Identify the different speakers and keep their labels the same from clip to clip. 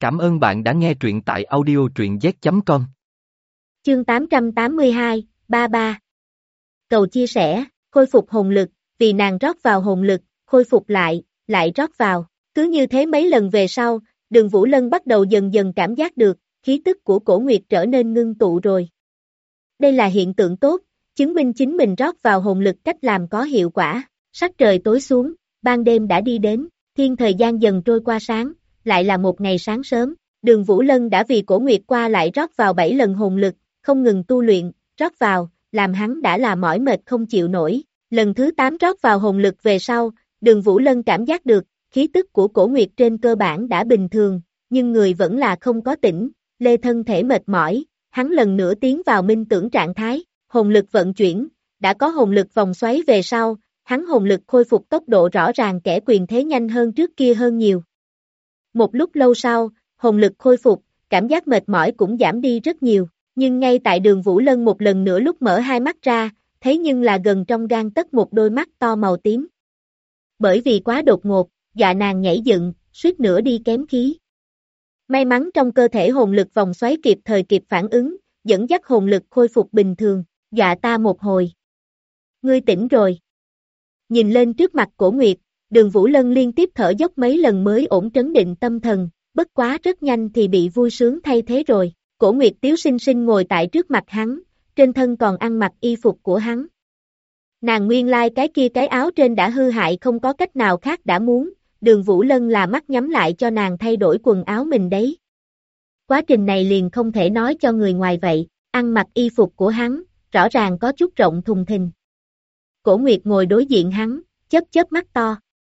Speaker 1: Cảm ơn bạn đã nghe truyện tại audio truyện z.com.
Speaker 2: Chương 882, 33. Cầu chia sẻ, khôi phục hồn lực, vì nàng rót vào hồn lực, khôi phục lại rót vào. Cứ như thế mấy lần về sau, Đường Vũ Lân bắt đầu dần dần cảm giác được, khí tức của Cổ Nguyệt trở nên ngưng tụ rồi. Đây là hiện tượng tốt, chứng minh chính mình rót vào hồn lực cách làm có hiệu quả. Sắc trời tối xuống, ban đêm đã đi đến, thiên thời gian dần trôi qua sáng, lại là một ngày sáng sớm. Đường Vũ Lân đã vì Cổ Nguyệt qua lại rót vào 7 lần hồn lực, không ngừng tu luyện, rót vào, làm hắn đã là mỏi mệt không chịu nổi. Lần thứ 8 rót vào hồn lực về sau, Đường Vũ Lân cảm giác được, khí tức của Cổ Nguyệt trên cơ bản đã bình thường, nhưng người vẫn là không có tỉnh, lê thân thể mệt mỏi, hắn lần nữa tiến vào minh tưởng trạng thái, hồn lực vận chuyển, đã có hồn lực vòng xoáy về sau, hắn hồn lực khôi phục tốc độ rõ ràng kẻ quyền thế nhanh hơn trước kia hơn nhiều. Một lúc lâu sau, hồn lực khôi phục, cảm giác mệt mỏi cũng giảm đi rất nhiều, nhưng ngay tại Đường Vũ Lân một lần nữa lúc mở hai mắt ra, thấy nhưng là gần trong gang tấc một đôi mắt to màu tím. Bởi vì quá đột ngột, dọa nàng nhảy dựng, suýt nữa đi kém khí. May mắn trong cơ thể hồn lực vòng xoáy kịp thời kịp phản ứng, dẫn dắt hồn lực khôi phục bình thường, dọa ta một hồi. Ngươi tỉnh rồi. Nhìn lên trước mặt Cổ Nguyệt, Đường Vũ Lân liên tiếp thở dốc mấy lần mới ổn trấn định tâm thần, bất quá rất nhanh thì bị vui sướng thay thế rồi. Cổ Nguyệt tiếu xinh xinh ngồi tại trước mặt hắn, trên thân còn ăn mặc y phục của hắn. Nàng nguyên lai cái kia cái áo trên đã hư hại không có cách nào khác đã muốn, Đường Vũ Lân là mắt nhắm lại cho nàng thay đổi quần áo mình đấy. Quá trình này liền không thể nói cho người ngoài vậy, ăn mặc y phục của hắn, rõ ràng có chút rộng thùng thình. Cổ Nguyệt ngồi đối diện hắn, chớp mắt to.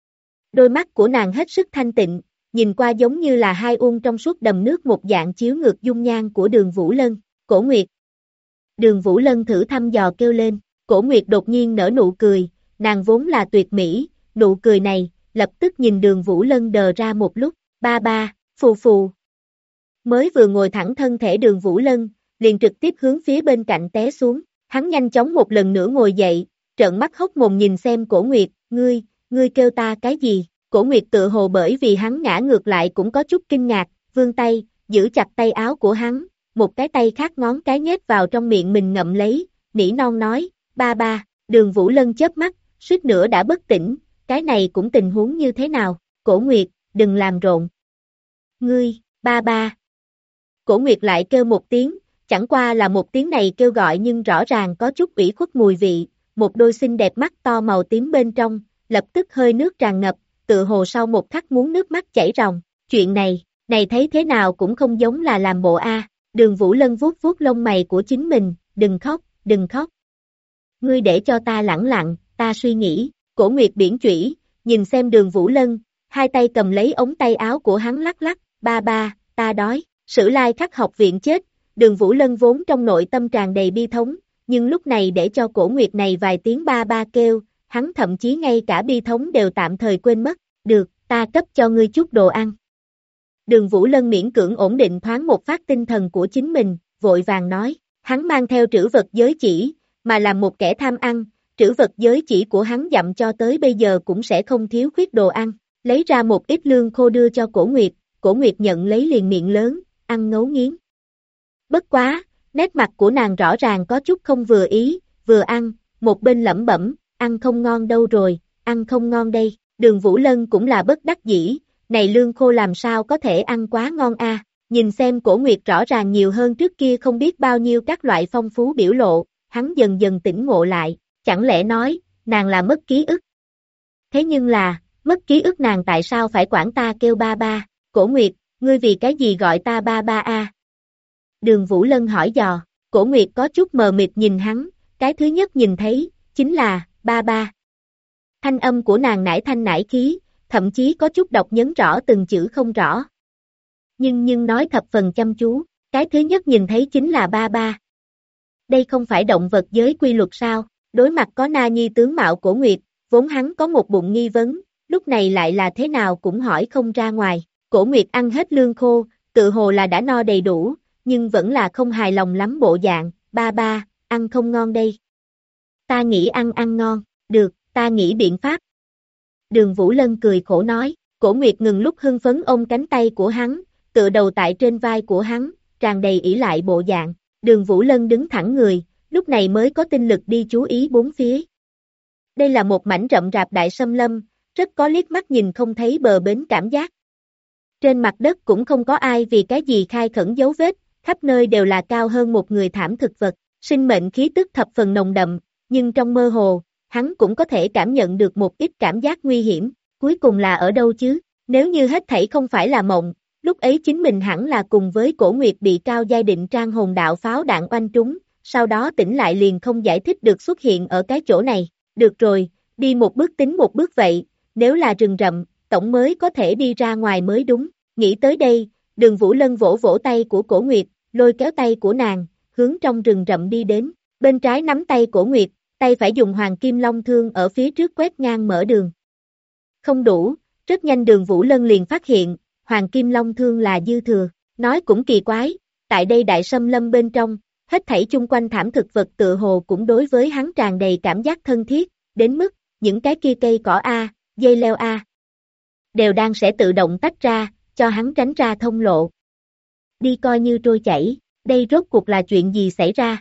Speaker 2: Đôi mắt của nàng hết sức thanh tịnh, nhìn qua giống như là hai uông trong suốt đầm nước một dạng chiếu ngược dung nhan của Đường Vũ Lân. Cổ Nguyệt. Đường Vũ Lân thử thăm dò kêu lên, Cổ Nguyệt đột nhiên nở nụ cười, nàng vốn là tuyệt mỹ, nụ cười này, lập tức nhìn Đường Vũ Lân đờ ra một lúc, ba, phù phù. Mới vừa ngồi thẳng thân thể Đường Vũ Lân, liền trực tiếp hướng phía bên cạnh té xuống, hắn nhanh chóng một lần nữa ngồi dậy, trợn mắt hốc mồm nhìn xem Cổ Nguyệt, ngươi kêu ta cái gì? Cổ Nguyệt tự hồ bởi vì hắn ngã ngược lại cũng có chút kinh ngạc, vươn tay, giữ chặt tay áo của hắn, một cái tay khác ngón cái nhét vào trong miệng mình ngậm lấy, nỉ non nói, ba, Đường Vũ Lân chớp mắt, suýt nữa đã bất tỉnh, cái này cũng tình huống như thế nào? Cổ Nguyệt, đừng làm rộn. Ngươi, ba. Cổ Nguyệt lại kêu một tiếng, chẳng qua là một tiếng này kêu gọi nhưng rõ ràng có chút ủy khuất mùi vị, một đôi xinh đẹp mắt to màu tím bên trong, lập tức hơi nước tràn ngập, tự hồ sau một khắc muốn nước mắt chảy ròng, chuyện này thấy thế nào cũng không giống là làm bộ a. Đường Vũ Lân vuốt vuốt lông mày của chính mình, đừng khóc. Ngươi để cho ta lẳng lặng, ta suy nghĩ. Cổ Nguyệt biển chủy, nhìn xem Đường Vũ Lân, hai tay cầm lấy ống tay áo của hắn lắc, ba, ta đói. Sử Lai Khắc học viện chết, Đường Vũ Lân vốn trong nội tâm tràn đầy bi thống, nhưng lúc này để cho Cổ Nguyệt này vài tiếng ba kêu, hắn thậm chí ngay cả bi thống đều tạm thời quên mất, được, ta cấp cho ngươi chút đồ ăn. Đường Vũ Lân miễn cưỡng ổn định thoáng một phát tinh thần của chính mình, vội vàng nói, hắn mang theo trữ vật giới chỉ, mà làm một kẻ tham ăn, trữ vật giới chỉ của hắn dặm cho tới bây giờ cũng sẽ không thiếu khuyết đồ ăn, lấy ra một ít lương khô đưa cho Cổ Nguyệt nhận lấy liền miệng lớn, ăn ngấu nghiến. Bất quá, nét mặt của nàng rõ ràng có chút không vừa ý, vừa ăn, một bên lẩm bẩm, ăn không ngon đâu rồi, ăn không ngon đây. Đường Vũ Lân cũng là bất đắc dĩ, này lương khô làm sao có thể ăn quá ngon a. Nhìn xem Cổ Nguyệt rõ ràng nhiều hơn trước kia không biết bao nhiêu các loại phong phú biểu lộ, hắn dần dần tỉnh ngộ lại, chẳng lẽ nói, nàng là mất ký ức. Thế nhưng là, mất ký ức nàng tại sao phải quản ta kêu ba, Cổ Nguyệt, ngươi vì cái gì gọi ta ba a? Đường Vũ Lân hỏi dò, Cổ Nguyệt có chút mờ mịt nhìn hắn, cái thứ nhất nhìn thấy, chính là, ba. Thanh âm của nàng nải thanh nải khí, thậm chí có chút đọc nhấn rõ từng chữ không rõ. Nhưng nói thập phần chăm chú, cái thứ nhất nhìn thấy chính là ba. Đây không phải động vật giới quy luật sao? Đối mặt có Na Nhi tướng mạo Cổ Nguyệt, vốn hắn có một bụng nghi vấn, lúc này lại là thế nào cũng hỏi không ra ngoài. Cổ Nguyệt ăn hết lương khô, tự hồ là đã no đầy đủ, nhưng vẫn là không hài lòng lắm bộ dạng, ba, ăn không ngon đây. Ta nghĩ ăn ngon, được, ta nghĩ biện pháp. Đường Vũ Lân cười khổ nói, Cổ Nguyệt ngừng lúc hưng phấn ôm cánh tay của hắn, tựa đầu tại trên vai của hắn, tràn đầy ỷ lại bộ dạng. Đường Vũ Lân đứng thẳng người, lúc này mới có tinh lực đi chú ý bốn phía. Đây là một mảnh rậm rạp đại xâm lâm, rất có liếc mắt nhìn không thấy bờ bến cảm giác. Trên mặt đất cũng không có ai vì cái gì khai khẩn dấu vết, khắp nơi đều là cao hơn một người thảm thực vật, sinh mệnh khí tức thập phần nồng đậm, nhưng trong mơ hồ, hắn cũng có thể cảm nhận được một ít cảm giác nguy hiểm, cuối cùng là ở đâu chứ, nếu như hết thảy không phải là mộng, lúc ấy chính mình hẳn là cùng với Cổ Nguyệt bị cao giai định trang hồn đạo pháo đạn oanh trúng, sau đó tỉnh lại liền không giải thích được xuất hiện ở cái chỗ này, được rồi, đi một bước tính một bước vậy, nếu là rừng rậm, tổng mới có thể đi ra ngoài mới đúng, nghĩ tới đây, Đường Vũ Lân vỗ vỗ tay của Cổ Nguyệt, lôi kéo tay của nàng, hướng trong rừng rậm đi đến, bên trái nắm tay Cổ Nguyệt, tay phải dùng hoàng kim long thương ở phía trước quét ngang mở đường. Không đủ, rất nhanh Đường Vũ Lân liền phát hiện, hoàng kim long thương là dư thừa, nói cũng kỳ quái, tại đây đại xâm lâm bên trong, hết thảy chung quanh thảm thực vật tựa hồ cũng đối với hắn tràn đầy cảm giác thân thiết, đến mức, những cái kia cây cỏ A, dây leo A, đều đang sẽ tự động tách ra, cho hắn tránh ra thông lộ. Đi coi như trôi chảy, đây rốt cuộc là chuyện gì xảy ra?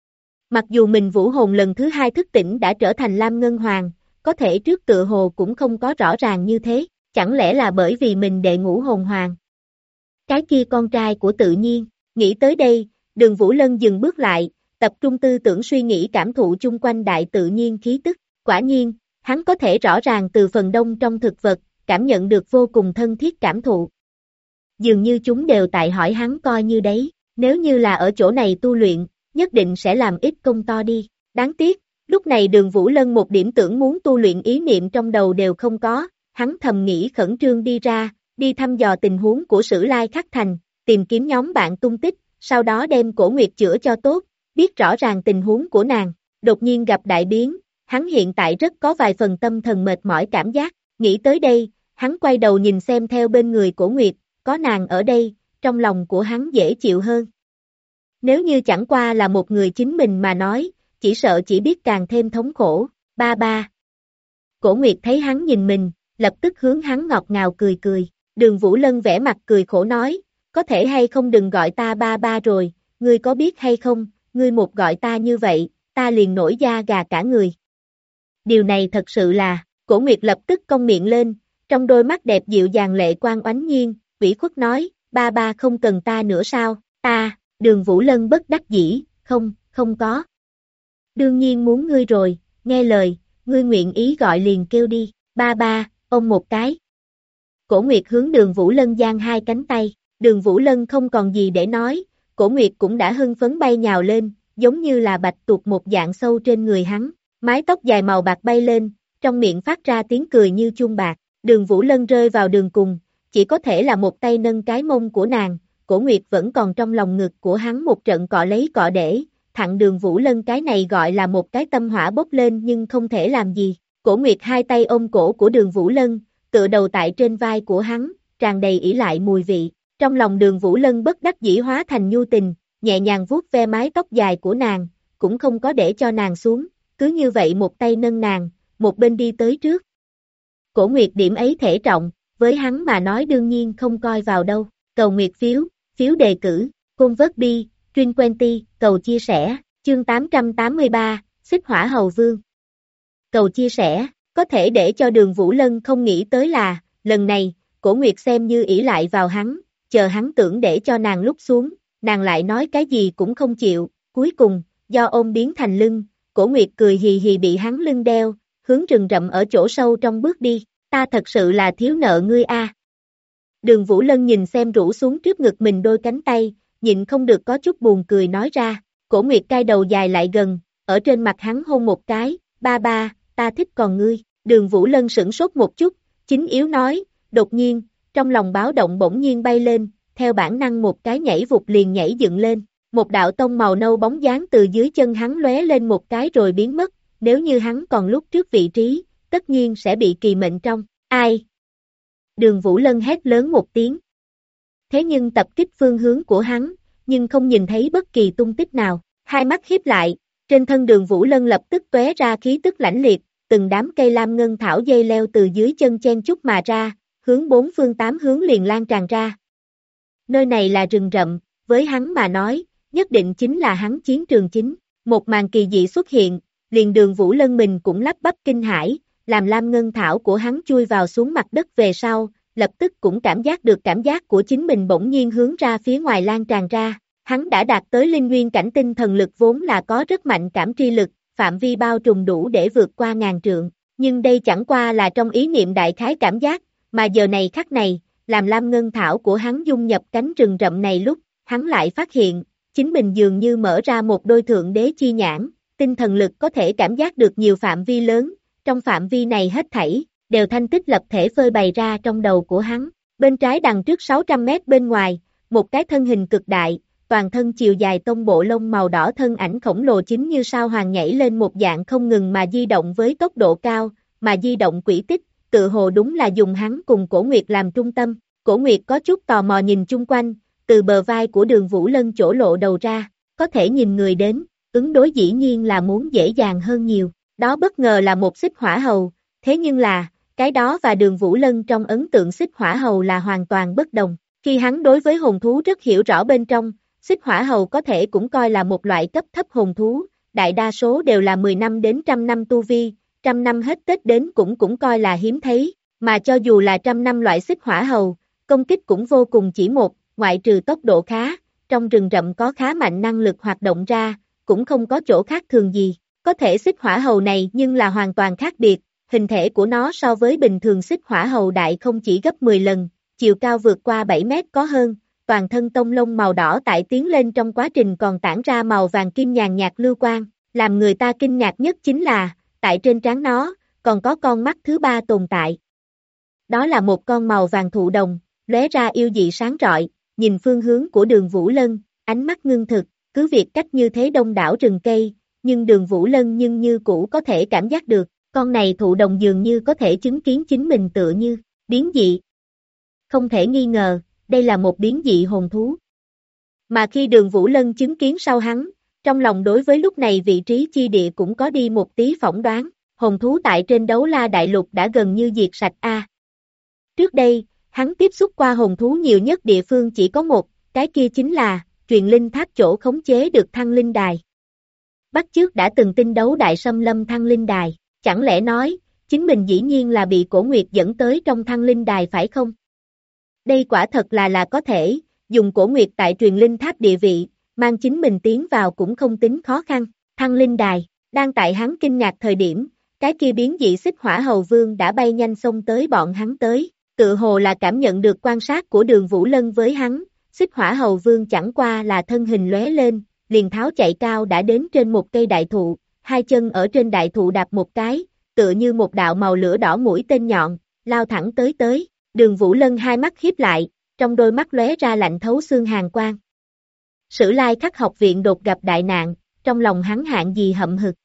Speaker 2: Mặc dù mình vũ hồn lần thứ 2 thức tỉnh đã trở thành Lam Ngân Hoàng, có thể trước tựa hồ cũng không có rõ ràng như thế, chẳng lẽ là bởi vì mình đệ ngũ hồn hoàng? Cái kia con trai của tự nhiên, nghĩ tới đây, Đường Vũ Lân dừng bước lại, tập trung tư tưởng suy nghĩ cảm thụ chung quanh đại tự nhiên khí tức, quả nhiên, hắn có thể rõ ràng từ phần đông trong thực vật, cảm nhận được vô cùng thân thiết cảm thụ. Dường như chúng đều tại hỏi hắn coi như đấy, nếu như là ở chỗ này tu luyện, nhất định sẽ làm ít công to đi. Đáng tiếc, lúc này Đường Vũ Lân một điểm tưởng muốn tu luyện ý niệm trong đầu đều không có, hắn thầm nghĩ khẩn trương đi ra, đi thăm dò tình huống của Sử Lai Khắc Thành, tìm kiếm nhóm bạn tung tích, sau đó đem Cổ Nguyệt chữa cho tốt, biết rõ ràng tình huống của nàng. Đột nhiên gặp đại biến, hắn hiện tại rất có vài phần tâm thần mệt mỏi cảm giác, nghĩ tới đây, hắn quay đầu nhìn xem theo bên người Cổ Nguyệt, có nàng ở đây, trong lòng của hắn dễ chịu hơn. Nếu như chẳng qua là một người chính mình mà nói, chỉ sợ chỉ biết càng thêm thống khổ, ba ba. Cổ Nguyệt thấy hắn nhìn mình, lập tức hướng hắn ngọt ngào cười cười, Đường Vũ Lân vẽ mặt cười khổ nói, có thể hay không đừng gọi ta ba ba rồi, ngươi có biết hay không, ngươi một gọi ta như vậy, ta liền nổi da gà cả người. Điều này thật sự là, Cổ Nguyệt lập tức cong miệng lên, trong đôi mắt đẹp dịu dàng lệ quang oánh nhiên, ủy khuất nói, ba ba không cần ta nữa sao, ta, Đường Vũ Lân bất đắc dĩ, không có. Đương nhiên muốn ngươi rồi, nghe lời, ngươi nguyện ý gọi liền kêu đi, ba ba, ôm một cái. Cổ Nguyệt hướng Đường Vũ Lân giang hai cánh tay, Đường Vũ Lân không còn gì để nói, Cổ Nguyệt cũng đã hưng phấn bay nhào lên, giống như là bạch tuộc một dạng sâu trên người hắn, mái tóc dài màu bạc bay lên, trong miệng phát ra tiếng cười như chuông bạc, Đường Vũ Lân rơi vào đường cùng, chỉ có thể là một tay nâng cái mông của nàng, Cổ Nguyệt vẫn còn trong lòng ngực của hắn một trận cọ lấy cọ để, thặn Đường Vũ Lân cái này gọi là một cái tâm hỏa bốc lên nhưng không thể làm gì, Cổ Nguyệt hai tay ôm cổ của Đường Vũ Lân, tựa đầu tại trên vai của hắn, tràn đầy ỷ lại mùi vị, trong lòng Đường Vũ Lân bất đắc dĩ hóa thành nhu tình, nhẹ nhàng vuốt ve mái tóc dài của nàng, cũng không có để cho nàng xuống, cứ như vậy một tay nâng nàng, một bên đi tới trước. Cổ Nguyệt điểm ấy thể trọng, với hắn mà nói đương nhiên không coi vào đâu, cầu Nguyệt phiếu, phiếu đề cử, côn vớt bi, Trinh Quenty, cầu chia sẻ, chương 883, Xích Hỏa Hầu Vương. Cầu chia sẻ, có thể để cho Đường Vũ Lân không nghĩ tới là, lần này, Cổ Nguyệt xem như ỷ lại vào hắn, chờ hắn tưởng để cho nàng lúc xuống, nàng lại nói cái gì cũng không chịu, cuối cùng, do ôm biến thành lưng, Cổ Nguyệt cười hì hì bị hắn lưng đeo, hướng rừng rậm ở chỗ sâu trong bước đi, ta thật sự là thiếu nợ ngươi a. Đường Vũ Lân nhìn xem rũ xuống trước ngực mình đôi cánh tay, nhịn không được có chút buồn cười nói ra, Cổ Nguyệt cai đầu dài lại gần, ở trên mặt hắn hôn một cái, ba ba, ta thích còn ngươi, Đường Vũ Lân sửng sốt một chút, chính yếu nói, đột nhiên, trong lòng báo động bỗng nhiên bay lên, theo bản năng một cái nhảy vụt liền nhảy dựng lên, một đạo tông màu nâu bóng dáng từ dưới chân hắn lóe lên một cái rồi biến mất, nếu như hắn còn lúc trước vị trí, tất nhiên sẽ bị kỳ mệnh trong, ai? Đường Vũ Lân hét lớn một tiếng. Thế nhưng tập kích phương hướng của hắn, nhưng không nhìn thấy bất kỳ tung tích nào, hai mắt híp lại, trên thân Đường Vũ Lân lập tức tóe ra khí tức lãnh liệt, từng đám cây lam ngân thảo dây leo từ dưới chân chen chúc mà ra, hướng bốn phương tám hướng liền lan tràn ra. nơi này là rừng rậm, với hắn mà nói, nhất định chính là hắn chiến trường chính. Một màn kỳ dị xuất hiện, liền Đường Vũ Lân mình cũng lắp bắp kinh hãi, làm lam ngân thảo của hắn chui vào xuống mặt đất về sau, lập tức cũng cảm giác được cảm giác của chính mình bỗng nhiên hướng ra phía ngoài lan tràn ra. Hắn đã đạt tới linh nguyên cảnh tinh thần lực vốn là có rất mạnh cảm tri lực, phạm vi bao trùm đủ để vượt qua ngàn trượng, nhưng đây chẳng qua là trong ý niệm đại khái cảm giác, mà giờ này khắc này, làm lam ngân thảo của hắn dung nhập cánh rừng rậm này lúc, hắn lại phát hiện, chính mình dường như mở ra một đôi thượng đế chi nhãn, tinh thần lực có thể cảm giác được nhiều phạm vi lớn, trong phạm vi này hết thảy, đều thanh tích lập thể phơi bày ra trong đầu của hắn. Bên trái đằng trước 600 mét bên ngoài, một cái thân hình cực đại, toàn thân chiều dài tông bộ lông màu đỏ thân ảnh khổng lồ chính như sao hoàng nhảy lên một dạng không ngừng mà di động với tốc độ cao, mà di động quỹ tích, tự hồ đúng là dùng hắn cùng Cổ Nguyệt làm trung tâm. Cổ Nguyệt có chút tò mò nhìn chung quanh, từ bờ vai của Đường Vũ Lân chỗ lộ đầu ra, có thể nhìn người đến, ứng đối dĩ nhiên là muốn dễ dàng hơn nhiều. Đó bất ngờ là một xích hỏa hầu, thế nhưng là, cái đó và Đường Vũ Lân trong ấn tượng xích hỏa hầu là hoàn toàn bất đồng. Khi hắn đối với hồn thú rất hiểu rõ bên trong, xích hỏa hầu có thể cũng coi là một loại cấp thấp hồn thú, đại đa số đều là 10 năm đến 100 năm tu vi, 100 năm hết Tết đến cũng coi là hiếm thấy, mà cho dù là 100 năm loại xích hỏa hầu, công kích cũng vô cùng chỉ một, ngoại trừ tốc độ khá, trong rừng rậm có khá mạnh năng lực hoạt động ra, cũng không có chỗ khác thường gì. Có thể xích hỏa hầu này nhưng là hoàn toàn khác biệt, hình thể của nó so với bình thường xích hỏa hầu đại không chỉ gấp 10 lần, chiều cao vượt qua 7 mét có hơn, toàn thân tông lông màu đỏ tại tiến lên trong quá trình còn tản ra màu vàng kim nhàn nhạt lưu quang, làm người ta kinh ngạc nhất chính là, tại trên trán nó, còn có con mắt thứ ba tồn tại. Đó là một con màu vàng thụ đồng, lóe ra yêu dị sáng rọi, nhìn phương hướng của Đường Vũ Lân, ánh mắt ngưng thực, cứ việc cách như thế đông đảo rừng cây, nhưng Đường Vũ Lân nhưng như cũ có thể cảm giác được, con này thụ đồng dường như có thể chứng kiến chính mình tựa như, biến dị. Không thể nghi ngờ, đây là một biến dị hồn thú. Mà khi Đường Vũ Lân chứng kiến sau hắn, trong lòng đối với lúc này vị trí chi địa cũng có đi một tí phỏng đoán, hồn thú tại trên Đấu La Đại Lục đã gần như diệt sạch a. Trước đây, hắn tiếp xúc qua hồn thú nhiều nhất địa phương chỉ có một, cái kia chính là, truyền linh tháp chỗ khống chế được Thăng Linh Đài. Bắt chước đã từng tinh đấu đại xâm lâm Thăng Linh Đài, chẳng lẽ nói, chính mình dĩ nhiên là bị Cổ Nguyệt dẫn tới trong Thăng Linh Đài phải không? Đây quả thật là có thể, dùng Cổ Nguyệt tại truyền linh tháp địa vị, mang chính mình tiến vào cũng không tính khó khăn. Thăng Linh Đài, đang tại hắn kinh ngạc thời điểm, cái kia biến dị xích hỏa hầu vương đã bay nhanh xông tới bọn hắn tới, tự hồ là cảm nhận được quan sát của Đường Vũ Lân với hắn, xích hỏa hầu vương chẳng qua là thân hình lóe lên, liền tháo chạy cao đã đến trên một cây đại thụ, hai chân ở trên đại thụ đạp một cái, tựa như một đạo màu lửa đỏ mũi tên nhọn, lao thẳng tới. Đường Vũ Lân hai mắt híp lại, trong đôi mắt lóe ra lạnh thấu xương hàn quang. Sử Lai Khắc học viện đột gặp đại nạn, trong lòng hắn hạng gì hậm hực.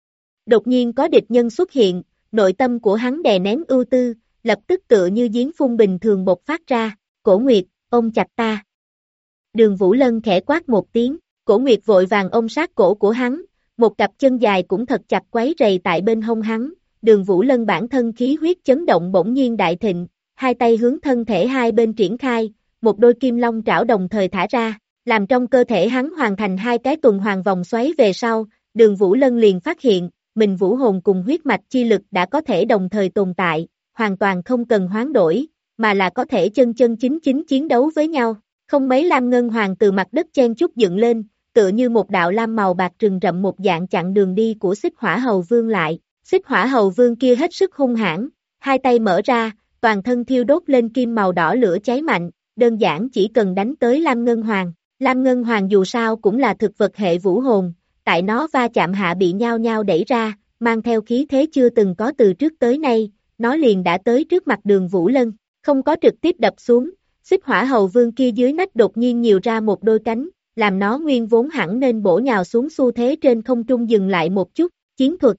Speaker 2: Đột nhiên có địch nhân xuất hiện, nội tâm của hắn đè nén ưu tư, lập tức tựa như giếng phun bình thường bộc phát ra, Cổ Nguyệt, ôm chặt ta. Đường Vũ Lân khẽ quát một tiếng, Cổ Nguyệt vội vàng ôm sát cổ của hắn, một cặp chân dài cũng thật chặt quấy rầy tại bên hông hắn, Đường Vũ Lân bản thân khí huyết chấn động bỗng nhiên đại thịnh, hai tay hướng thân thể hai bên triển khai, một đôi kim long trảo đồng thời thả ra, làm trong cơ thể hắn hoàn thành hai cái tuần hoàn vòng xoáy về sau, Đường Vũ Lân liền phát hiện, mình vũ hồn cùng huyết mạch chi lực đã có thể đồng thời tồn tại, hoàn toàn không cần hoán đổi, mà là có thể chân chính chiến đấu với nhau. Không mấy lam ngân hoàng từ mặt đất chen chúc dựng lên, tựa như một đạo lam màu bạc rừng rậm một dạng chặn đường đi của xích hỏa hầu vương lại. Xích hỏa hầu vương kia hết sức hung hãn, hai tay mở ra, toàn thân thiêu đốt lên kim màu đỏ lửa cháy mạnh, đơn giản chỉ cần đánh tới lam ngân hoàng. Lam ngân hoàng dù sao cũng là thực vật hệ vũ hồn, tại nó va chạm hạ bị nhao nhao đẩy ra, mang theo khí thế chưa từng có từ trước tới nay, nó liền đã tới trước mặt Đường Vũ Lân, không có trực tiếp đập xuống. Xích hỏa hầu vương kia dưới nách đột nhiên nhiều ra một đôi cánh, làm nó nguyên vốn hẳn nên bổ nhào xuống xu thế trên không trung dừng lại một chút, chiến thuật.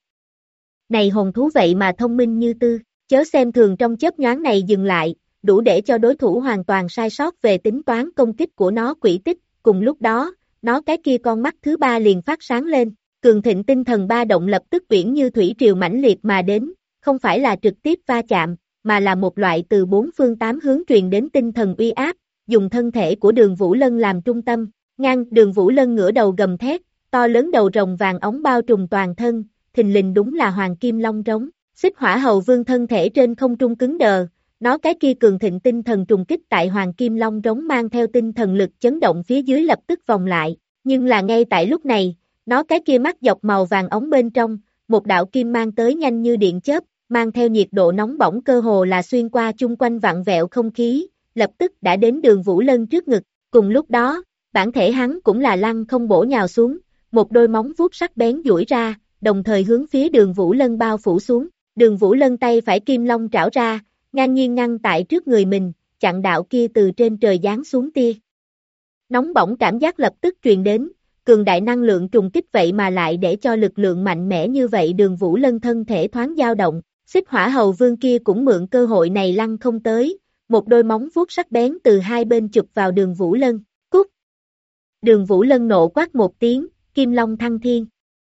Speaker 2: Này hồn thú vậy mà thông minh như tư, chớ xem thường trong chớp nhoáng này dừng lại, đủ để cho đối thủ hoàn toàn sai sót về tính toán công kích của nó quỹ tích, cùng lúc đó, nó cái kia con mắt thứ ba liền phát sáng lên, cường thịnh tinh thần ba động lập tức uyển như thủy triều mãnh liệt mà đến, không phải là trực tiếp va chạm, mà là một loại từ bốn phương tám hướng truyền đến tinh thần uy áp, dùng thân thể của Đường Vũ Lân làm trung tâm, Đường Vũ Lân ngửa đầu gầm thét, to lớn đầu rồng vàng óng bao trùm toàn thân, thình lình đúng là Hoàng Kim Long Trống. Xích Hỏa Hầu Vương thân thể trên không trung cứng đờ, nó cái kia cường thịnh tinh thần trùng kích tại Hoàng Kim Long Trống mang theo tinh thần lực chấn động phía dưới lập tức vòng lại, nhưng là ngay tại lúc này, nó cái kia mắt dọc màu vàng óng bên trong, một đạo kim mang tới nhanh như điện chớp, mang theo nhiệt độ nóng bỏng cơ hồ là xuyên qua chung quanh vặn vẹo không khí, lập tức đã đến Đường Vũ Lân trước ngực, cùng lúc đó, bản thể hắn cũng là lăng không bổ nhào xuống, một đôi móng vuốt sắc bén duỗi ra, đồng thời hướng phía Đường Vũ Lân bao phủ xuống. Đường Vũ Lân tay phải kim long trảo ra, ngang nhiên ngăn tại trước người mình, chặn đạo kia từ trên trời giáng xuống tia. Nóng bỏng cảm giác lập tức truyền đến, cường đại năng lượng trùng kích vậy mà lại để cho lực lượng mạnh mẽ như vậy Đường Vũ Lân thân thể thoáng dao động, Xích Hỏa Hầu Vương kia cũng mượn cơ hội này lăn không tới, một đôi móng vuốt sắc bén từ hai bên chụp vào Đường Vũ Lân, cút. Đường Vũ Lân nộ quát một tiếng, Kim Long thăng thiên.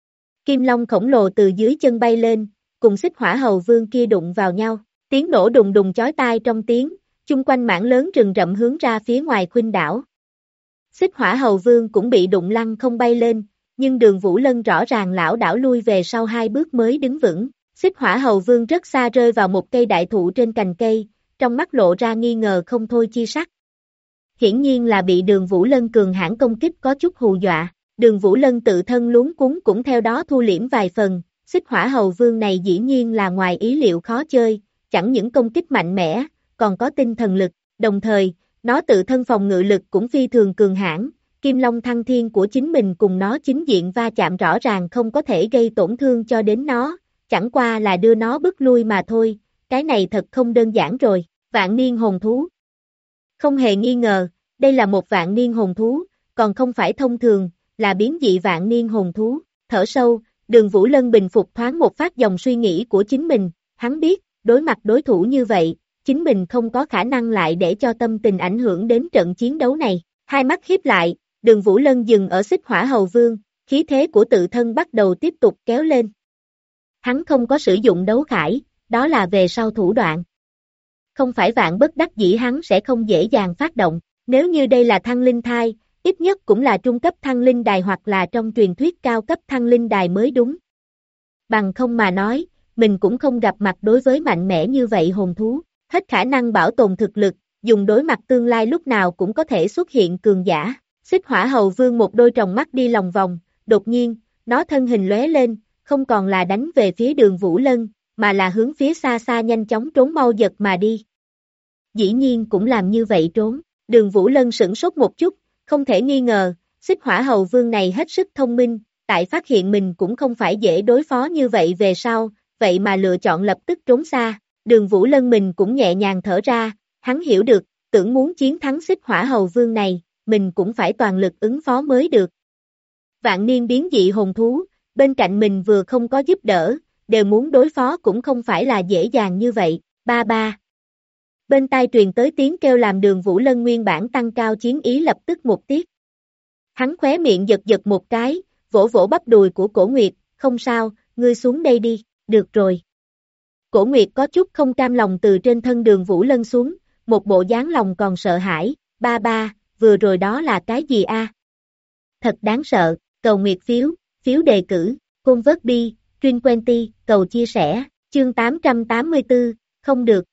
Speaker 2: Kim Long khổng lồ từ dưới chân bay lên, cùng Xích Hỏa Hầu Vương kia đụng vào nhau, tiếng nổ đùng đùng chói tai trong tiếng, chung quanh mảng lớn rừng rậm hướng ra phía ngoài khuynh đảo. Xích Hỏa Hầu Vương cũng bị đụng lăn không bay lên, nhưng Đường Vũ Lân rõ ràng lảo đảo lui về sau 2 bước mới đứng vững. Xích Hỏa Hầu Vương rất xa rơi vào một cây đại thụ trên cành cây, trong mắt lộ ra nghi ngờ không thôi chi sắc. Hiển nhiên là bị Đường Vũ Lân cường hãn công kích có chút hù dọa, Đường Vũ Lân tự thân luống cuống cũng theo đó thu liễm vài phần. Xích Hỏa Hầu Vương này dĩ nhiên là ngoài ý liệu khó chơi, chẳng những công kích mạnh mẽ, còn có tinh thần lực, đồng thời, nó tự thân phòng ngự lực cũng phi thường cường hãn, Kim Long thăng thiên của chính mình cùng nó chính diện va chạm rõ ràng không có thể gây tổn thương cho đến nó, chẳng qua là đưa nó bức lui mà thôi, cái này thật không đơn giản rồi, vạn niên hồn thú. Không hề nghi ngờ, đây là một vạn niên hồn thú, còn không phải thông thường, là biến dị vạn niên hồn thú, thở sâu. Đường Vũ Lân bình phục thoáng một phát dòng suy nghĩ của chính mình, hắn biết, đối mặt đối thủ như vậy, chính mình không có khả năng lại để cho tâm tình ảnh hưởng đến trận chiến đấu này. Hai mắt híp lại, Đường Vũ Lân dừng ở Xích Hỏa Hầu Vương, khí thế của tự thân bắt đầu tiếp tục kéo lên. Hắn không có sử dụng đấu khải, đó là về sau thủ đoạn. Không phải vạn bất đắc dĩ hắn sẽ không dễ dàng phát động, nếu như đây là thăng linh thai, ít nhất cũng là trung cấp thăng linh đài hoặc là trong truyền thuyết cao cấp thăng linh đài mới đúng. Bằng không mà nói, mình cũng không gặp mặt đối với mạnh mẽ như vậy hồn thú, hết khả năng bảo tồn thực lực, dùng đối mặt tương lai lúc nào cũng có thể xuất hiện cường giả. Xích Hỏa Hầu Vương một đôi tròng mắt đi lòng vòng, đột nhiên, nó thân hình lóe lên, không còn là đánh về phía Đường Vũ Lân, mà là hướng phía xa xa nhanh chóng trốn mau giật mà đi. Dĩ nhiên cũng làm như vậy trốn, Đường Vũ Lân sửng sốt một chút, không thể nghi ngờ, Xích Hỏa Hầu Vương này hết sức thông minh, tại phát hiện mình cũng không phải dễ đối phó như vậy về sau, vậy mà lựa chọn lập tức trốn xa. Đường Vũ Lân mình cũng nhẹ nhàng thở ra, hắn hiểu được, tưởng muốn chiến thắng Xích Hỏa Hầu Vương này, mình cũng phải toàn lực ứng phó mới được. Vạn niên biến dị hồn thú, bên cạnh mình vừa không có giúp đỡ, đều muốn đối phó cũng không phải là dễ dàng như vậy, ba ba. Bên tai truyền tới tiếng kêu làm Đường Vũ Lân nguyên bản tăng cao chiến ý lập tức một tiết. Hắn khóe miệng giật giật một cái, vỗ vỗ bắp đùi của Cổ Nguyệt, không sao, ngươi xuống đây đi, được rồi. Cổ Nguyệt có chút không cam lòng từ trên thân Đường Vũ Lân xuống, một bộ dáng lòng còn sợ hãi, ba ba, vừa rồi đó là cái gì a? Thật đáng sợ, cầu Nguyệt phiếu đề cử, Côn vớt bi, Trinh Quenty, cầu chia sẻ, chương 884, không được.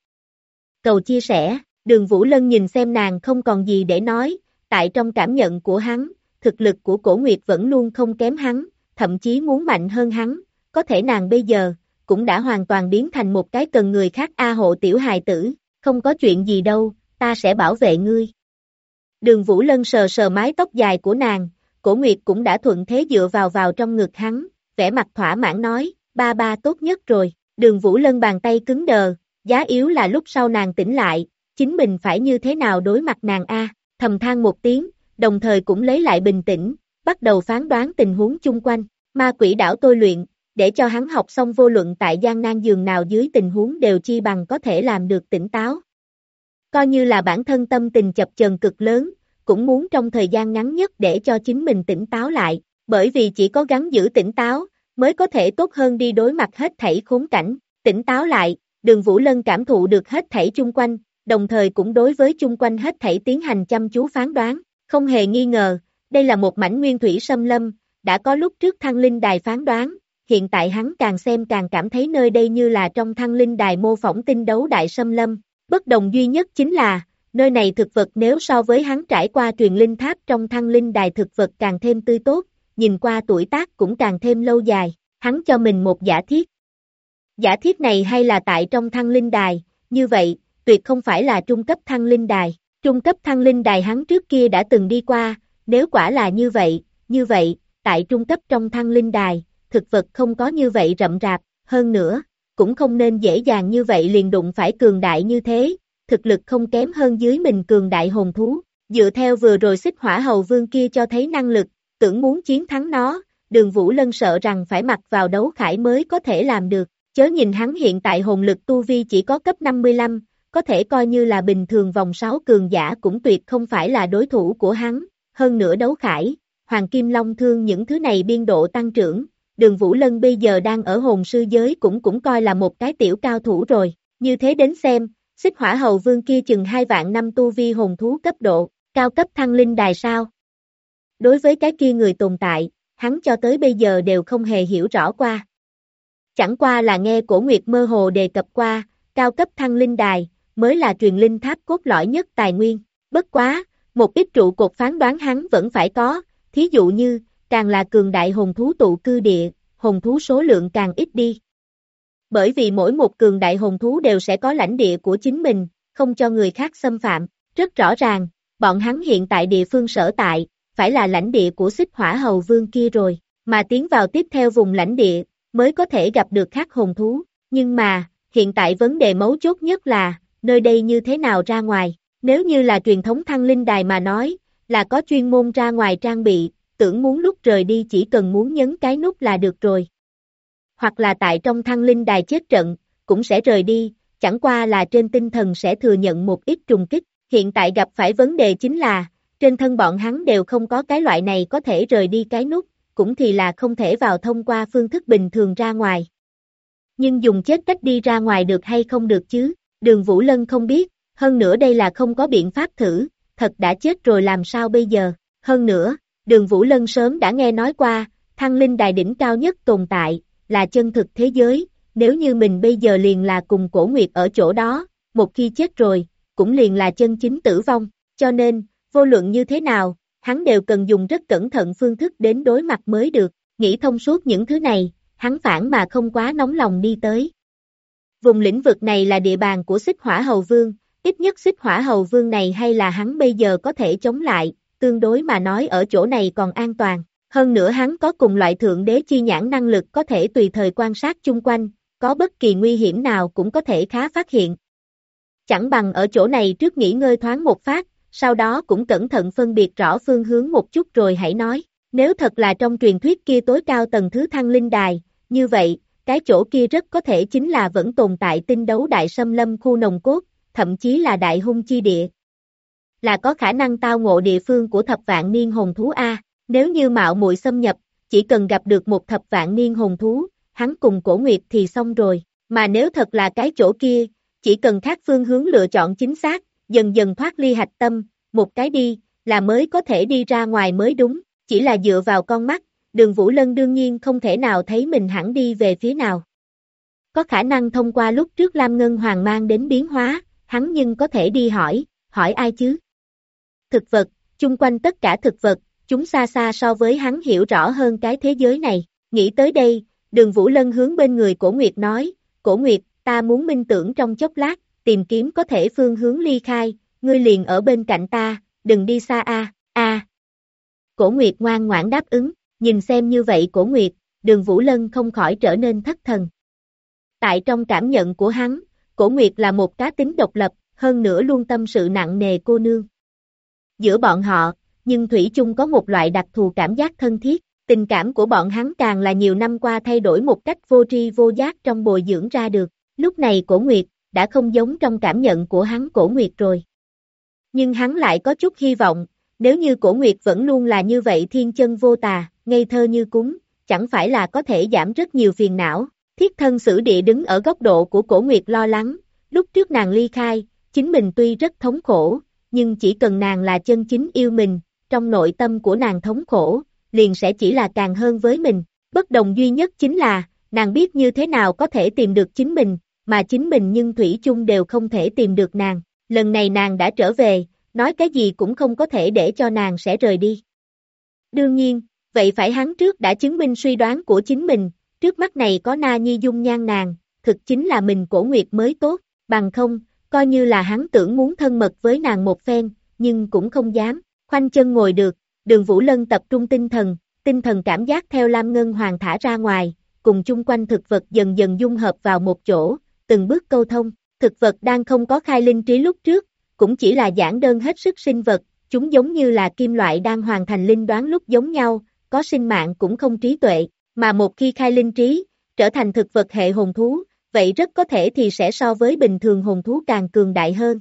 Speaker 2: Cầu chia sẻ, Đường Vũ Lân nhìn xem nàng không còn gì để nói, tại trong cảm nhận của hắn, thực lực của Cổ Nguyệt vẫn luôn không kém hắn, thậm chí muốn mạnh hơn hắn, có thể nàng bây giờ, cũng đã hoàn toàn biến thành một cái cần người khác hộ tiểu hài tử, không có chuyện gì đâu, ta sẽ bảo vệ ngươi. Đường Vũ Lân sờ sờ mái tóc dài của nàng, Cổ Nguyệt cũng đã thuận thế dựa vào trong ngực hắn, vẻ mặt thỏa mãn nói, ba ba tốt nhất rồi, Đường Vũ Lân bàn tay cứng đờ, giá yếu là lúc sau nàng tỉnh lại, chính mình phải như thế nào đối mặt nàng thầm than một tiếng, đồng thời cũng lấy lại bình tĩnh, bắt đầu phán đoán tình huống chung quanh, ma quỷ đảo tôi luyện, để cho hắn học xong vô luận tại gian nan giường nào dưới tình huống đều chi bằng có thể làm được tỉnh táo. Coi như là bản thân tâm tình chập chờn cực lớn, cũng muốn trong thời gian ngắn nhất để cho chính mình tỉnh táo lại, bởi vì chỉ có gắng giữ tỉnh táo, mới có thể tốt hơn đi đối mặt hết thảy khốn cảnh, tỉnh táo lại, Đường Vũ Lân cảm thụ được hết thảy chung quanh, đồng thời cũng đối với chung quanh hết thảy tiến hành chăm chú phán đoán. Không hề nghi ngờ, đây là một mảnh nguyên thủy xâm lâm, đã có lúc trước Thăng Linh Đài phán đoán, hiện tại hắn càng xem càng cảm thấy nơi đây như là trong Thăng Linh Đài mô phỏng tinh đấu đại xâm lâm. Bất đồng duy nhất chính là, nơi này thực vật nếu so với hắn trải qua truyền linh tháp trong Thăng Linh Đài thực vật càng thêm tươi tốt, nhìn qua tuổi tác cũng càng thêm lâu dài. Hắn cho mình một giả thiết. Giả thiết này hay là tại trong Thăng Linh Đài, như vậy, tuyệt không phải là trung cấp Thăng Linh Đài. Trung cấp Thăng Linh Đài hắn trước kia đã từng đi qua, nếu quả là như vậy, tại trung cấp trong Thăng Linh Đài, thực vật không có như vậy rậm rạp, hơn nữa, cũng không nên dễ dàng như vậy liền đụng phải cường đại như thế, thực lực không kém hơn dưới mình cường đại hồn thú. Dựa theo vừa rồi Xích Hỏa Hầu Vương kia cho thấy năng lực, tưởng muốn chiến thắng nó, Đường Vũ Lân sợ rằng phải mặc vào đấu khải mới có thể làm được, chớ nhìn hắn hiện tại hồn lực tu vi chỉ có cấp 55, có thể coi như là bình thường vòng 6 cường giả cũng tuyệt không phải là đối thủ của hắn, hơn nữa đấu khải, Hoàng Kim Long Thương những thứ này biên độ tăng trưởng, Đường Vũ Lân bây giờ đang ở hồn sư giới cũng coi là một cái tiểu cao thủ rồi, như thế đến xem, Xích Hỏa Hầu Vương kia chừng 2 vạn năm tu vi hồn thú cấp độ, cao cấp Thăng Linh Đài sao? Đối với cái kia người tồn tại, hắn cho tới bây giờ đều không hề hiểu rõ qua. Chẳng qua là nghe Cổ Nguyệt mơ hồ đề cập qua, cao cấp Thăng Linh Đài, mới là truyền linh tháp cốt lõi nhất tài nguyên. Bất quá, một ít trụ cột phán đoán hắn vẫn phải có, thí dụ như, càng là cường đại hồn thú tụ cư địa, hồn thú số lượng càng ít đi. Bởi vì mỗi một cường đại hồn thú đều sẽ có lãnh địa của chính mình, không cho người khác xâm phạm. Rất rõ ràng, bọn hắn hiện tại địa phương sở tại, phải là lãnh địa của Xích Hỏa Hầu Vương kia rồi, mà tiến vào tiếp theo vùng lãnh địa, mới có thể gặp được khác hồn thú. Nhưng mà, hiện tại vấn đề mấu chốt nhất là, nơi đây như thế nào ra ngoài? Nếu như là truyền thống Thăng Linh Đài mà nói, là có chuyên môn ra ngoài trang bị, tưởng muốn lúc rời đi chỉ cần muốn nhấn cái nút là được rồi. Hoặc là tại trong Thăng Linh Đài chết trận, cũng sẽ rời đi, chẳng qua là trên tinh thần sẽ thừa nhận một ít trùng kích. Hiện tại gặp phải vấn đề chính là, trên thân bọn hắn đều không có cái loại này có thể rời đi cái nút, cũng thì là không thể vào thông qua phương thức bình thường ra ngoài. Nhưng dùng chết cách đi ra ngoài được hay không được chứ? Đường Vũ Lân không biết, hơn nữa đây là không có biện pháp thử, thật đã chết rồi làm sao bây giờ? Hơn nữa, Đường Vũ Lân sớm đã nghe nói qua, Thăng Linh Đài đỉnh cao nhất tồn tại, là chân thực thế giới, nếu như mình bây giờ liền là cùng Cổ Nguyệt ở chỗ đó, một khi chết rồi, cũng liền là chân chính tử vong, cho nên, vô luận như thế nào, hắn đều cần dùng rất cẩn thận phương thức đến đối mặt mới được, nghĩ thông suốt những thứ này, hắn phản mà không quá nóng lòng đi tới. Vùng lĩnh vực này là địa bàn của Xích Hỏa Hầu Vương, ít nhất Xích Hỏa Hầu Vương này hay là hắn bây giờ có thể chống lại, tương đối mà nói ở chỗ này còn an toàn, hơn nữa hắn có cùng loại thượng đế chi nhãn năng lực có thể tùy thời quan sát chung quanh, có bất kỳ nguy hiểm nào cũng có thể khá phát hiện. Chẳng bằng ở chỗ này trước nghỉ ngơi thoáng một phát, sau đó cũng cẩn thận phân biệt rõ phương hướng một chút rồi hãy nói, nếu thật là trong truyền thuyết kia tối cao tầng thứ Thăng Linh Đài, như vậy, cái chỗ kia rất có thể chính là vẫn tồn tại tinh đấu đại xâm lâm khu nồng cốt, thậm chí là đại hung chi địa. Là có khả năng tao ngộ địa phương của thập vạn niên hồn thú A, nếu như mạo muội xâm nhập, chỉ cần gặp được một thập vạn niên hồn thú, hắn cùng Cổ Nguyệt thì xong rồi, mà nếu thật là cái chỗ kia, chỉ cần khác phương hướng lựa chọn chính xác, dần dần thoát ly hạch tâm, một cái đi, là mới có thể đi ra ngoài mới đúng, chỉ là dựa vào con mắt, Đường Vũ Lân đương nhiên không thể nào thấy mình hẳn đi về phía nào. Có khả năng thông qua lúc trước Lam Ngân Hoàng mang đến biến hóa, hắn nhưng có thể đi hỏi ai chứ? Thực vật, chung quanh tất cả thực vật, chúng xa xa so với hắn hiểu rõ hơn cái thế giới này. Nghĩ tới đây, Đường Vũ Lân hướng bên người Cổ Nguyệt nói, Cổ Nguyệt, ta muốn minh tưởng trong chốc lát, tìm kiếm có thể phương hướng ly khai, ngươi liền ở bên cạnh ta, đừng đi xa a. Cổ Nguyệt ngoan ngoãn đáp ứng, nhìn xem như vậy Cổ Nguyệt, Đường Vũ Lân không khỏi trở nên thất thần. Tại trong cảm nhận của hắn, Cổ Nguyệt là một cá tính độc lập, hơn nữa luôn tâm sự nặng nề cô nương. Giữa bọn họ, nhưng thủy chung có một loại đặc thù cảm giác thân thiết, tình cảm của bọn hắn càng là nhiều năm qua thay đổi một cách vô tri vô giác trong bồi dưỡng ra được. Lúc này Cổ Nguyệt đã không giống trong cảm nhận của hắn Cổ Nguyệt rồi. Nhưng hắn lại có chút hy vọng, nếu như Cổ Nguyệt vẫn luôn là như vậy thiên chân vô tà, ngây thơ như cúng, chẳng phải là có thể giảm rất nhiều phiền não. Thiết thân Sử Địa đứng ở góc độ của Cổ Nguyệt lo lắng, lúc trước nàng ly khai, chính mình tuy rất thống khổ, nhưng chỉ cần nàng là chân chính yêu mình, trong nội tâm của nàng thống khổ, liền sẽ chỉ là càng hơn với mình. Bất đồng duy nhất chính là, nàng biết như thế nào có thể tìm được chính mình, mà chính mình nhưng thủy chung đều không thể tìm được nàng. Lần này nàng đã trở về, nói cái gì cũng không có thể để cho nàng sẽ rời đi. Đương nhiên, vậy phải hắn trước đã chứng minh suy đoán của chính mình, trước mắt này có Na Nhi dung nhan nàng, thực chính là mình Cổ Nguyệt mới tốt, bằng không, coi như là hắn tưởng muốn thân mật với nàng một phen, nhưng cũng không dám, khoanh chân ngồi được, Đường Vũ Lân tập trung tinh thần cảm giác theo Lam Ngân Hoàng thả ra ngoài, cùng chung quanh thực vật dần dần dung hợp vào một chỗ, từng bước câu thông, thực vật đang không có khai linh trí lúc trước, cũng chỉ là giản đơn hết sức sinh vật, chúng giống như là kim loại đang hoàn thành linh đoán lúc giống nhau, có sinh mạng cũng không trí tuệ, mà một khi khai linh trí, trở thành thực vật hệ hồn thú, vậy rất có thể thì sẽ so với bình thường hồn thú càng cường đại hơn.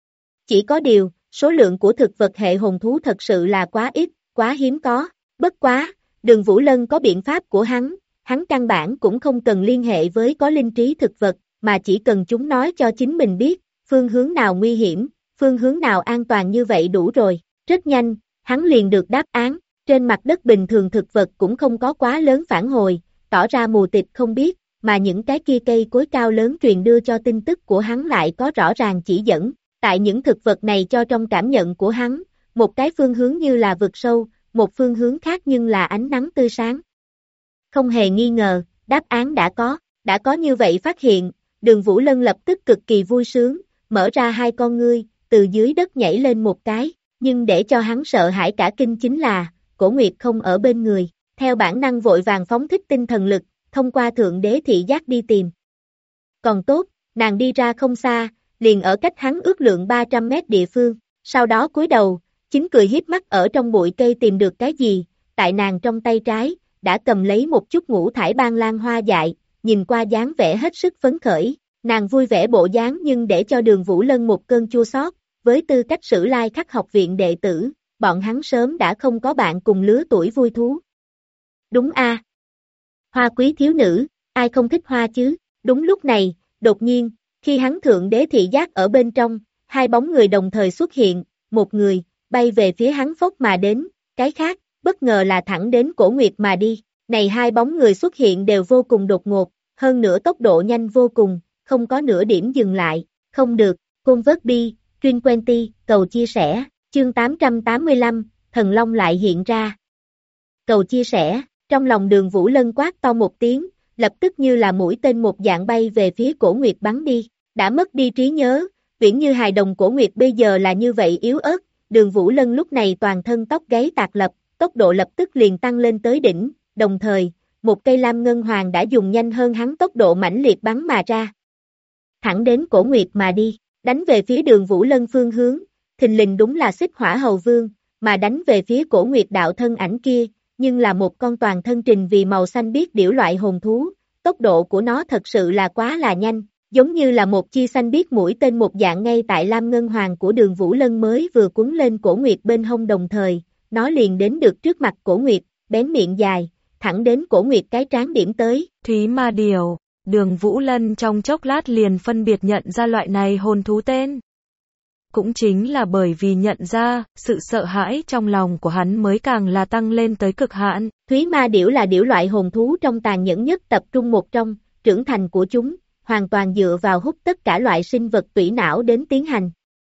Speaker 2: Chỉ có điều, số lượng của thực vật hệ hồn thú thật sự là quá ít, quá hiếm có, bất quá, Đường Vũ Lân có biện pháp của hắn căn bản cũng không cần liên hệ với có linh trí thực vật, mà chỉ cần chúng nói cho chính mình biết, phương hướng nào nguy hiểm, phương hướng nào an toàn như vậy đủ rồi, rất nhanh, hắn liền được đáp án, trên mặt đất bình thường thực vật cũng không có quá lớn phản hồi, tỏ ra mù tịt không biết, mà những cái kia cây cối cao lớn truyền đưa cho tin tức của hắn lại có rõ ràng chỉ dẫn, tại những thực vật này cho trong cảm nhận của hắn, một cái phương hướng như là vực sâu, một phương hướng khác nhưng là ánh nắng tươi sáng. Không hề nghi ngờ, đáp án đã có như vậy phát hiện, Đường Vũ Lân lập tức cực kỳ vui sướng, mở ra hai con ngươi, từ dưới đất nhảy lên một cái, nhưng để cho hắn sợ hãi cả kinh chính là, Cổ Nguyệt không ở bên người, theo bản năng vội vàng phóng thích tinh thần lực, thông qua thượng đế thị giác đi tìm. Còn tốt, nàng đi ra không xa, liền ở cách hắn ước lượng 300 mét địa phương, sau đó cúi đầu, chính cười hiếp mắt ở trong bụi cây tìm được cái gì, tại nàng trong tay trái, đã cầm lấy một chút ngũ thải ban lan hoa dại, nhìn qua dáng vẻ hết sức phấn khởi, nàng vui vẻ bộ dáng nhưng để cho Đường Vũ Lân một cơn chua xót, với tư cách Sử Lai Khắc học viện đệ tử, bọn hắn sớm đã không có bạn cùng lứa tuổi vui thú. Đúng a, hoa quý thiếu nữ, ai không thích hoa chứ, đúng lúc này, đột nhiên, khi hắn thượng đế thị giác ở bên trong, hai bóng người đồng thời xuất hiện, một người, bay về phía hắn phốc mà đến, cái khác, bất ngờ là thẳng đến Cổ Nguyệt mà đi, này hai bóng người xuất hiện đều vô cùng đột ngột, hơn nữa tốc độ nhanh vô cùng, không có nửa điểm dừng lại, không được, Convert Truyền Quenty, cầu chia sẻ, chương 885, Thần Long lại hiện ra. Cầu chia sẻ, trong lòng Đường Vũ Lân quát to một tiếng, lập tức như là mũi tên một dạng bay về phía Cổ Nguyệt bắn đi, đã mất đi trí nhớ, viễn như hài đồng Cổ Nguyệt bây giờ là như vậy yếu ớt, Đường Vũ Lân lúc này toàn thân tóc gáy tạc lập, tốc độ lập tức liền tăng lên tới đỉnh, đồng thời, một cây lam ngân hoàng đã dùng nhanh hơn hắn tốc độ mãnh liệt bắn mà ra. Thẳng đến Cổ Nguyệt mà đi, đánh về phía Đường Vũ Lân phương hướng, thình lình đúng là Xích Hỏa Hầu Vương, mà đánh về phía Cổ Nguyệt đạo thân ảnh kia, nhưng là một con toàn thân trình vì màu xanh biếc điểu loại hồn thú, tốc độ của nó thật sự là quá là nhanh, giống như là một chi xanh biếc mũi tên một dạng ngay tại lam ngân hoàng của Đường Vũ Lân mới vừa quấn lên Cổ Nguyệt bên hông đồng thời, nó liền đến được trước mặt Cổ Nguyệt, bén miệng dài, thẳng đến Cổ Nguyệt cái trán điểm tới.
Speaker 3: Thúy Ma Điểu, Đường Vũ Lân trong chốc lát liền phân biệt nhận ra loại này hồn thú tên. Cũng chính là bởi vì nhận ra, sự sợ hãi trong lòng của hắn mới càng là tăng lên tới cực hạn.
Speaker 2: Thúy Ma Điểu là điểu loại hồn thú trong tàn nhẫn nhất tập trung một trong, trưởng thành của chúng, hoàn toàn dựa vào hút tất cả loại sinh vật tủy não đến tiến hành.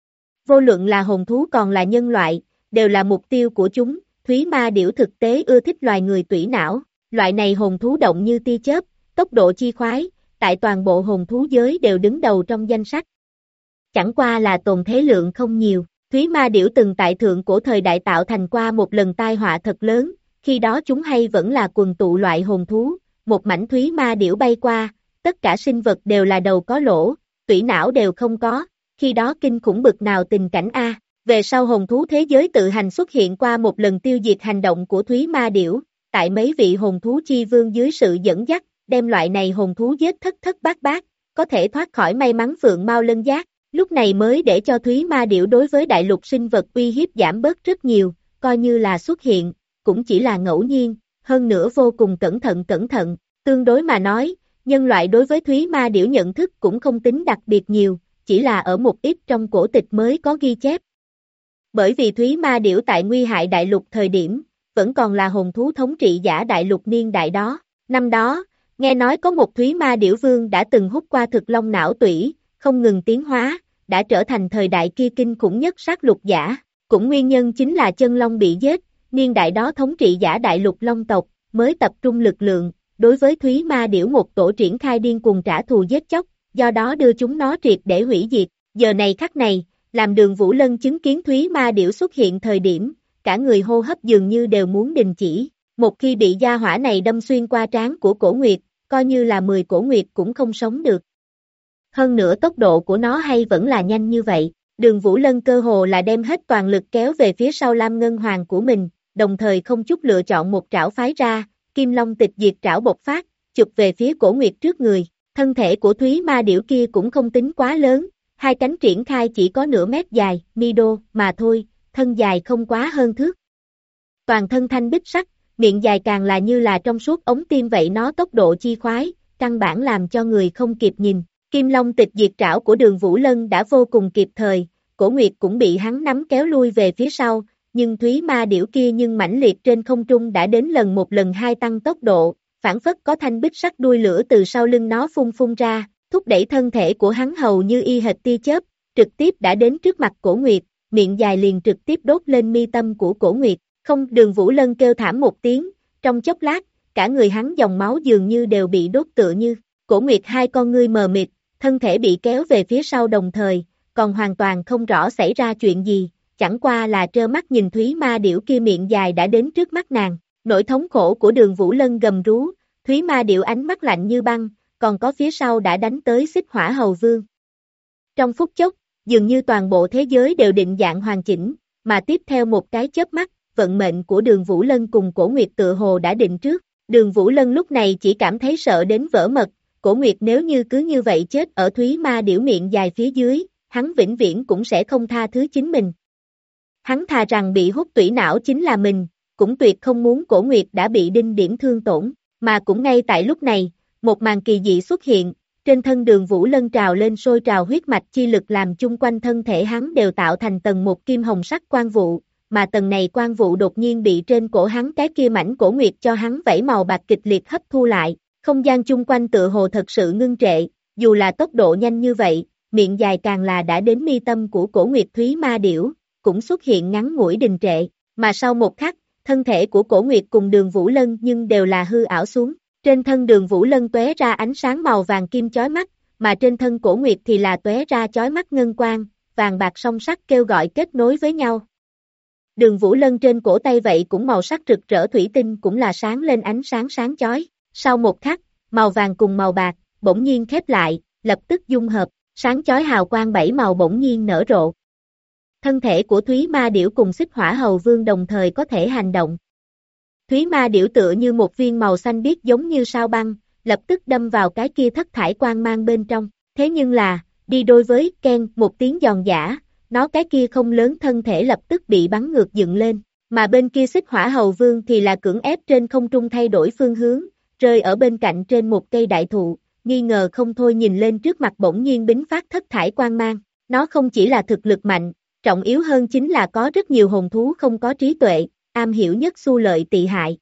Speaker 2: Vô luận là hồn thú còn là nhân loại, đều là mục tiêu của chúng, Thúy Ma Điểu thực tế ưa thích loài người tủy não, loại này hồn thú động như tia chớp, tốc độ chi khoái, tại toàn bộ hồn thú giới đều đứng đầu trong danh sách. Chẳng qua là tồn thế lượng không nhiều, Thúy Ma Điểu từng tại thượng cổ thời đại tạo thành qua một lần tai họa thật lớn, khi đó chúng hay vẫn là quần tụ loại hồn thú, một mảnh Thúy Ma Điểu bay qua, tất cả sinh vật đều là đầu có lỗ, tủy não đều không có, khi đó kinh khủng bực nào tình cảnh a. Về sau hồn thú thế giới tự hành xuất hiện qua một lần tiêu diệt hành động của Thúy Ma Điểu, tại mấy vị hồn thú chi vương dưới sự dẫn dắt, đem loại này hồn thú giết thất thất bát bát, có thể thoát khỏi may mắn phượng mau lân giác, lúc này mới để cho Thúy Ma Điểu đối với đại lục sinh vật uy hiếp giảm bớt rất nhiều, coi như là xuất hiện, cũng chỉ là ngẫu nhiên, hơn nữa vô cùng cẩn thận, tương đối mà nói, nhân loại đối với Thúy Ma Điểu nhận thức cũng không tính đặc biệt nhiều, chỉ là ở một ít trong cổ tịch mới có ghi chép. Bởi vì Thúy Ma Điểu tại Nguy Hại Đại Lục thời điểm, vẫn còn là hồn thú thống trị giả đại lục niên đại đó. Năm đó, nghe nói có một Thúy Ma Điểu Vương đã từng hút qua thực long não tủy, không ngừng tiến hóa, đã trở thành thời đại kia kinh khủng nhất sát lục giả. Cũng nguyên nhân chính là chân long bị giết, niên đại đó thống trị giả đại lục long tộc, mới tập trung lực lượng, đối với Thúy Ma Điểu một tổ triển khai điên cuồng trả thù giết chóc, do đó đưa chúng nó triệt để hủy diệt. Giờ này khắc này, làm Đường Vũ Lân chứng kiến Thúy Ma Điểu xuất hiện thời điểm, cả người hô hấp dường như đều muốn đình chỉ. Một khi bị gia hỏa này đâm xuyên qua trán của Cổ Nguyệt, coi như là 10 Cổ Nguyệt cũng không sống được. Hơn nữa tốc độ của nó hay vẫn là nhanh như vậy, Đường Vũ Lân cơ hồ là đem hết toàn lực kéo về phía sau Lam Ngân Hoàng của mình, đồng thời không chút lựa chọn một trảo phái ra, Kim Long Tịch Diệt trảo bộc phát, chụp về phía Cổ Nguyệt trước người. Thân thể của Thúy Ma Điểu kia cũng không tính quá lớn, hai cánh triển khai chỉ có nửa mét dài, mi-đô mà thôi, thân dài không quá hơn thước. Toàn thân thanh bích sắc, miệng dài càng là như là trong suốt ống tim vậy, nó tốc độ chi khoái, căn bản làm cho người không kịp nhìn. Kim Long Tịch Diệt trảo của Đường Vũ Lân đã vô cùng kịp thời, Cổ Nguyệt cũng bị hắn nắm kéo lui về phía sau, nhưng Thúy Ma Điểu kia nhưng mãnh liệt trên không trung đã đến lần một lần hai tăng tốc độ, phản phất có thanh bích sắc đuôi lửa từ sau lưng nó phun ra, thúc đẩy thân thể của hắn hầu như y hệt tia chớp, trực tiếp đã đến trước mặt Cổ Nguyệt, miệng dài liền trực tiếp đốt lên mi tâm của Cổ Nguyệt. Không, Đường Vũ Lân kêu thảm một tiếng, trong chốc lát, cả người hắn dòng máu dường như đều bị đốt tựa như. Cổ Nguyệt hai con ngươi mờ mịt, thân thể bị kéo về phía sau đồng thời, còn hoàn toàn không rõ xảy ra chuyện gì, chẳng qua là trơ mắt nhìn Thúy Ma Điểu kia miệng dài đã đến trước mắt nàng. Nỗi thống khổ của Đường Vũ Lân gầm rú, Thúy Ma Điểu ánh mắt lạnh như băng, còn có phía sau đã đánh tới Xích Hỏa Hầu Vương. Trong phút chốc, dường như toàn bộ thế giới đều định dạng hoàn chỉnh, mà tiếp theo một cái chớp mắt, vận mệnh của Đường Vũ Lân cùng Cổ Nguyệt tựa hồ đã định trước. Đường Vũ Lân lúc này chỉ cảm thấy sợ đến vỡ mật, Cổ Nguyệt nếu như cứ như vậy chết ở Thúy Ma Điểu miệng dài phía dưới, hắn vĩnh viễn cũng sẽ không tha thứ chính mình. Hắn thà rằng bị hút tủy não chính là mình, cũng tuyệt không muốn Cổ Nguyệt đã bị đinh điểm thương tổn, mà cũng ngay tại lúc này, một màn kỳ dị xuất hiện, trên thân Đường Vũ Lân trào lên sôi trào huyết mạch chi lực làm chung quanh thân thể hắn đều tạo thành tầng một kim hồng sắc quang vụ, mà tầng này quang vụ đột nhiên bị trên cổ hắn cái kia mảnh Cổ Nguyệt cho hắn vảy màu bạc kịch liệt hấp thu lại, không gian chung quanh tựa hồ thật sự ngưng trệ, dù là tốc độ nhanh như vậy, miệng dài càng là đã đến mi tâm của Cổ Nguyệt Thúy Ma Điểu, cũng xuất hiện ngắn ngủi đình trệ, mà sau một khắc, thân thể của Cổ Nguyệt cùng Đường Vũ Lân nhưng đều là hư ảo xuống. Trên thân Đường Vũ Lân tóe ra ánh sáng màu vàng kim chói mắt, mà trên thân Cổ Nguyệt thì là tóe ra chói mắt ngân quang, vàng bạc song sắc kêu gọi kết nối với nhau. Đường Vũ Lân trên cổ tay vậy cũng màu sắc rực rỡ thủy tinh cũng là sáng lên ánh sáng sáng chói. Sau một khắc, màu vàng cùng màu bạc, bỗng nhiên khép lại, lập tức dung hợp, sáng chói hào quang bảy màu bỗng nhiên nở rộ. Thân thể của Thúy Ma Điểu cùng Xích Hỏa Hầu Vương đồng thời có thể hành động. Thúy Ma Điểu tựa như một viên màu xanh biếc giống như sao băng, lập tức đâm vào cái kia thất thải quang mang bên trong. Thế nhưng là, đi đôi với keng một tiếng giòn giã, nó cái kia không lớn thân thể lập tức bị bắn ngược dựng lên, mà bên kia Xích Hỏa Hầu Vương thì là cưỡng ép trên không trung thay đổi phương hướng, rơi ở bên cạnh trên một cây đại thụ, nghi ngờ không thôi nhìn lên trước mặt bỗng nhiên bính phát thất thải quang mang. Nó không chỉ là thực lực mạnh, trọng yếu hơn chính là có rất nhiều hồn thú không có trí tuệ, am hiểu nhất xu lợi tị hại.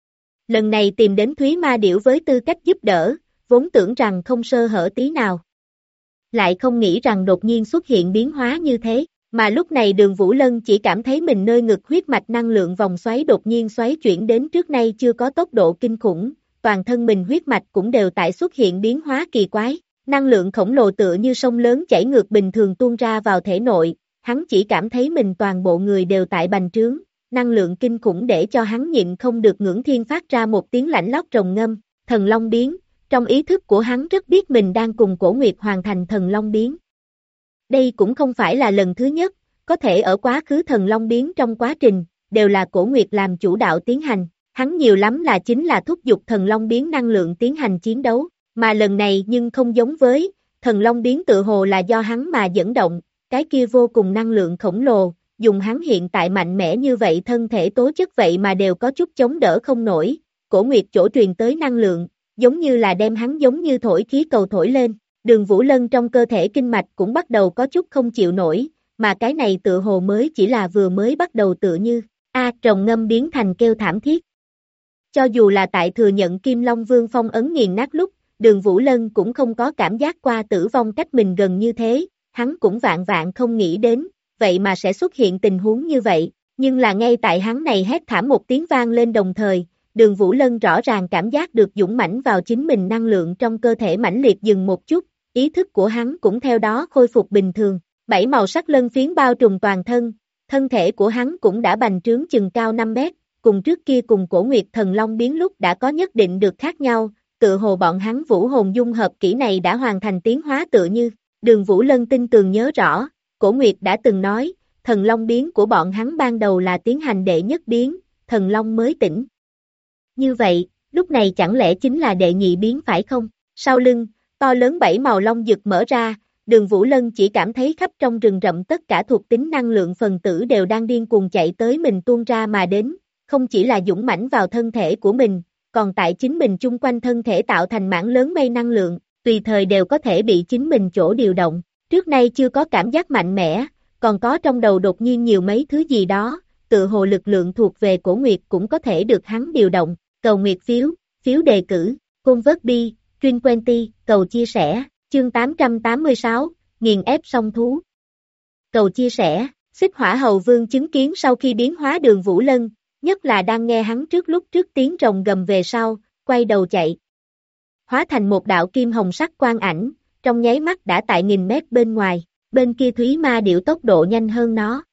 Speaker 2: Lần này tìm đến Thúy Ma Điểu với tư cách giúp đỡ, vốn tưởng rằng không sơ hở tí nào. Lại không nghĩ rằng đột nhiên xuất hiện biến hóa như thế, mà lúc này Đường Vũ Lân chỉ cảm thấy mình nơi ngực huyết mạch năng lượng vòng xoáy đột nhiên xoáy chuyển đến trước nay chưa có tốc độ kinh khủng, toàn thân mình huyết mạch cũng đều tại xuất hiện biến hóa kỳ quái, năng lượng khổng lồ tựa như sông lớn chảy ngược bình thường tuôn ra vào thể nội, hắn chỉ cảm thấy mình toàn bộ người đều tại bành trướng. Năng lượng kinh khủng để cho hắn nhịn không được ngưỡng thiên phát ra một tiếng lạnh lót rồng ngâm, thần long biến, trong ý thức của hắn rất biết mình đang cùng Cổ Nguyệt hoàn thành thần long biến. Đây cũng không phải là lần thứ nhất, có thể ở quá khứ thần long biến trong quá trình, đều là Cổ Nguyệt làm chủ đạo tiến hành, hắn nhiều lắm là chính là thúc giục thần long biến năng lượng tiến hành chiến đấu, mà lần này nhưng không giống với, thần long biến tự hồ là do hắn mà dẫn động, cái kia vô cùng năng lượng khổng lồ. Dùng hắn hiện tại mạnh mẽ như vậy thân thể tố chất vậy mà đều có chút chống đỡ không nổi, Cổ Nguyệt chỗ truyền tới năng lượng, giống như là đem hắn giống như thổi khí cầu thổi lên, Đường Vũ Lân trong cơ thể kinh mạch cũng bắt đầu có chút không chịu nổi, mà cái này tựa hồ mới chỉ là vừa mới bắt đầu tựa như, rồng ngâm biến thành kêu thảm thiết. Cho dù là tại thừa nhận Kim Long Vương phong ấn nghiền nát lúc, Đường Vũ Lân cũng không có cảm giác qua tử vong cách mình gần như thế, hắn cũng vạn vạn không nghĩ đến, vậy mà sẽ xuất hiện tình huống như vậy, nhưng là ngay tại hắn này hét thảm một tiếng vang lên đồng thời, Đường Vũ Lân rõ ràng cảm giác được dũng mãnh vào chính mình năng lượng trong cơ thể mãnh liệt dừng một chút, ý thức của hắn cũng theo đó khôi phục bình thường, 7 màu sắc lân phiến bao trùm toàn thân, thân thể của hắn cũng đã bành trướng chừng cao 5 mét, cùng trước kia cùng Cổ Nguyệt Thần Long biến lúc đã có nhất định được khác nhau, tựa hồ bọn hắn vũ hồn dung hợp kỹ này đã hoàn thành tiến hóa tựa như, Đường Vũ Lân tin tường nhớ rõ, Cổ Nguyệt đã từng nói, thần long biến của bọn hắn ban đầu là tiến hành đệ nhất biến, thần long mới tỉnh. Như vậy, lúc này chẳng lẽ chính là đệ nhị biến phải không? Sau lưng, to lớn 7 màu long dực mở ra, Đường Vũ Lân chỉ cảm thấy khắp trong rừng rậm tất cả thuộc tính năng lượng phần tử đều đang điên cuồng chạy tới mình tuôn ra mà đến, không chỉ là dũng mãnh vào thân thể của mình, còn tại chính mình chung quanh thân thể tạo thành mảng lớn mây năng lượng, tùy thời đều có thể bị chính mình chỗ điều động. Trước nay chưa có cảm giác mạnh mẽ, còn có trong đầu đột nhiên nhiều mấy thứ gì đó, tự hồ lực lượng thuộc về Cổ Nguyệt cũng có thể được hắn điều động. Cầu Nguyệt phiếu, phiếu đề cử, convert bi, Truyền 20, cầu chia sẻ, chương 886, nghiền ép song thú. Cầu chia sẻ, Xích Hỏa Hầu Vương chứng kiến sau khi biến hóa Đường Vũ Lân, nhất là đang nghe hắn lúc trước tiếng rồng gầm về sau, quay đầu chạy. Hóa thành một đạo kim hồng sắc quang ảnh, trong nháy mắt đã tại nghìn mét bên ngoài, bên kia Thúy Ma Điểu tốc độ nhanh hơn nó.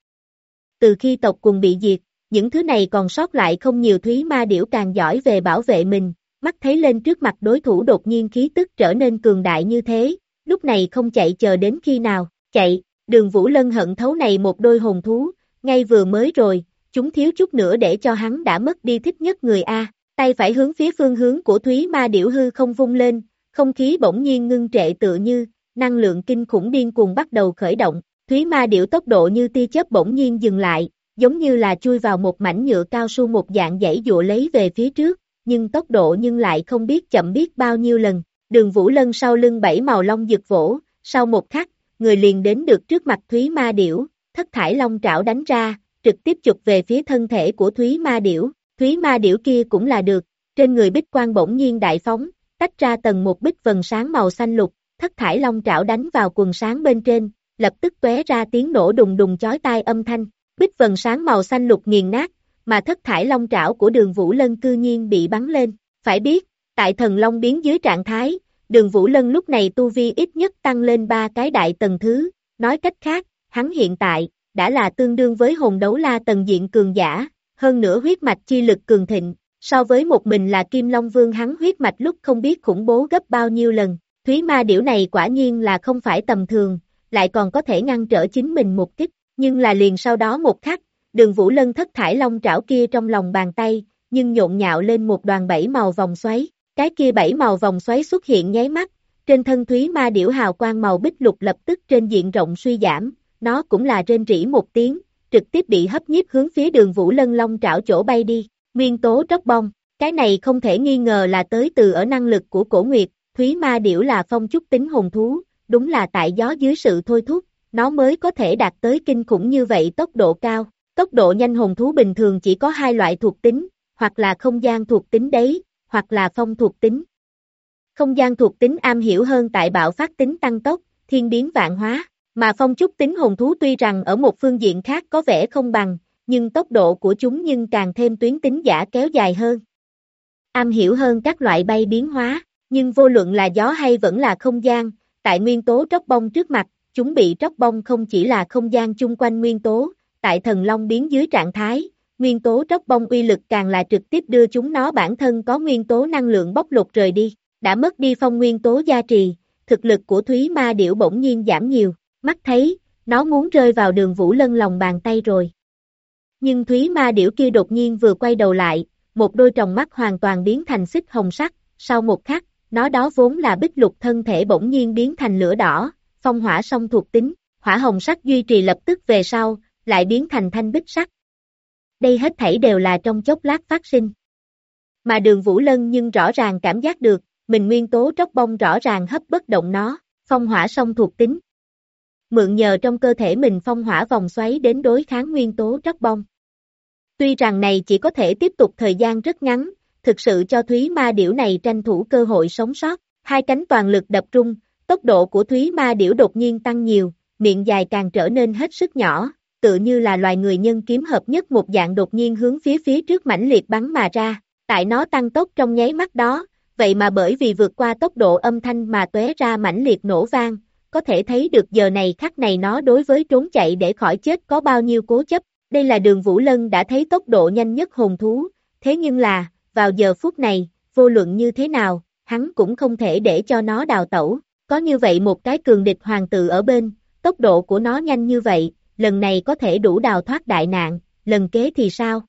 Speaker 2: Từ khi tộc cùng bị diệt, những thứ này còn sót lại không nhiều, Thúy Ma Điểu càng giỏi về bảo vệ mình, mắt thấy lên trước mặt đối thủ đột nhiên khí tức trở nên cường đại như thế, lúc này không chạy chờ đến khi nào, chạy, Đường Vũ Lân hận thấu này một đôi hồn thú, ngay vừa mới rồi, chúng thiếu chút nữa để cho hắn đã mất đi thích nhất người A, tay phải hướng phía phương hướng của Thúy Ma Điểu hư không vung lên, không khí bỗng nhiên ngưng trệ tựa như, năng lượng kinh khủng điên cuồng bắt đầu khởi động, Thúy Ma Điểu tốc độ như tia chớp bỗng nhiên dừng lại, giống như là chui vào một mảnh nhựa cao su một dạng dãy dụa lấy về phía trước, nhưng tốc độ nhưng lại không biết chậm biết bao nhiêu lần, Đường Vũ Lân sau lưng 7 màu long dực vỗ, sau một khắc, người liền đến được trước mặt Thúy Ma Điểu, thất thải long trảo đánh ra, trực tiếp chụp về phía thân thể của Thúy Ma Điểu kia cũng là được, trên người bích quang bỗng nhiên đại phóng, tách ra tầng một bích vần sáng màu xanh lục, thất thải long trảo đánh vào quần sáng bên trên, lập tức tóe ra tiếng nổ đùng đùng chói tai âm thanh, bích vần sáng màu xanh lục nghiền nát, mà thất thải long trảo của Đường Vũ Lân cư nhiên bị bắn lên, phải biết, tại thần long biến dưới trạng thái, Đường Vũ Lân lúc này tu vi ít nhất tăng lên 3 cái đại tầng thứ, nói cách khác, hắn hiện tại, đã là tương đương với hồn đấu la tầng diện cường giả, hơn nữa huyết mạch chi lực cường thịnh, so với một mình là Kim Long Vương hắn huyết mạch lúc không biết khủng bố gấp bao nhiêu lần, Thúy Ma Điểu này quả nhiên là không phải tầm thường, lại còn có thể ngăn trở chính mình một kích, nhưng là liền sau đó một khắc, Đường Vũ Lân thất thải long trảo kia trong lòng bàn tay, nhưng nhộn nhạo lên một đoàn 7 màu vòng xoáy, cái kia 7 màu vòng xoáy xuất hiện nháy mắt, trên thân Thúy Ma Điểu hào quang màu bích lục lập tức trên diện rộng suy giảm, nó cũng là rên rỉ một tiếng, trực tiếp bị hấp nhiếp hướng phía Đường Vũ Lân long trảo chỗ bay đi, nguyên tố tróc bông, cái này không thể nghi ngờ là tới từ ở năng lực của Cổ Nguyệt, Thúy Ma Điểu là phong trúc tính hồn thú, đúng là tại gió dưới sự thôi thúc, nó mới có thể đạt tới kinh khủng như vậy tốc độ cao, tốc độ nhanh hồn thú bình thường chỉ có hai loại thuộc tính, hoặc là không gian thuộc tính đấy, hoặc là phong thuộc tính. Không gian thuộc tính am hiểu hơn tại bạo phát tính tăng tốc, thiên biến vạn hóa, mà phong trúc tính hồn thú tuy rằng ở một phương diện khác có vẻ không bằng, nhưng tốc độ của chúng nhưng càng thêm tuyến tính giả kéo dài hơn. Am hiểu hơn các loại bay biến hóa, nhưng vô luận là gió hay vẫn là không gian, tại nguyên tố tróc bông trước mặt, chúng bị tróc bông không chỉ là không gian chung quanh nguyên tố, tại thần long biến dưới trạng thái, nguyên tố tróc bông uy lực càng là trực tiếp đưa chúng nó bản thân có nguyên tố năng lượng bóc lột rời đi, đã mất đi phong nguyên tố gia trì, thực lực của Thúy Ma Điểu bỗng nhiên giảm nhiều, mắt thấy, nó muốn rơi vào Đường Vũ Lân lòng bàn tay rồi. Nhưng Thúy Ma Điểu kia đột nhiên vừa quay đầu lại, một đôi tròng mắt hoàn toàn biến thành xích hồng sắc, sau một khắc, nó đó vốn là bích lục thân thể bỗng nhiên biến thành lửa đỏ, phong hỏa song thuộc tính, hỏa hồng sắc duy trì lập tức về sau, lại biến thành thanh bích sắc. Đây hết thảy đều là trong chốc lát phát sinh. Mà Đường Vũ Lân nhưng rõ ràng cảm giác được, mình nguyên tố tróc bông rõ ràng hấp bất động nó, phong hỏa song thuộc tính. Mượn nhờ trong cơ thể mình phong hỏa vòng xoáy đến đối kháng nguyên tố carbon. Tuy rằng này chỉ có thể tiếp tục thời gian rất ngắn, thực sự cho Thúy Ma Điểu này tranh thủ cơ hội sống sót. Hai cánh toàn lực đập trung, tốc độ của Thúy Ma Điểu đột nhiên tăng nhiều, miệng dài càng trở nên hết sức nhỏ, tựa như là loài người nhân kiếm hợp nhất một dạng đột nhiên hướng phía trước mãnh liệt bắn mà ra. Tại nó tăng tốc trong nháy mắt đó, vậy mà bởi vì vượt qua tốc độ âm thanh mà tóe ra mãnh liệt nổ vang, có thể thấy được giờ này khắc này nó đối với trốn chạy để khỏi chết có bao nhiêu cố chấp. Đây là Đường Vũ Lân đã thấy tốc độ nhanh nhất hồn thú, thế nhưng là, vào giờ phút này, vô luận như thế nào, hắn cũng không thể để cho nó đào tẩu. Có như vậy một cái cường địch hoàng tự ở bên, tốc độ của nó nhanh như vậy, lần này có thể đủ đào thoát đại nạn, lần kế thì sao?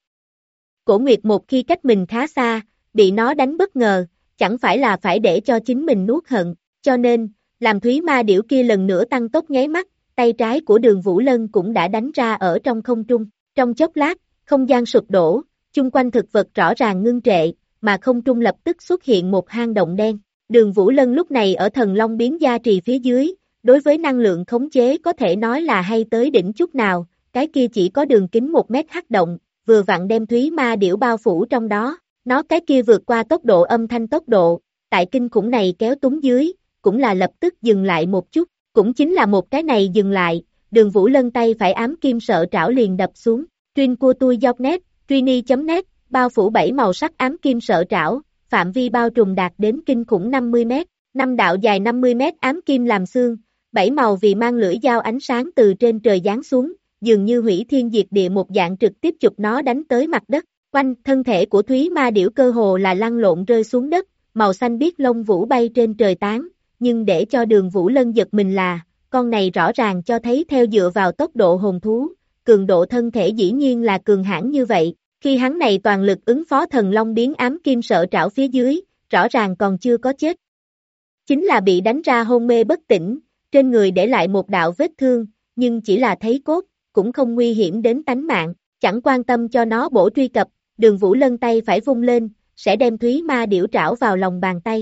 Speaker 2: Cổ Nguyệt một khi cách mình khá xa, bị nó đánh bất ngờ, chẳng phải là phải để cho chính mình nuốt hận, cho nên, làm Thúy Ma Điểu kia lần nữa tăng tốc nháy mắt, tay trái của Đường Vũ Lân cũng đã đánh ra ở trong không trung. Trong chốc lát, không gian sụp đổ, chung quanh thực vật rõ ràng ngưng trệ, mà không trung lập tức xuất hiện một hang động đen. Đường Vũ Lân lúc này ở thần long biến gia trì phía dưới, đối với năng lượng khống chế có thể nói là hay tới đỉnh chút nào, cái kia chỉ có đường kính 1 mét hắc động, vừa vặn đem Thúy Ma Điểu bao phủ trong đó, nó cái kia vượt qua tốc độ âm thanh tốc độ, tại kinh khủng này kéo túng dưới, cũng là lập tức dừng lại một chút, cũng chính là một cái này dừng lại, Đường Vũ Lân tay phải ám kim sợ trảo liền đập xuống, Truyên của tôi dọc net, Trini.net, bao phủ 7 màu sắc ám kim sợ trảo, phạm vi bao trùm đạt đến kinh khủng 50 mét, 5 đạo dài 50 mét ám kim làm xương, 7 màu vì mang lưỡi dao ánh sáng từ trên trời giáng xuống, dường như hủy thiên diệt địa một dạng trực tiếp chụp nó đánh tới mặt đất. Quanh thân thể của Thúy Ma Điểu cơ hồ là lăn lộn rơi xuống đất, màu xanh biếc lông vũ bay trên trời tán, nhưng để cho Đường Vũ Lân giật mình là, con này rõ ràng cho thấy theo dựa vào tốc độ hồn thú, cường độ thân thể dĩ nhiên là cường hãn như vậy. Khi hắn này toàn lực ứng phó thần long biến ám kim sợ trảo phía dưới, rõ ràng còn chưa có chết. Chính là bị đánh ra hôn mê bất tỉnh, trên người để lại một đạo vết thương, nhưng chỉ là thấy cốt, cũng không nguy hiểm đến tánh mạng, chẳng quan tâm cho nó bổ truy cập, Đường Vũ Lân tay phải vung lên, sẽ đem Thúy Ma Điểu trảo vào lòng bàn tay.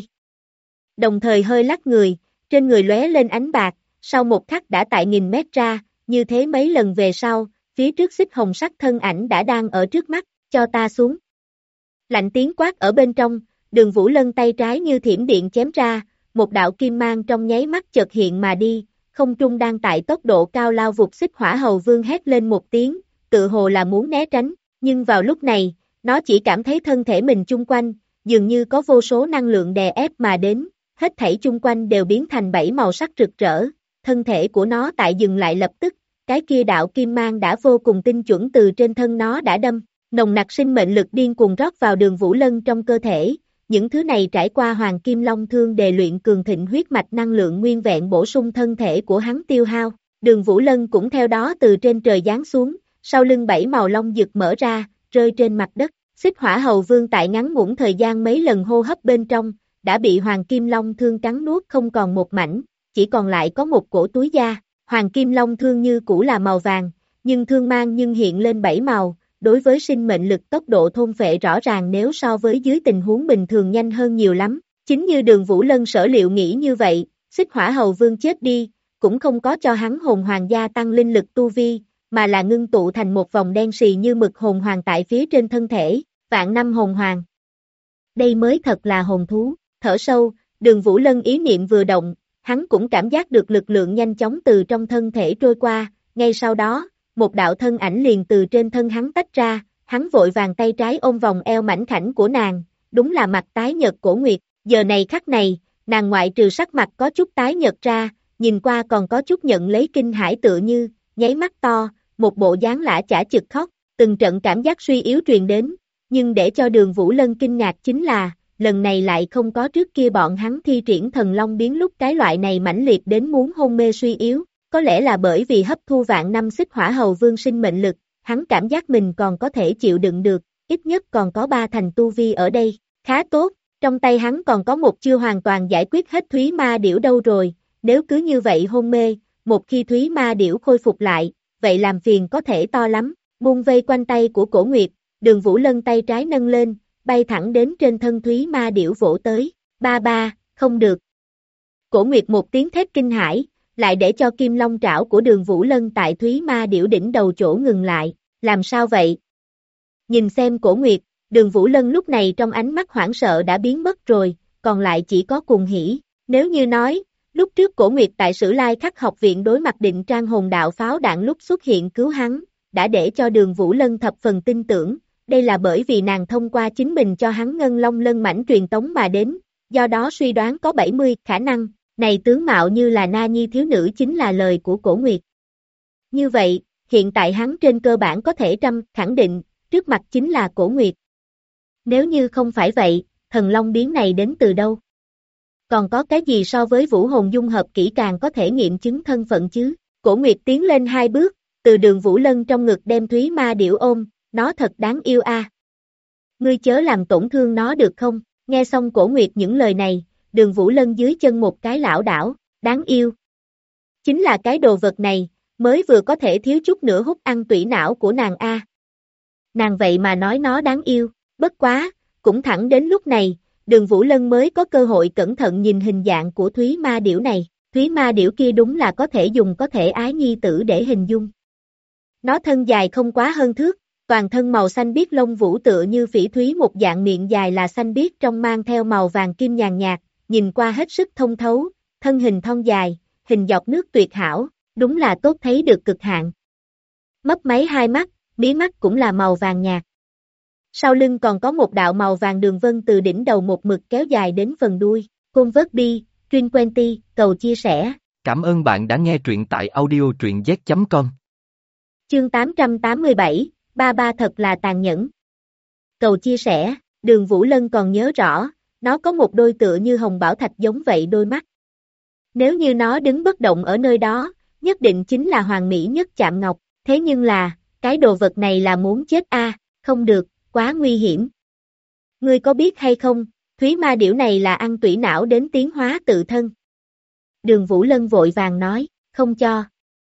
Speaker 2: Đồng thời hơi lắc người, trên người lóe lên ánh bạc, sau một khắc đã tại nghìn mét ra, như thế mấy lần về sau, phía trước xích hồng sắc thân ảnh đã đang ở trước mắt, cho ta xuống. Lạnh tiếng quát ở bên trong, Đường Vũ Lân tay trái như thiểm điện chém ra, một đạo kim mang trong nháy mắt chợt hiện mà đi, không trung đang tại tốc độ cao lao vụt xích hỏa hầu vương hét lên một tiếng, tự hồ là muốn né tránh, nhưng vào lúc này, nó chỉ cảm thấy thân thể mình chung quanh, dường như có vô số năng lượng đè ép mà đến, hết thảy chung quanh đều biến thành 7 màu sắc rực rỡ, thân thể của nó tại dừng lại lập tức, cái kia đạo kim mang đã vô cùng tinh chuẩn từ trên thân nó đã đâm, nồng nặc sinh mệnh lực điên cuồng rót vào Đường Vũ Lân trong cơ thể, những thứ này trải qua Hoàng Kim Long Thương đề luyện cường thịnh huyết mạch năng lượng nguyên vẹn bổ sung thân thể của hắn tiêu hao, Đường Vũ Lân cũng theo đó từ trên trời giáng xuống, sau lưng 7 màu long dực mở ra, rơi trên mặt đất, xích hỏa hầu vương tại ngắn ngủn thời gian mấy lần hô hấp bên trong, đã bị Hoàng Kim Long Thương cắn nuốt không còn một mảnh, chỉ còn lại có một cổ túi da. Hoàng Kim Long Thương như cũ là màu vàng, nhưng thương mang nhưng hiện lên 7 màu, đối với sinh mệnh lực tốc độ thôn phệ rõ ràng nếu so với dưới tình huống bình thường nhanh hơn nhiều lắm. Chính như Đường Vũ Lân sở liệu nghĩ như vậy, xích hỏa hầu vương chết đi, cũng không có cho hắn hồn hoàng gia tăng linh lực tu vi, mà là ngưng tụ thành một vòng đen xì như mực hồn hoàng tại phía trên thân thể, vạn năm hồn hoàng. Đây mới thật là hồn thú, thở sâu, Đường Vũ Lân ý niệm vừa động, hắn cũng cảm giác được lực lượng nhanh chóng từ trong thân thể trôi qua, ngay sau đó, một đạo thân ảnh liền từ trên thân hắn tách ra, hắn vội vàng tay trái ôm vòng eo mảnh khảnh của nàng, đúng là mặt tái nhợt Cổ Nguyệt, giờ này khắc này, nàng ngoại trừ sắc mặt có chút tái nhợt ra, nhìn qua còn có chút nhận lấy kinh hãi tựa như, nháy mắt to, một bộ dáng lã chả chực khóc, từng trận cảm giác suy yếu truyền đến, nhưng để cho Đường Vũ Lân kinh ngạc chính là, lần này lại không có trước kia bọn hắn thi triển thần long biến lúc cái loại này mãnh liệt đến muốn hôn mê suy yếu, có lẽ là bởi vì hấp thu vạn năm xích hỏa hầu vương sinh mệnh lực, hắn cảm giác mình còn có thể chịu đựng được, ít nhất còn có 3 thành tu vi ở đây, khá tốt, trong tay hắn còn có một chưa hoàn toàn giải quyết hết Thúy Ma Điểu đâu rồi, nếu cứ như vậy hôn mê, một khi Thúy Ma Điểu khôi phục lại, vậy làm phiền có thể to lắm, buông vây quanh tay của Cổ Nguyệt, Đường Vũ Lân tay trái nâng lên, bay thẳng đến trên thân Thúy Ma Điểu vỗ tới, ba, không được. Cổ Nguyệt một tiếng thét kinh hãi, lại để cho kim long trảo của Đường Vũ Lân tại Thúy Ma Điểu đỉnh đầu chỗ ngừng lại, làm sao vậy? Nhìn xem Cổ Nguyệt, Đường Vũ Lân lúc này trong ánh mắt hoảng sợ đã biến mất rồi, còn lại chỉ có cuồng hỉ. Nếu như nói, lúc trước Cổ Nguyệt tại Sử Lai Khắc học viện đối mặt Định Trang hồn đạo pháo đạn lúc xuất hiện cứu hắn, đã để cho Đường Vũ Lân thập phần tin tưởng, đây là bởi vì nàng thông qua chính mình cho hắn ngân long lân mảnh truyền tống mà đến, do đó suy đoán có 70 khả năng, này tướng mạo như là Na Nhi thiếu nữ chính là lời của Cổ Nguyệt. Như vậy, hiện tại hắn trên cơ bản có thể khẳng định, trước mặt chính là Cổ Nguyệt. Nếu như không phải vậy, thần long biến này đến từ đâu? Còn có cái gì so với vũ hồn dung hợp kỹ càng có thể nghiệm chứng thân phận chứ? Cổ Nguyệt tiến lên 2 bước, từ Đường Vũ Lân trong ngực đem Thúy Ma Điểu ôm, nó thật đáng yêu a. Ngươi chớ làm tổn thương nó được không? Nghe xong Cổ Nguyệt những lời này, Đường Vũ Lân dưới chân một cái lảo đảo, đáng yêu. Chính là cái đồ vật này, mới vừa có thể thiếu chút nữa hút ăn tủy não của nàng a. Nàng vậy mà nói nó đáng yêu, bất quá, cũng thẳng đến lúc này, Đường Vũ Lân mới có cơ hội cẩn thận nhìn hình dạng của Thúy Ma Điểu này. Thúy Ma Điểu kia đúng là có thể dùng có thể ái nhi tử để hình dung. Nó thân dài không quá hơn thước, toàn thân màu xanh biếc lông vũ tựa như phỉ thúy, một dạng miệng dài là xanh biếc trong mang theo màu vàng kim nhàn nhạt, nhìn qua hết sức thông thấu, thân hình thon dài, hình giọt nước tuyệt hảo, đúng là tốt thấy được cực hạn. Mấp máy hai mắt, mí mắt cũng là màu vàng nhạt. Sau lưng còn có một đạo màu vàng đường vân từ đỉnh đầu một mực kéo dài đến phần đuôi. Côn vớt bi, Truyên Quenty, cầu chia sẻ.
Speaker 1: Cảm ơn bạn đã nghe truyện tại audio truyện z.com.
Speaker 2: Chương 887, ba ba thật là tàn nhẫn. Cầu chia sẻ, Đường Vũ Lân còn nhớ rõ, nó có một đôi tựa như hồng bảo thạch giống vậy đôi mắt. Nếu như nó đứng bất động ở nơi đó, nhất định chính là hoàn mỹ nhất chạm ngọc, thế nhưng là, cái đồ vật này là muốn chết a, không được, quá nguy hiểm. Ngươi có biết hay không, Thúy Ma Điểu này là ăn tủy não đến tiến hóa tự thân. Đường Vũ Lân vội vàng nói, không cho.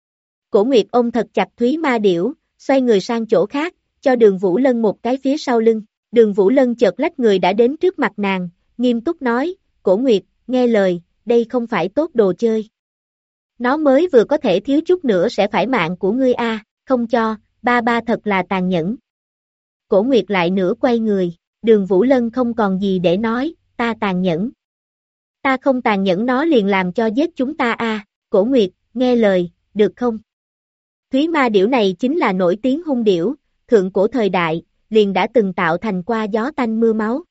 Speaker 2: Cổ Nguyệt ôm thật chặt Thúy Ma Điểu, xoay người sang chỗ khác, cho Đường Vũ Lân một cái phía sau lưng. Đường Vũ Lân chợt lách người đã đến trước mặt nàng, nghiêm túc nói, Cổ Nguyệt, nghe lời, đây không phải tốt đồ chơi. Nó mới vừa có thể thiếu chút nữa sẽ phải mạng của ngươi a, không cho, ba ba thật là tàn nhẫn. Cổ Nguyệt lại nữa quay người, Đường Vũ Lân không còn gì để nói, ta tàn nhẫn. Ta không tàn nhẫn nó liền làm cho giết chúng ta a. Cổ Nguyệt, nghe lời, được không? Thúy Ma Điểu này chính là nổi tiếng hung điểu, thượng cổ thời đại, liền đã từng tạo thành qua gió tanh mưa máu.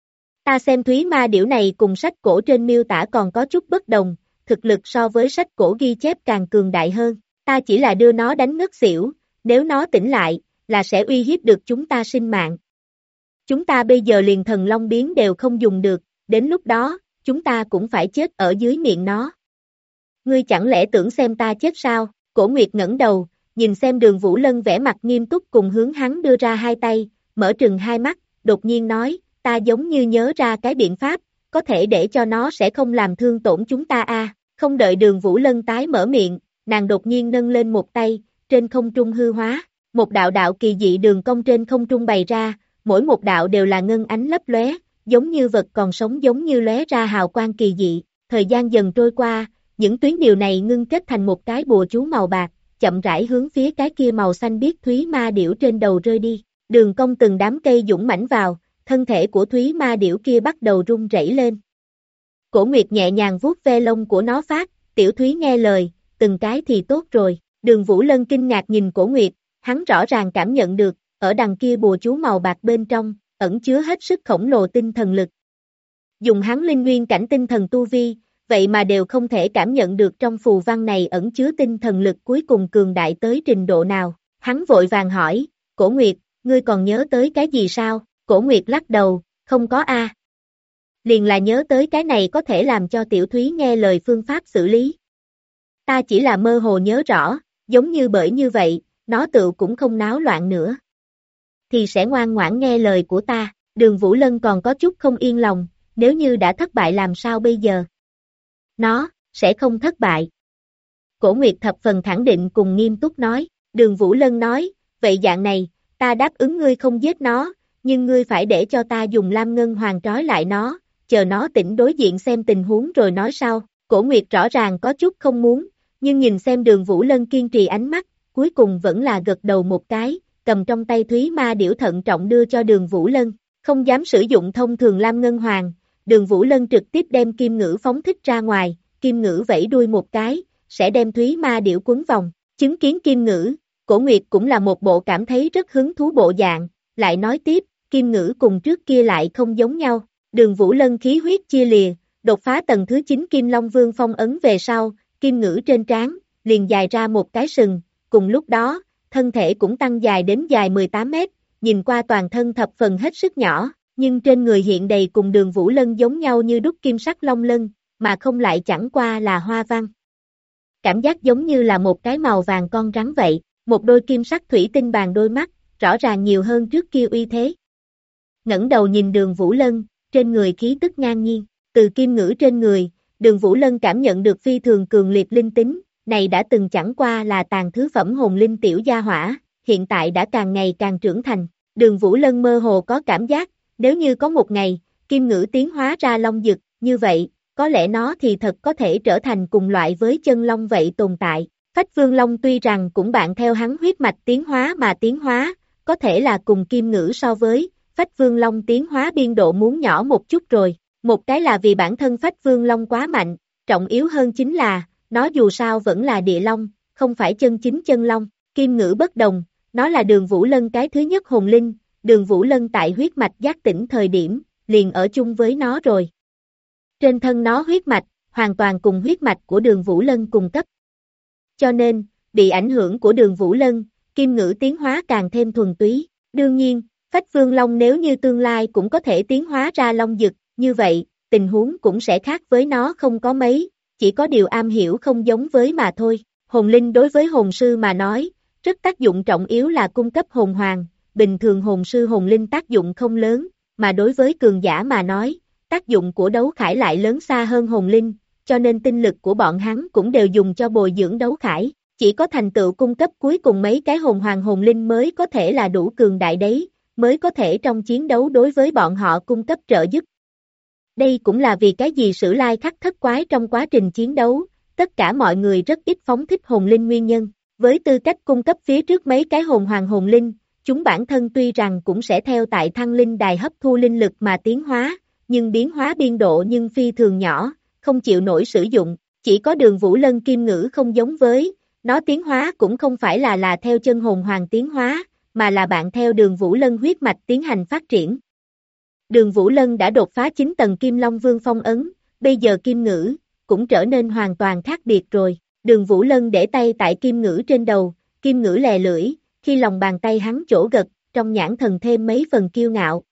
Speaker 2: Ta xem Thúy Ma Điểu này cùng sách cổ trên miêu tả còn có chút bất đồng, thực lực so với sách cổ ghi chép càng cường đại hơn, ta chỉ là đưa nó đánh ngất xỉu, nếu nó tỉnh lại, là sẽ uy hiếp được chúng ta sinh mạng. Chúng ta bây giờ liền thần long biến đều không dùng được, đến lúc đó, chúng ta cũng phải chết ở dưới miệng nó. Ngươi chẳng lẽ tưởng xem ta chết sao? Cổ Nguyệt ngẩng đầu, nhìn xem Đường Vũ Lân vẻ mặt nghiêm túc cùng hướng hắn đưa ra hai tay, mở trừng hai mắt, đột nhiên nói, ta giống như nhớ ra cái biện pháp, có thể để cho nó sẽ không làm thương tổn chúng ta a. Không đợi Đường Vũ Lân tái mở miệng, nàng đột nhiên nâng lên một tay, trên không trung hư hóa, một đạo đạo kỳ dị đường cong trên không trung bày ra, mỗi một đạo đều là ngân ánh lấp lóe, giống như vật còn sống giống như lóe ra hào quang kỳ dị. Thời gian dần trôi qua, những tuyến điều này ngưng kết thành một cái bùa chú màu bạc, chậm rãi hướng phía cái kia màu xanh biếc Thúy Ma Điểu trên đầu rơi đi. Đường cong từng đám cây dũng mãnh vào, thân thể của Thúy Ma Điểu kia bắt đầu rung rẩy lên. Cổ Nguyệt nhẹ nhàng vuốt ve lông của nó phát, tiểu Thúy nghe lời, từng cái thì tốt rồi. Đường Vũ Lân kinh ngạc nhìn Cổ Nguyệt, hắn rõ ràng cảm nhận được, ở đằng kia bùa chú màu bạc bên trong, ẩn chứa hết sức khổng lồ tinh thần lực. Dùng hắn linh nguyên cảnh tinh thần tu vi, vậy mà đều không thể cảm nhận được trong phù văn này ẩn chứa tinh thần lực cuối cùng cường đại tới trình độ nào. Hắn vội vàng hỏi, Cổ Nguyệt, ngươi còn nhớ tới cái gì sao? Cổ Nguyệt lắc đầu, không có a. Liền là nhớ tới cái này có thể làm cho tiểu Thúy nghe lời phương pháp xử lý. Ta chỉ là mơ hồ nhớ rõ, giống như bởi như vậy, nó tự cũng không náo loạn nữa. Thì sẽ ngoan ngoãn nghe lời của ta. Đường Vũ Lân còn có chút không yên lòng, nếu như đã thất bại làm sao bây giờ? Nó, sẽ không thất bại. Cổ Nguyệt thập phần khẳng định cùng nghiêm túc nói. Đường Vũ Lân nói, vậy dạng này, ta đáp ứng ngươi không giết nó, nhưng ngươi phải để cho ta dùng lam ngân hoàng trói lại nó, chờ nó tỉnh đối diện xem tình huống rồi nói sau. Cổ Nguyệt rõ ràng có chút không muốn, nhưng nhìn xem Đường Vũ Lân kiên trì ánh mắt, cuối cùng vẫn là gật đầu một cái, cầm trong tay Thúy Ma Điểu thận trọng đưa cho Đường Vũ Lân, không dám sử dụng thông thường Lam Ngân Hoàng, Đường Vũ Lân trực tiếp đem Kim Ngữ phóng thích ra ngoài, Kim Ngữ vẫy đuôi một cái, sẽ đem Thúy Ma Điểu quấn vòng, chứng kiến Kim Ngữ, Cổ Nguyệt cũng là một bộ cảm thấy rất hứng thú bộ dạng, lại nói tiếp, Kim Ngữ cùng trước kia lại không giống nhau, Đường Vũ Lân khí huyết chia lìa, đột phá tầng thứ 9 Kim Long Vương phong ấn về sau, Kim Ngữ trên trán, liền dài ra một cái sừng, cùng lúc đó, thân thể cũng tăng dài đến dài 18 mét, nhìn qua toàn thân thập phần hết sức nhỏ, nhưng trên người hiện đầy cùng Đường Vũ Lân giống nhau như đúc kim sắc long lân, mà không lại chẳng qua là hoa văn. Cảm giác giống như là một cái màu vàng con rắn vậy, một đôi kim sắc thủy tinh bàn đôi mắt, rõ ràng nhiều hơn trước kia uy thế. Ngẩng đầu nhìn Đường Vũ Lân, trên người khí tức ngang nhiên, từ Kim Ngữ trên người, Đường Vũ Lân cảm nhận được phi thường cường liệt linh tính, này đã từng chẳng qua là tàn thứ phẩm hồn linh tiểu gia hỏa, hiện tại đã càng ngày càng trưởng thành. Đường Vũ Lân mơ hồ có cảm giác, nếu như có một ngày, Kim Ngữ tiến hóa ra long dực, như vậy, có lẽ nó thì thật có thể trở thành cùng loại với chân long vậy tồn tại. Phách Vương Long tuy rằng cũng bạn theo hắn huyết mạch tiến hóa mà tiến hóa, có thể là cùng Kim Ngữ so với, Phách Vương Long tiến hóa biên độ muốn nhỏ một chút rồi. Một cái là vì bản thân Phách Vương Long quá mạnh, trọng yếu hơn chính là, nó dù sao vẫn là địa long, không phải chân chính chân long. Kim Ngữ bất đồng, nó là Đường Vũ Lân cái thứ nhất hồn linh, Đường Vũ Lân tại huyết mạch giác tỉnh thời điểm, liền ở chung với nó rồi. Trên thân nó huyết mạch, hoàn toàn cùng huyết mạch của Đường Vũ Lân cùng cấp. Cho nên, bị ảnh hưởng của Đường Vũ Lân, Kim Ngữ tiến hóa càng thêm thuần túy. Đương nhiên, Phách Vương Long nếu như tương lai cũng có thể tiến hóa ra long dực, như vậy, tình huống cũng sẽ khác với nó không có mấy, chỉ có điều am hiểu không giống với mà thôi. Hồn linh đối với hồn sư mà nói, rất tác dụng trọng yếu là cung cấp hồn hoàng, bình thường hồn sư hồn linh tác dụng không lớn, mà đối với cường giả mà nói, tác dụng của đấu khải lại lớn xa hơn hồn linh, cho nên tinh lực của bọn hắn cũng đều dùng cho bồi dưỡng đấu khải, chỉ có thành tựu cung cấp cuối cùng mấy cái hồn hoàng hồn linh mới có thể là đủ cường đại đấy, mới có thể trong chiến đấu đối với bọn họ cung cấp trợ giúp. Đây cũng là vì cái gì Sử Lai Khắc thất quái trong quá trình chiến đấu, tất cả mọi người rất ít phóng thích hồn linh nguyên nhân, với tư cách cung cấp phía trước mấy cái hồn hoàng hồn linh, chúng bản thân tuy rằng cũng sẽ theo tại thăng linh đài hấp thu linh lực mà tiến hóa, nhưng biến hóa biên độ nhưng phi thường nhỏ, không chịu nổi sử dụng, chỉ có Đường Vũ Lân Kim Ngữ không giống với, nó tiến hóa cũng không phải là theo chân hồn hoàng tiến hóa, mà là bạn theo Đường Vũ Lân huyết mạch tiến hành phát triển. Đường Vũ Lân đã đột phá 9 tầng Kim Long Vương phong ấn, bây giờ Kim Ngữ cũng trở nên hoàn toàn khác biệt rồi. Đường Vũ Lân để tay tại Kim Ngữ trên đầu, Kim Ngữ lè lưỡi, khi lòng bàn tay hắn chỗ gật, trong nhãn thần thêm mấy phần kiêu ngạo.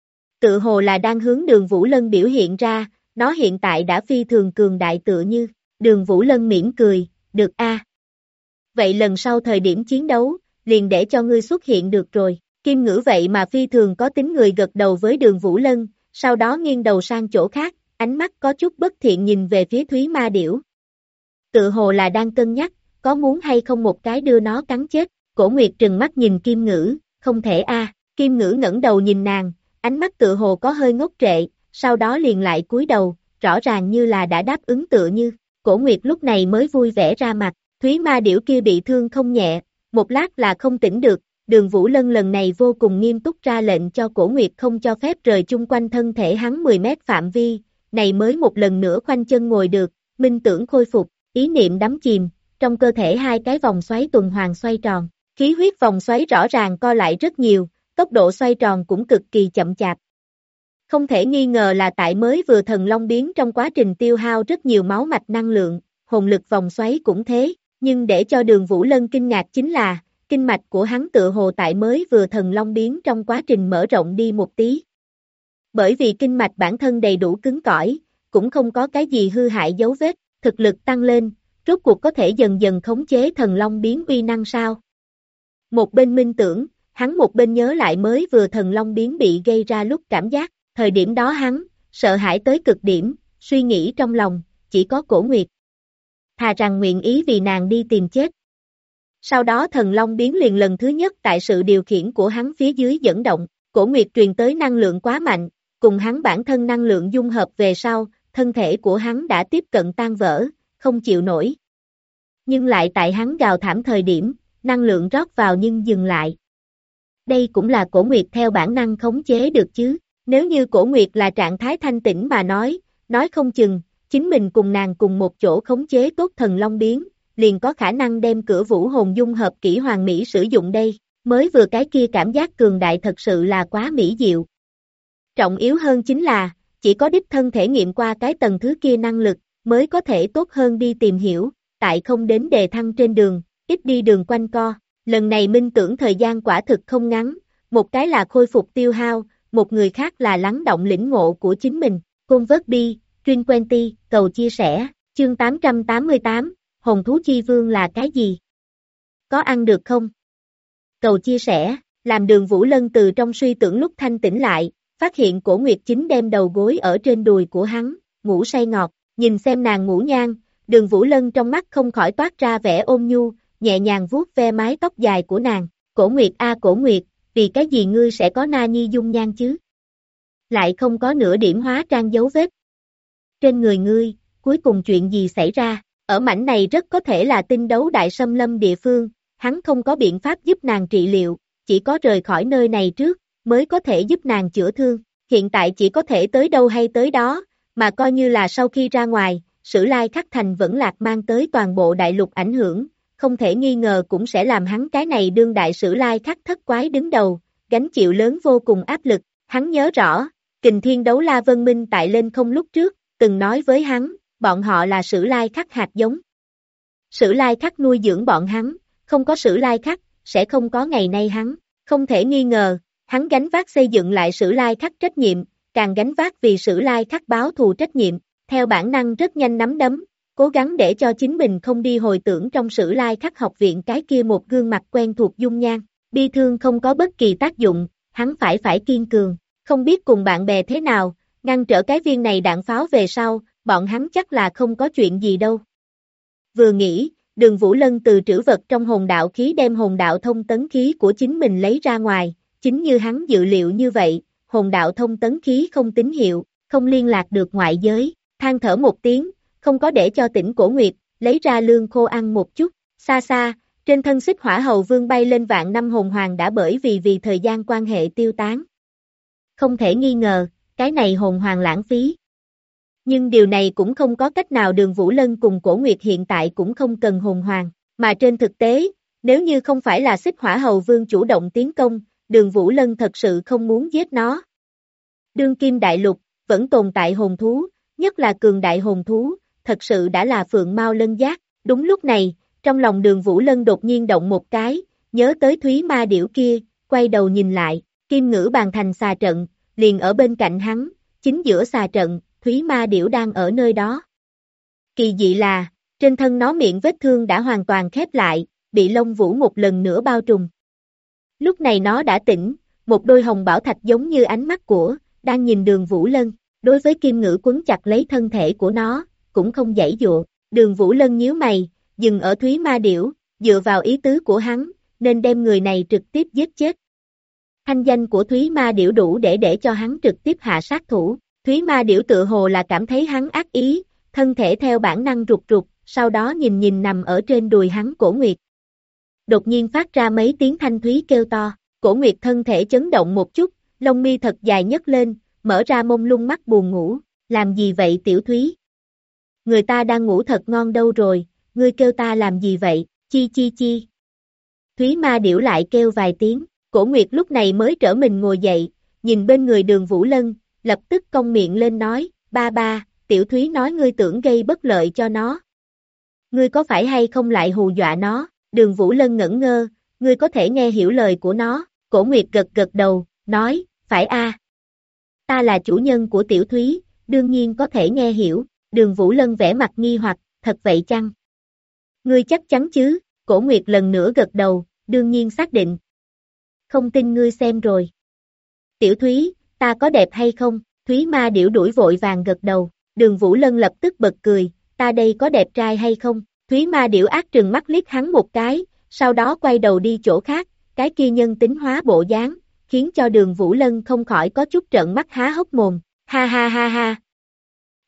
Speaker 2: Tự hồ là đang hướng Đường Vũ Lân biểu hiện ra, nó hiện tại đã phi thường cường đại tựa như. Đường Vũ Lân mỉm cười, được a. Vậy lần sau thời điểm chiến đấu, liền để cho ngươi xuất hiện được rồi. Kim Ngữ vậy mà phi thường có tính người gật đầu với Đường Vũ Lân, sau đó nghiêng đầu sang chỗ khác, ánh mắt có chút bất thiện nhìn về phía Thúy Ma Điểu. Tự hồ là đang cân nhắc, có muốn hay không một cái đưa nó cắn chết. Cổ Nguyệt trừng mắt nhìn Kim Ngữ, không thể a. Kim Ngữ ngẩng đầu nhìn nàng, ánh mắt tự hồ có hơi ngốc trệ, sau đó liền lại cúi đầu, rõ ràng như là đã đáp ứng tựa như. Cổ Nguyệt lúc này mới vui vẻ ra mặt, Thúy Ma Điểu kia bị thương không nhẹ, một lát là không tỉnh được. Đường Vũ Lân lần này vô cùng nghiêm túc ra lệnh cho Cổ Nguyệt không cho phép rời chung quanh thân thể hắn 10 mét phạm vi, này mới một lần nữa khoanh chân ngồi được, minh tưởng khôi phục, ý niệm đắm chìm, trong cơ thể hai cái vòng xoáy tuần hoàn xoay tròn, khí huyết vòng xoáy rõ ràng co lại rất nhiều, tốc độ xoay tròn cũng cực kỳ chậm chạp. Không thể nghi ngờ là tại mới vừa thần long biến trong quá trình tiêu hao rất nhiều máu mạch năng lượng, hồn lực vòng xoáy cũng thế, nhưng để cho Đường Vũ Lân kinh ngạc chính là, kinh mạch của hắn tựa hồ tại mới vừa thần long biến trong quá trình mở rộng đi một tí. Bởi vì kinh mạch bản thân đầy đủ cứng cỏi, cũng không có cái gì hư hại dấu vết, thực lực tăng lên, rốt cuộc có thể dần dần khống chế thần long biến uy năng sao. Một bên minh tưởng, hắn một bên nhớ lại mới vừa thần long biến bị gây ra lúc cảm giác, thời điểm đó hắn, sợ hãi tới cực điểm, suy nghĩ trong lòng, chỉ có Cổ Nguyệt. Thà rằng nguyện ý vì nàng đi tìm chết. Sau đó thần long biến liền lần thứ nhất tại sự điều khiển của hắn phía dưới dẫn động, Cổ Nguyệt truyền tới năng lượng quá mạnh, cùng hắn bản thân năng lượng dung hợp về sau, thân thể của hắn đã tiếp cận tan vỡ, không chịu nổi. Nhưng lại tại hắn gào thảm thời điểm, năng lượng rót vào nhưng dừng lại. Đây cũng là Cổ Nguyệt theo bản năng khống chế được chứ. Nếu như Cổ Nguyệt là trạng thái thanh tĩnh mà nói không chừng, chính mình cùng nàng cùng một chỗ khống chế tốt thần long biến, liền có khả năng đem cửa vũ hồn dung hợp kỹ hoàn mỹ sử dụng đây. Mới vừa cái kia cảm giác cường đại thật sự là quá mỹ diệu. Trọng yếu hơn chính là, chỉ có đích thân thể nghiệm qua cái tầng thứ kia năng lực, mới có thể tốt hơn đi tìm hiểu, tại không đến đề thăng trên đường, ít đi đường quanh co. Lần này minh tưởng thời gian quả thực không ngắn, một cái là khôi phục tiêu hao, một người khác là lắng động lĩnh ngộ của chính mình. Convert Truyền Quenty, cầu chia sẻ, chương 888, hồn thú chi vương là cái gì? Có ăn được không? Cầu chia sẻ, làm Đường Vũ Lân từ trong suy tưởng lúc thanh tỉnh lại, phát hiện Cổ Nguyệt chính đem đầu gối ở trên đùi của hắn, ngủ say ngọt, nhìn xem nàng ngủ nhan, Đường Vũ Lân trong mắt không khỏi toát ra vẻ ôn nhu, nhẹ nhàng vuốt ve mái tóc dài của nàng. Cổ Nguyệt a Cổ Nguyệt, vì cái gì ngươi sẽ có na nhi dung nhan chứ? Lại không có nửa điểm hóa trang dấu vết. Trên người ngươi, cuối cùng chuyện gì xảy ra? Ở mảnh này rất có thể là tinh đấu đại xâm lâm địa phương, hắn không có biện pháp giúp nàng trị liệu, chỉ có rời khỏi nơi này trước, mới có thể giúp nàng chữa thương. Hiện tại chỉ có thể tới đâu hay tới đó, mà coi như là sau khi ra ngoài, Sử Lai Khắc Thành vẫn lạc mang tới toàn bộ đại lục ảnh hưởng, không thể nghi ngờ cũng sẽ làm hắn cái này đương đại Sử Lai Khắc thất quái đứng đầu, gánh chịu lớn vô cùng áp lực. Hắn nhớ rõ, Kình Thiên Đấu La Vân Minh tại lên không lúc trước, từng nói với hắn, bọn họ là Sử Lai Khắc hạt giống. Sử Lai Khắc nuôi dưỡng bọn hắn, không có Sử Lai Khắc, sẽ không có ngày nay hắn. Không thể nghi ngờ, hắn gánh vác xây dựng lại Sử Lai Khắc trách nhiệm, càng gánh vác vì Sử Lai Khắc báo thù trách nhiệm, theo bản năng rất nhanh nắm đấm, cố gắng để cho chính mình không đi hồi tưởng trong Sử Lai Khắc học viện cái kia một gương mặt quen thuộc dung nhan. Bi thương không có bất kỳ tác dụng, hắn phải kiên cường, không biết cùng bạn bè thế nào, ngăn trở cái viên này đạn pháo về sau, bọn hắn chắc là không có chuyện gì đâu. Vừa nghĩ, Đường Vũ Lân từ trữ vật trong hồn đạo khí đem hồn đạo thông tấn khí của chính mình lấy ra ngoài, chính như hắn dự liệu như vậy, hồn đạo thông tấn khí không tín hiệu, không liên lạc được ngoại giới, than thở một tiếng, không có để cho tỉnh Cổ Nguyệt, lấy ra lương khô ăn một chút, xa xa, trên thân Xích Hỏa Hầu Vương bay lên vạn năm hồn hoàng đã bởi vì thời gian quan hệ tiêu tán. Không thể nghi ngờ, cái này hồn hoàng lãng phí. Nhưng điều này cũng không có cách nào. Đường Vũ Lân cùng Cổ Nguyệt hiện tại cũng không cần hồn hoàng, mà trên thực tế, nếu như không phải là Xích Hỏa Hầu Vương chủ động tiến công, Đường Vũ Lân thật sự không muốn giết nó. Đương kim đại lục, vẫn tồn tại hồn thú, nhất là cường đại hồn thú, thật sự đã là phượng mao lân giác. Đúng lúc này, trong lòng Đường Vũ Lân đột nhiên động một cái, nhớ tới Thúy Ma Điểu kia, quay đầu nhìn lại, Kim Ngữ bàn thành xà trận, liền ở bên cạnh hắn, chính giữa xà trận, Thúy Ma Điểu đang ở nơi đó. Kỳ dị là, trên thân nó miệng vết thương đã hoàn toàn khép lại, bị lông vũ một lần nữa bao trùm. Lúc này nó đã tỉnh, một đôi hồng bảo thạch giống như ánh mắt đang nhìn Đường Vũ Lân, đối với Kim Ngữ quấn chặt lấy thân thể của nó, cũng không giãy dụa. Đường Vũ Lân nhíu mày, dừng ở Thúy Ma Điểu, dựa vào ý tứ của hắn, nên đem người này trực tiếp giết chết. Thanh danh của Thúy Ma Điểu đủ để cho hắn trực tiếp hạ sát thủ. Thúy Ma Điểu tựa hồ là cảm thấy hắn ác ý, thân thể theo bản năng rụt rụt, sau đó nhìn nằm ở trên đùi hắn Cổ Nguyệt. Đột nhiên phát ra mấy tiếng thanh thúy kêu to, Cổ Nguyệt thân thể chấn động một chút, lông mi thật dài nhấc lên, mở ra mông lung mắt buồn ngủ, làm gì vậy Tiểu Thúy? Người ta đang ngủ thật ngon đâu rồi, ngươi kêu ta làm gì vậy, chi chi chi. Thúy Ma Điểu lại kêu vài tiếng, Cổ Nguyệt lúc này mới trở mình ngồi dậy, nhìn bên người Đường Vũ Lân, lập tức cong miệng lên nói, ba, Tiểu Thúy nói ngươi tưởng gây bất lợi cho nó. Ngươi có phải hay không lại hù dọa nó? Đường Vũ Lân ngẩn ngơ, ngươi có thể nghe hiểu lời của nó. Cổ Nguyệt gật đầu, nói, phải a. Ta là chủ nhân của Tiểu Thúy, đương nhiên có thể nghe hiểu. Đường Vũ Lân vẻ mặt nghi hoặc, thật vậy chăng? Ngươi chắc chắn chứ? Cổ Nguyệt lần nữa gật đầu, đương nhiên xác định. Không tin ngươi xem rồi. Tiểu Thúy, ta có đẹp hay không? Thúy Ma Điểu đuổi vội vàng gật đầu. Đường Vũ Lân lập tức bật cười, ta đây có đẹp trai hay không? Thúy Ma Điểu ác trừng mắt liếc hắn một cái, sau đó quay đầu đi chỗ khác, cái kia nhân tính hóa bộ dáng, khiến cho Đường Vũ Lân không khỏi có chút trợn mắt há hốc mồm. Ha ha ha ha.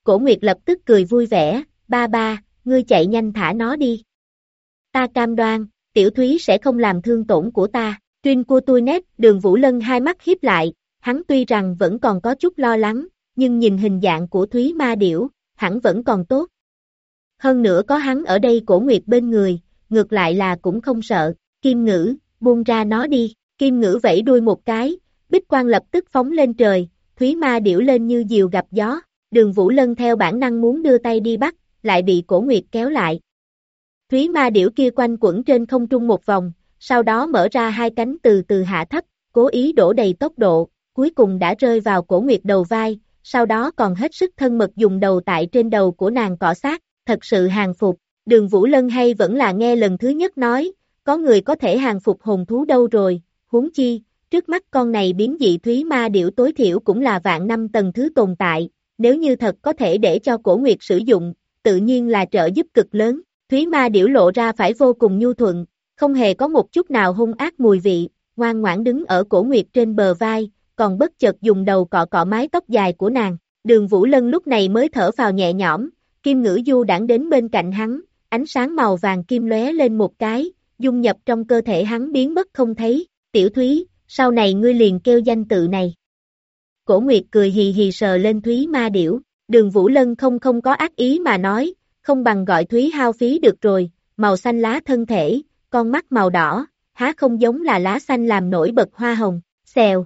Speaker 2: Cổ Nguyệt lập tức cười vui vẻ, ba ba, ngươi chạy nhanh thả nó đi. Ta cam đoan, tiểu thúy sẽ không làm thương tổn của ta. Tuyên của tôi nét, Đường Vũ Lân hai mắt híp lại, hắn tuy rằng vẫn còn có chút lo lắng, nhưng nhìn hình dạng của Thúy Ma Điểu, hẳn vẫn còn tốt. Hơn nữa có hắn ở đây Cổ Nguyệt bên người, ngược lại là cũng không sợ. Kim Ngữ, buông ra nó đi. Kim Ngữ vẫy đuôi một cái, bích quang lập tức phóng lên trời, Thúy Ma Điểu lên như diều gặp gió. Đường Vũ Lân theo bản năng muốn đưa tay đi bắt, lại bị Cổ Nguyệt kéo lại. Thúy Ma Điểu kia quanh quẩn trên không trung một vòng, sau đó mở ra hai cánh từ từ hạ thấp, cố ý đổ đầy tốc độ, cuối cùng đã rơi vào Cổ Nguyệt đầu vai, sau đó còn hết sức thân mật dùng đầu tại trên đầu của nàng cọ sát, thật sự hàng phục. Đường Vũ Lân hay vẫn là nghe lần thứ nhất nói, có người có thể hàng phục hồn thú đâu rồi, huống chi, trước mắt con này biến dị Thúy Ma Điểu tối thiểu cũng là vạn năm tầng thứ tồn tại, nếu như thật có thể để cho Cổ Nguyệt sử dụng, tự nhiên là trợ giúp cực lớn. Thúy Ma Điểu lộ ra phải vô cùng nhu thuận, không hề có một chút nào hung ác mùi vị, ngoan ngoãn đứng ở Cổ Nguyệt trên bờ vai, còn bất chợt dùng đầu cọ cọ mái tóc dài của nàng. Đường Vũ Lân lúc này mới thở phào nhẹ nhõm, Kim Ngữ du đãng đến bên cạnh hắn, ánh sáng màu vàng kim lóe lên một cái, dung nhập trong cơ thể hắn biến mất không thấy. Tiểu Thúy, sau này ngươi liền kêu danh tự này. Cổ Nguyệt cười hì hì sờ lên Thúy Ma Điểu, Đường Vũ Lân không có ác ý mà nói, không bằng gọi Thúy hao phí được rồi, màu xanh lá thân thể, con mắt màu đỏ, há không giống là lá xanh làm nổi bật hoa hồng. Xèo,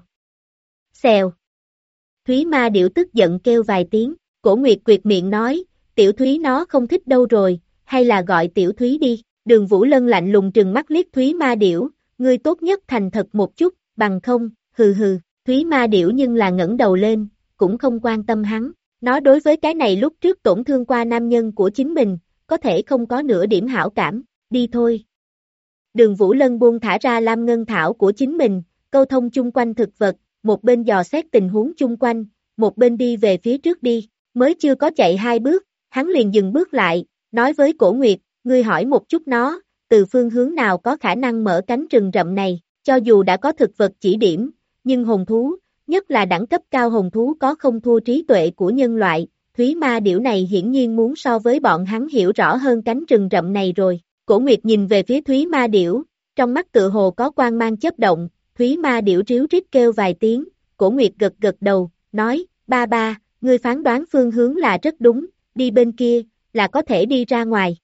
Speaker 2: xèo. Thúy Ma Điểu tức giận kêu vài tiếng, Cổ Nguyệt quyệt miệng nói, Tiểu Thúy nó không thích đâu rồi, hay là gọi Tiểu Thúy đi. Đường Vũ Lân lạnh lùng trừng mắt liếc Thúy Ma Điểu, ngươi tốt nhất thành thật một chút, bằng không, hừ hừ. Thúy Ma Điểu nhưng là ngẩng đầu lên, cũng không quan tâm hắn. Nó đối với cái này lúc trước tổn thương qua nam nhân của chính mình, có thể không có nửa điểm hảo cảm, đi thôi. Đường Vũ Lân buông thả ra Lam Ngân Thảo của chính mình, câu thông chung quanh thực vật, một bên dò xét tình huống chung quanh, một bên đi về phía trước đi, mới chưa có chạy hai bước, hắn liền dừng bước lại, nói với Cổ Nguyệt, ngươi hỏi một chút nó, từ phương hướng nào có khả năng mở cánh rừng rậm này, cho dù đã có thực vật chỉ điểm, nhưng hồn thú, nhất là đẳng cấp cao hồn thú có không thua trí tuệ của nhân loại, Thúy Ma Điểu này hiển nhiên muốn so với bọn hắn hiểu rõ hơn cánh rừng rậm này rồi. Cổ Nguyệt nhìn về phía Thúy Ma Điểu, trong mắt tựa hồ có quang mang chớp động, Thúy Ma Điểu ríu rít kêu vài tiếng, Cổ Nguyệt gật gật đầu, nói, ba ba, ngươi phán đoán phương hướng là rất đúng, đi bên kia, là có thể đi ra ngoài.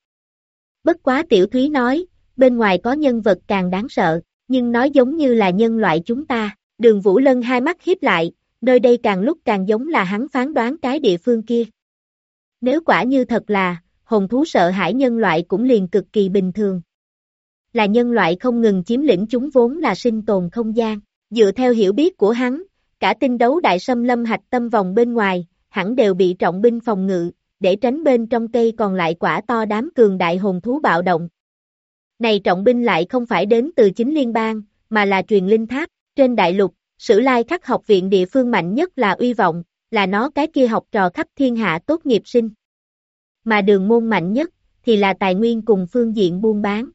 Speaker 2: Bất quá Tiểu Thúy nói, bên ngoài có nhân vật càng đáng sợ, nhưng nói giống như là nhân loại chúng ta. Đường Vũ Lân hai mắt híp lại, nơi đây càng lúc càng giống là hắn phán đoán cái địa phương kia. Nếu quả như thật là, hồn thú sợ hãi nhân loại cũng liền cực kỳ bình thường. Là nhân loại không ngừng chiếm lĩnh chúng vốn là sinh tồn không gian. Dựa theo hiểu biết của hắn, cả tinh đấu đại xâm lâm hạch tâm vòng bên ngoài, hẳn đều bị trọng binh phòng ngự, để tránh bên trong cây còn lại quả to đám cường đại hồn thú bạo động. Này trọng binh lại không phải đến từ chính liên bang, mà là truyền linh tháp. Trên đại lục, Sử Lai Khắc học viện địa phương mạnh nhất là Uy Vọng, là nó cái kia học trò khắp thiên hạ tốt nghiệp sinh. Mà đường môn mạnh nhất, thì là tài nguyên cùng phương diện buôn bán.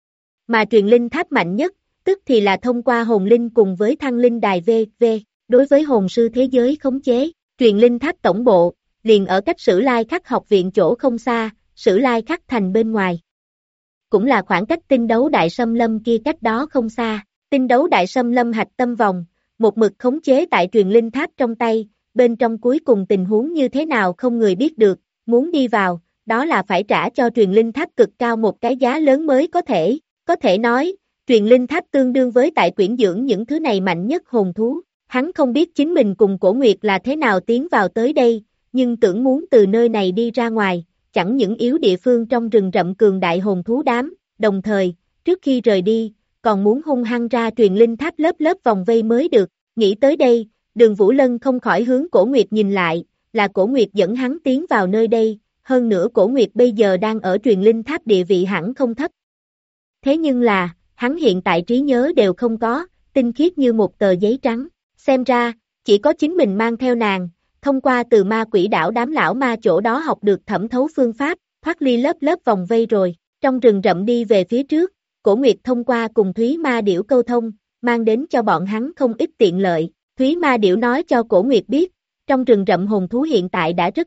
Speaker 2: Mà truyền linh tháp mạnh nhất, tức thì là thông qua hồn linh cùng với thăng linh đài v.v. Đối với hồn sư thế giới khống chế, truyền linh tháp tổng bộ, liền ở cách Sử Lai Khắc học viện chỗ không xa, Sử Lai Khắc thành bên ngoài. Cũng là khoảng cách tinh đấu đại xâm lâm kia cách đó không xa. Tinh đấu đại xâm lâm hạch tâm vòng, một mực khống chế tại truyền linh tháp trong tay, bên trong cuối cùng tình huống như thế nào không người biết được, muốn đi vào, đó là phải trả cho truyền linh tháp cực cao một cái giá lớn mới có thể nói, truyền linh tháp tương đương với tại quyển dưỡng những thứ này mạnh nhất hồn thú, hắn không biết chính mình cùng Cổ Nguyệt là thế nào tiến vào tới đây, nhưng tưởng muốn từ nơi này đi ra ngoài, chẳng những yếu địa phương trong rừng rậm cường đại hồn thú đám, đồng thời, trước khi rời đi, còn muốn hung hăng ra truyền linh tháp lớp lớp vòng vây mới được. Nghĩ tới đây, Đường Vũ Lân không khỏi hướng Cổ Nguyệt nhìn lại, là Cổ Nguyệt dẫn hắn tiến vào nơi đây, hơn nữa Cổ Nguyệt bây giờ đang ở truyền linh tháp địa vị hẳn không thấp. Thế nhưng là, hắn hiện tại trí nhớ đều không có, tinh khiết như một tờ giấy trắng, xem ra, chỉ có chính mình mang theo nàng, thông qua từ ma quỷ đảo đám lão ma chỗ đó học được thẩm thấu phương pháp, thoát ly lớp lớp vòng vây rồi, trong rừng rậm đi về phía trước. Cổ Nguyệt thông qua cùng Thúy Ma Điểu câu thông, mang đến cho bọn hắn không ít tiện lợi. Thúy Ma Điểu nói cho Cổ Nguyệt biết, trong rừng rậm hồn thú hiện tại đã rất ít,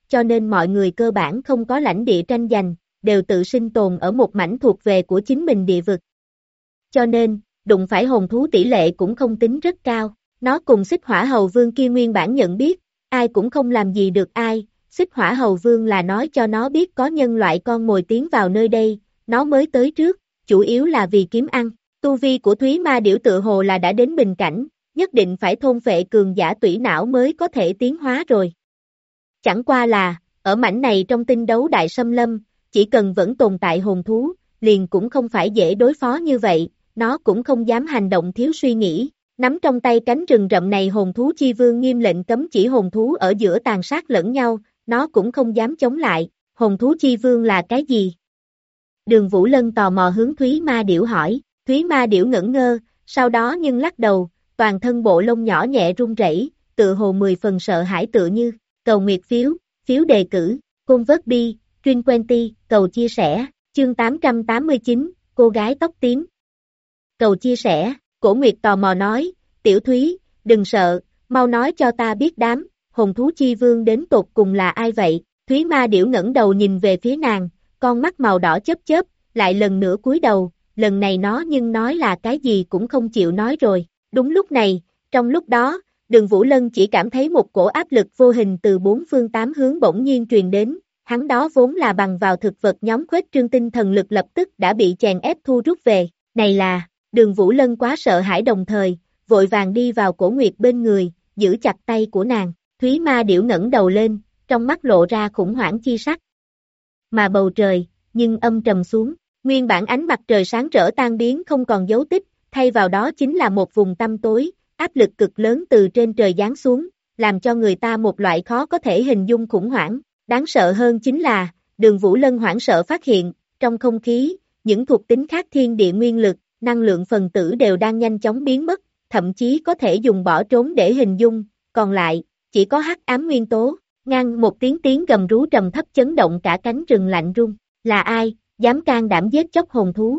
Speaker 2: cho nên mọi người cơ bản không có lãnh địa tranh giành, đều tự sinh tồn ở một mảnh thuộc về của chính mình địa vực. Cho nên, đụng phải hồn thú tỷ lệ cũng không tính rất cao. Nó cùng Xích Hỏa Hầu Vương kia nguyên bản nhận biết, ai cũng không làm gì được ai. Xích Hỏa Hầu Vương là nói cho nó biết có nhân loại con mồi tiến vào nơi đây, nó mới tới trước, chủ yếu là vì kiếm ăn. Tu vi của Thúy Ma Điểu tựa hồ là đã đến bình cảnh, nhất định phải thôn phệ cường giả tủy não mới có thể tiến hóa rồi. Chẳng qua là, ở mảnh này trong tinh đấu đại xâm lâm, chỉ cần vẫn tồn tại hồn thú, liền cũng không phải dễ đối phó như vậy, nó cũng không dám hành động thiếu suy nghĩ. Nắm trong tay cánh rừng rậm này hồn thú chi vương nghiêm lệnh cấm chỉ hồn thú ở giữa tàn sát lẫn nhau, nó cũng không dám chống lại. Hồn thú chi vương là cái gì? Đường Vũ Lân tò mò hướng Thúy Ma Điểu hỏi. Thúy Ma Điểu ngẩn ngơ, sau đó nhưng lắc đầu, toàn thân bộ lông nhỏ nhẹ run rẩy, tựa hồ 10 phần sợ hãi tựa như. Cầu nguyệt phiếu, phiếu đề cử, convert bi, Truyền 20, cầu chia sẻ, chương 889, cô gái tóc tím. Cầu chia sẻ, Cổ Nguyệt tò mò nói, Tiểu Thúy, đừng sợ, mau nói cho ta biết đám, hồn thú chi vương đến tột cùng là ai vậy? Thúy Ma Điểu ngẩng đầu nhìn về phía nàng, con mắt màu đỏ chớp chớp, lại lần nữa cúi đầu, lần này nó nhưng nói là cái gì cũng không chịu nói rồi. Đúng lúc này, trong lúc đó, Đường Vũ Lân chỉ cảm thấy một cổ áp lực vô hình từ bốn phương tám hướng bỗng nhiên truyền đến, hắn đó vốn là bằng vào thực vật nhóm khuếch trương tinh thần lực lập tức đã bị chèn ép thu rút về, này là, Đường Vũ Lân quá sợ hãi đồng thời, vội vàng đi vào Cổ Nguyệt bên người, giữ chặt tay của nàng, Thúy Ma Điểu ngẩng đầu lên, trong mắt lộ ra khủng hoảng chi sắc. Mà bầu trời, nhưng âm trầm xuống, nguyên bản ánh mặt trời sáng rỡ tan biến không còn dấu tích, thay vào đó chính là một vùng tăm tối, áp lực cực lớn từ trên trời giáng xuống, làm cho người ta một loại khó có thể hình dung khủng hoảng. Đáng sợ hơn chính là, Đường Vũ Lân hoảng sợ phát hiện, trong không khí, những thuộc tính khác thiên địa nguyên lực, năng lượng phần tử đều đang nhanh chóng biến mất, thậm chí có thể dùng bỏ trốn để hình dung, còn lại, chỉ có hắc ám nguyên tố. Ngang một tiếng gầm rú trầm thấp chấn động cả cánh rừng lạnh rung. Là ai, dám can đảm giết chóc hồn thú?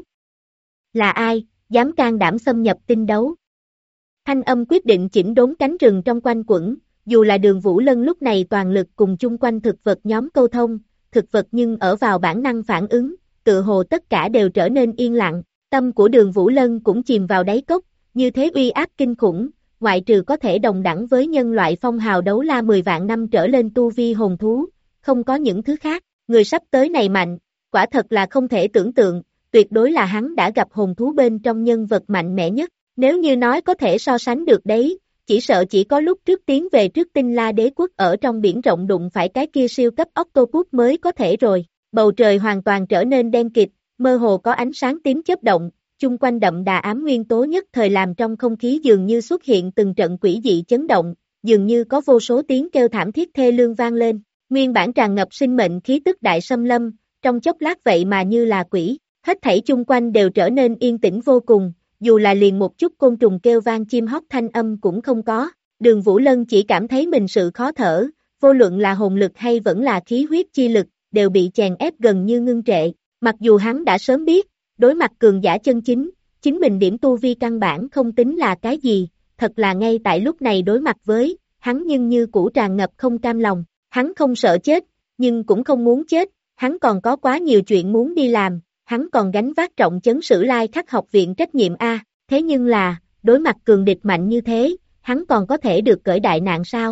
Speaker 2: Là ai, dám can đảm xâm nhập tinh đấu? Thanh âm quyết định chỉnh đốn cánh rừng trong quanh quẩn, dù là Đường Vũ Lân lúc này toàn lực cùng chung quanh thực vật nhóm câu thông, thực vật nhưng ở vào bản năng phản ứng, tựa hồ tất cả đều trở nên yên lặng, tâm của Đường Vũ Lân cũng chìm vào đáy cốc, như thế uy áp kinh khủng, ngoại trừ có thể đồng đẳng với nhân loại phong hào đấu la 10 vạn năm trở lên tu vi hồn thú, không có những thứ khác, người sắp tới này mạnh, quả thật là không thể tưởng tượng, tuyệt đối là hắn đã gặp hồn thú bên trong nhân vật mạnh mẽ nhất, nếu như nói có thể so sánh được đấy, chỉ sợ chỉ có lúc trước tiến về trước Tinh La Đế quốc ở trong biển rộng đụng phải cái kia siêu cấp octopus mới có thể rồi, bầu trời hoàn toàn trở nên đen kịt, mơ hồ có ánh sáng tím chớp động, chung quanh đậm đà ám nguyên tố nhất thời làm trong không khí dường như xuất hiện từng trận quỷ dị chấn động, dường như có vô số tiếng kêu thảm thiết thê lương vang lên, nguyên bản tràn ngập sinh mệnh khí tức đại xâm lâm, trong chốc lát vậy mà như là quỷ, hết thảy chung quanh đều trở nên yên tĩnh vô cùng, dù là liền một chút côn trùng kêu vang chim hót thanh âm cũng không có, Đường Vũ Lân chỉ cảm thấy mình sự khó thở, vô luận là hồn lực hay vẫn là khí huyết chi lực, đều bị chèn ép gần như ngưng trệ, mặc dù hắn đã sớm biết, đối mặt cường giả chân chính, chính mình điểm tu vi căn bản không tính là cái gì, thật là ngay tại lúc này đối mặt với, hắn nhưng như cũ tràn ngập không cam lòng, hắn không sợ chết, nhưng cũng không muốn chết, hắn còn có quá nhiều chuyện muốn đi làm, hắn còn gánh vác trọng trấn Sử Lai Khắc học viện trách nhiệm A, thế nhưng là, đối mặt cường địch mạnh như thế, hắn còn có thể được cởi đại nạn sao?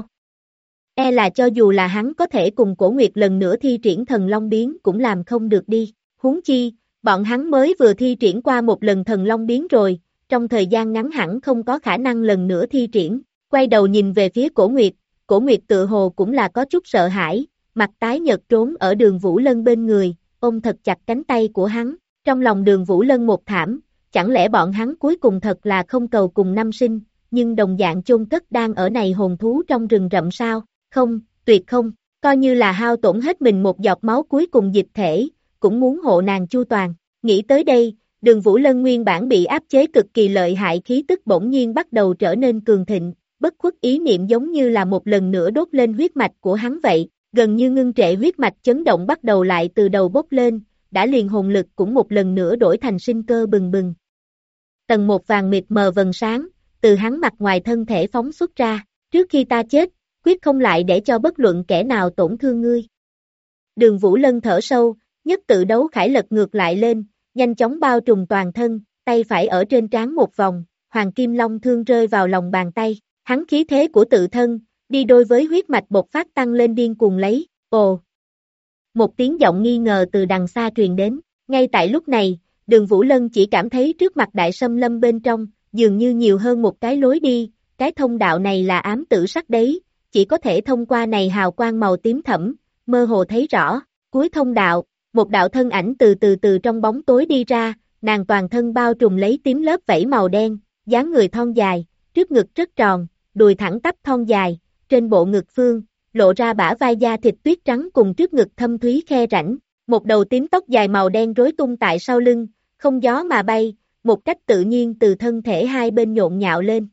Speaker 2: E là cho dù là hắn có thể cùng Cổ Nguyệt lần nữa thi triển thần long biến cũng làm không được đi, huống chi, bọn hắn mới vừa thi triển qua một lần thần long biến rồi, trong thời gian ngắn hẳn không có khả năng lần nữa thi triển, quay đầu nhìn về phía Cổ Nguyệt tự hồ cũng là có chút sợ hãi, mặt tái nhợt trốn ở Đường Vũ Lân bên người, ôm thật chặt cánh tay của hắn, trong lòng Đường Vũ Lân một thảm, chẳng lẽ bọn hắn cuối cùng thật là không cầu cùng năm sinh, nhưng đồng dạng chôn cất đang ở này hồn thú trong rừng rậm sao, không, tuyệt không, coi như là hao tổn hết mình một giọt máu cuối cùng dịch thể, cũng muốn hộ nàng chu toàn, nghĩ tới đây, Đường Vũ Lân nguyên bản bị áp chế cực kỳ lợi hại khí tức bỗng nhiên bắt đầu trở nên cường thịnh, bất khuất ý niệm giống như là một lần nữa đốt lên huyết mạch của hắn vậy, gần như ngưng trệ huyết mạch chấn động bắt đầu lại từ đầu bốc lên, đã liền hồn lực cũng một lần nữa đổi thành sinh cơ bừng bừng. Tầng một vàng mịt mờ vầng sáng, từ hắn mặt ngoài thân thể phóng xuất ra, trước khi ta chết, quyết không lại để cho bất luận kẻ nào tổn thương ngươi. Đường Vũ Lân thở sâu, nhất tự đấu khải lật ngược lại lên, nhanh chóng bao trùm toàn thân, tay phải ở trên trán một vòng, hoàng kim long thương rơi vào lòng bàn tay, hắn khí thế của tự thân, đi đôi với huyết mạch bộc phát tăng lên điên cuồng lấy, ồ. Một tiếng giọng nghi ngờ từ đằng xa truyền đến, ngay tại lúc này, Đường Vũ Lân chỉ cảm thấy trước mặt đại xâm lâm bên trong, dường như nhiều hơn một cái lối đi, cái thông đạo này là ám tử sắc đấy, chỉ có thể thông qua này hào quang màu tím thẫm, mơ hồ thấy rõ, cuối thông đạo, một đạo thân ảnh từ trong bóng tối đi ra, nàng toàn thân bao trùm lấy tím lớp vảy màu đen, dáng người thon dài, trước ngực rất tròn, đùi thẳng tắp thon dài, trên bộ ngực phương, lộ ra bả vai da thịt tuyết trắng cùng trước ngực thâm thúy khe rãnh, một đầu tím tóc dài màu đen rối tung tại sau lưng, không gió mà bay, một cách tự nhiên từ thân thể hai bên nhộn nhạo lên.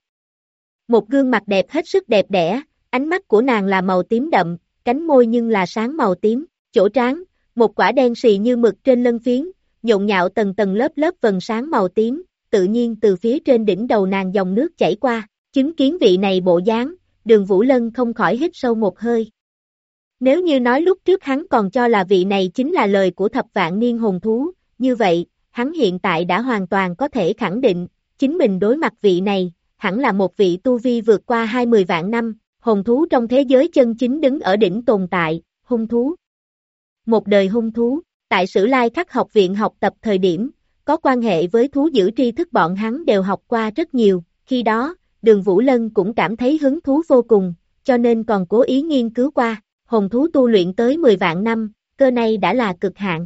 Speaker 2: Một gương mặt đẹp hết sức đẹp đẽ, ánh mắt của nàng là màu tím đậm, cánh môi nhưng là sáng màu tím, chỗ trán, một quả đen xì như mực trên lân phiến, nhộn nhạo tầng tầng lớp lớp vầng sáng màu tím, tự nhiên từ phía trên đỉnh đầu nàng dòng nước chảy qua, chứng kiến vị này bộ dáng, Đường Vũ Lân không khỏi hít sâu một hơi. Nếu như nói lúc trước hắn còn cho là vị này chính là lời của thập vạn niên hồn thú, như vậy, hắn hiện tại đã hoàn toàn có thể khẳng định, chính mình đối mặt vị này, hẳn là một vị tu vi vượt qua 20 vạn năm, hồn thú trong thế giới chân chính đứng ở đỉnh tồn tại, hung thú. Một đời hung thú, tại Sử Lai Khắc học viện học tập thời điểm, có quan hệ với thú dữ tri thức bọn hắn đều học qua rất nhiều, khi đó, Đường Vũ Lân cũng cảm thấy hứng thú vô cùng, cho nên còn cố ý nghiên cứu qua, hồn thú tu luyện tới 10 vạn năm, cơ này đã là cực hạn.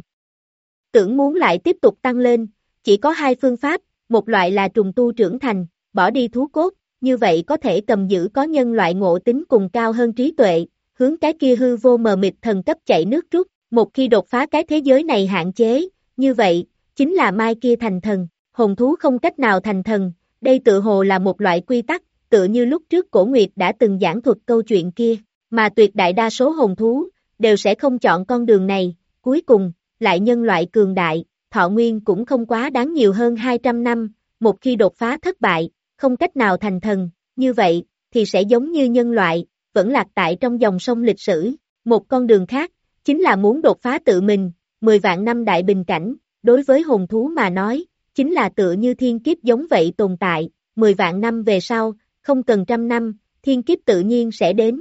Speaker 2: Tưởng muốn lại tiếp tục tăng lên, chỉ có hai phương pháp, một loại là trùng tu trưởng thành, bỏ đi thú cốt, như vậy có thể cầm giữ có nhân loại ngộ tính cùng cao hơn trí tuệ, hướng cái kia hư vô mờ mịt thần cấp chạy nước rút, một khi đột phá cái thế giới này hạn chế, như vậy, chính là mai kia thành thần, hồn thú không cách nào thành thần, đây tự hồ là một loại quy tắc, tựa như lúc trước Cổ Nguyệt đã từng giảng thuật câu chuyện kia, mà tuyệt đại đa số hồn thú, đều sẽ không chọn con đường này, cuối cùng, lại nhân loại cường đại, thọ nguyên cũng không quá đáng nhiều hơn 200 năm, một khi đột phá thất bại, không cách nào thành thần, như vậy, thì sẽ giống như nhân loại, vẫn lạc tại trong dòng sông lịch sử, một con đường khác, chính là muốn đột phá tự mình, 10 vạn năm đại bình cảnh, đối với hồn thú mà nói, chính là tựa như thiên kiếp giống vậy tồn tại, 10 vạn năm về sau, không cần trăm năm, thiên kiếp tự nhiên sẽ đến.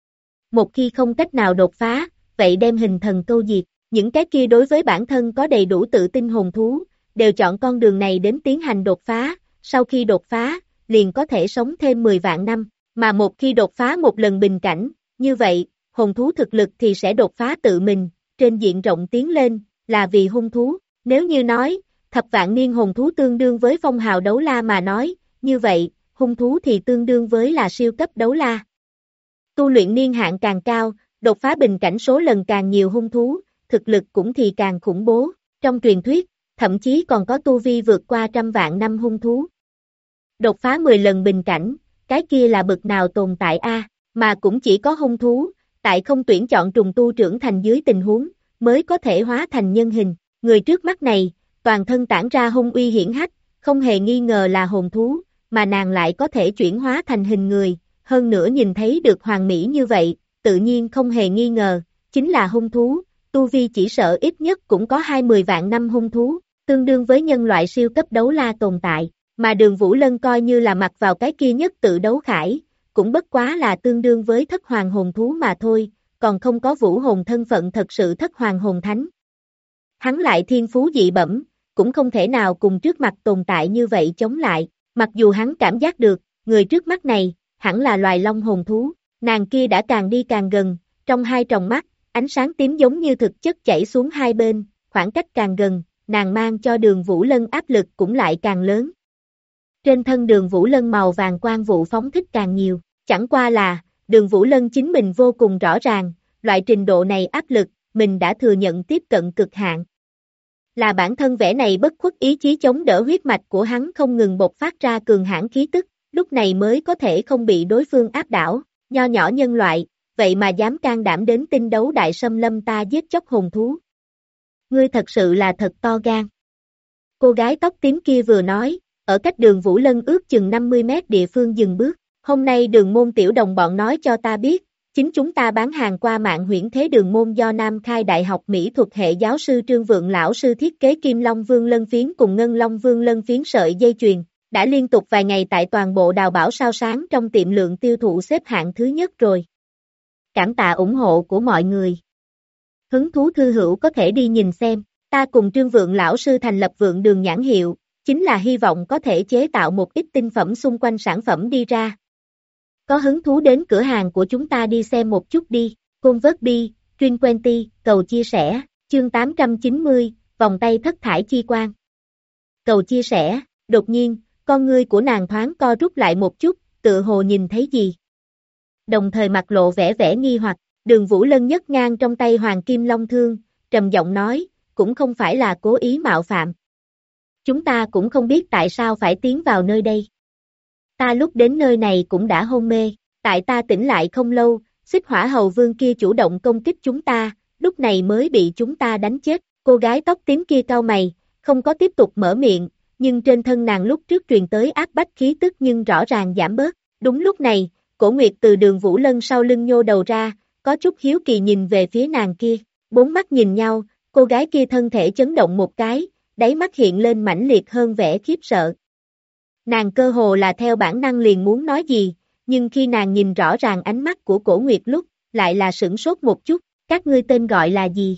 Speaker 2: Một khi không cách nào đột phá, vậy đem hình thần câu diệt, những cái kia đối với bản thân có đầy đủ tự tin hồn thú, đều chọn con đường này đến tiến hành đột phá, sau khi đột phá, liền có thể sống thêm 10 vạn năm, mà một khi đột phá một lần bình cảnh, như vậy, hồn thú thực lực thì sẽ đột phá tự mình, trên diện rộng tiến lên, là vì hung thú, nếu như nói, thập vạn niên hồn thú tương đương với phong hào đấu la mà nói, như vậy, hung thú thì tương đương với là siêu cấp đấu la. Tu luyện niên hạn càng cao, đột phá bình cảnh số lần càng nhiều hung thú, thực lực cũng thì càng khủng bố, trong truyền thuyết, thậm chí còn có tu vi vượt qua 100 vạn năm hung thú. Đột phá 10 lần bình cảnh, cái kia là bậc nào tồn tại a, mà cũng chỉ có hung thú, tại không tuyển chọn trùng tu trưởng thành dưới tình huống, mới có thể hóa thành nhân hình, người trước mắt này, toàn thân tản ra hung uy hiển hách, không hề nghi ngờ là hồn thú, mà nàng lại có thể chuyển hóa thành hình người, hơn nữa nhìn thấy được hoàn mỹ như vậy, tự nhiên không hề nghi ngờ, chính là hung thú, tu vi chỉ sợ ít nhất cũng có 20 vạn năm hung thú, tương đương với nhân loại siêu cấp đấu la tồn tại, mà Đường Vũ Lân coi như là mặc vào cái kia nhất tự đấu khải, cũng bất quá là tương đương với thất hoàng hồn thú mà thôi, còn không có vũ hồn thân phận thật sự thất hoàng hồn thánh. Hắn lại thiên phú dị bẩm, cũng không thể nào cùng trước mặt tồn tại như vậy chống lại, mặc dù hắn cảm giác được, người trước mắt này, hẳn là loài long hồn thú, nàng kia đã càng đi càng gần, trong hai tròng mắt, ánh sáng tím giống như thực chất chảy xuống hai bên, khoảng cách càng gần, nàng mang cho Đường Vũ Lân áp lực cũng lại càng lớn. Trên thân Đường Vũ Lân màu vàng quang vụ phóng thích càng nhiều, chẳng qua là, Đường Vũ Lân chính mình vô cùng rõ ràng, loại trình độ này áp lực, mình đã thừa nhận tiếp cận cực hạn. Là bản thân vẻ này bất khuất ý chí chống đỡ huyết mạch của hắn không ngừng bộc phát ra cường hãn khí tức, lúc này mới có thể không bị đối phương áp đảo, nho nhỏ nhân loại, vậy mà dám can đảm đến tinh đấu đại xâm lâm ta giết chóc hồn thú. Ngươi thật sự là thật to gan. Cô gái tóc tím kia vừa nói, ở cách Đường Vũ Lân ước chừng 50 mét địa phương dừng bước, hôm nay Đường môn tiểu đồng bọn nói cho ta biết, Chính chúng ta bán hàng qua mạng huyễn thế đường môn do Nam Khai Đại học Mỹ thuật hệ giáo sư Trương Vượng lão sư thiết kế Kim Long Vương lân phiến cùng Ngân Long Vương lân phiến sợi dây chuyền, đã liên tục vài ngày tại toàn bộ Đào Bảo sao sáng trong tiệm lượng tiêu thụ xếp hạng thứ nhất rồi. Cảm tạ ủng hộ của mọi người. Hứng thú thư hữu có thể đi nhìn xem, ta cùng Trương Vượng lão sư thành lập Vượng Đường nhãn hiệu, chính là hy vọng có thể chế tạo một ít tinh phẩm xung quanh sản phẩm đi ra. Có hứng thú đến cửa hàng của chúng ta đi xem một chút đi, Convertby, Trinquenty, cầu chia sẻ, chương 890, vòng tay thất thải chi quang. Cầu chia sẻ, đột nhiên, con ngươi của nàng thoáng co rút lại một chút, tựa hồ nhìn thấy gì. Đồng thời mặt lộ vẻ nghi hoặc, Đường Vũ Lân nhấc ngang trong tay Hoàng Kim Long Thương, trầm giọng nói, cũng không phải là cố ý mạo phạm. Chúng ta cũng không biết tại sao phải tiến vào nơi đây. Ta lúc đến nơi này cũng đã hôn mê, tại ta tỉnh lại không lâu, Xích Hỏa Hầu Vương kia chủ động công kích chúng ta, lúc này mới bị chúng ta đánh chết. Cô gái tóc tím kia cau mày, không có tiếp tục mở miệng, nhưng trên thân nàng lúc trước truyền tới áp bách khí tức nhưng rõ ràng giảm bớt. Đúng lúc này, Cổ Nguyệt từ Đường Vũ Lân sau lưng nhô đầu ra, có chút hiếu kỳ nhìn về phía nàng kia, bốn mắt nhìn nhau, cô gái kia thân thể chấn động một cái, đáy mắt hiện lên mãnh liệt hơn vẻ khiếp sợ. Nàng cơ hồ là theo bản năng liền muốn nói gì, nhưng khi nàng nhìn rõ ràng ánh mắt của Cổ Nguyệt lúc, lại là sửng sốt một chút, các ngươi tên gọi là gì?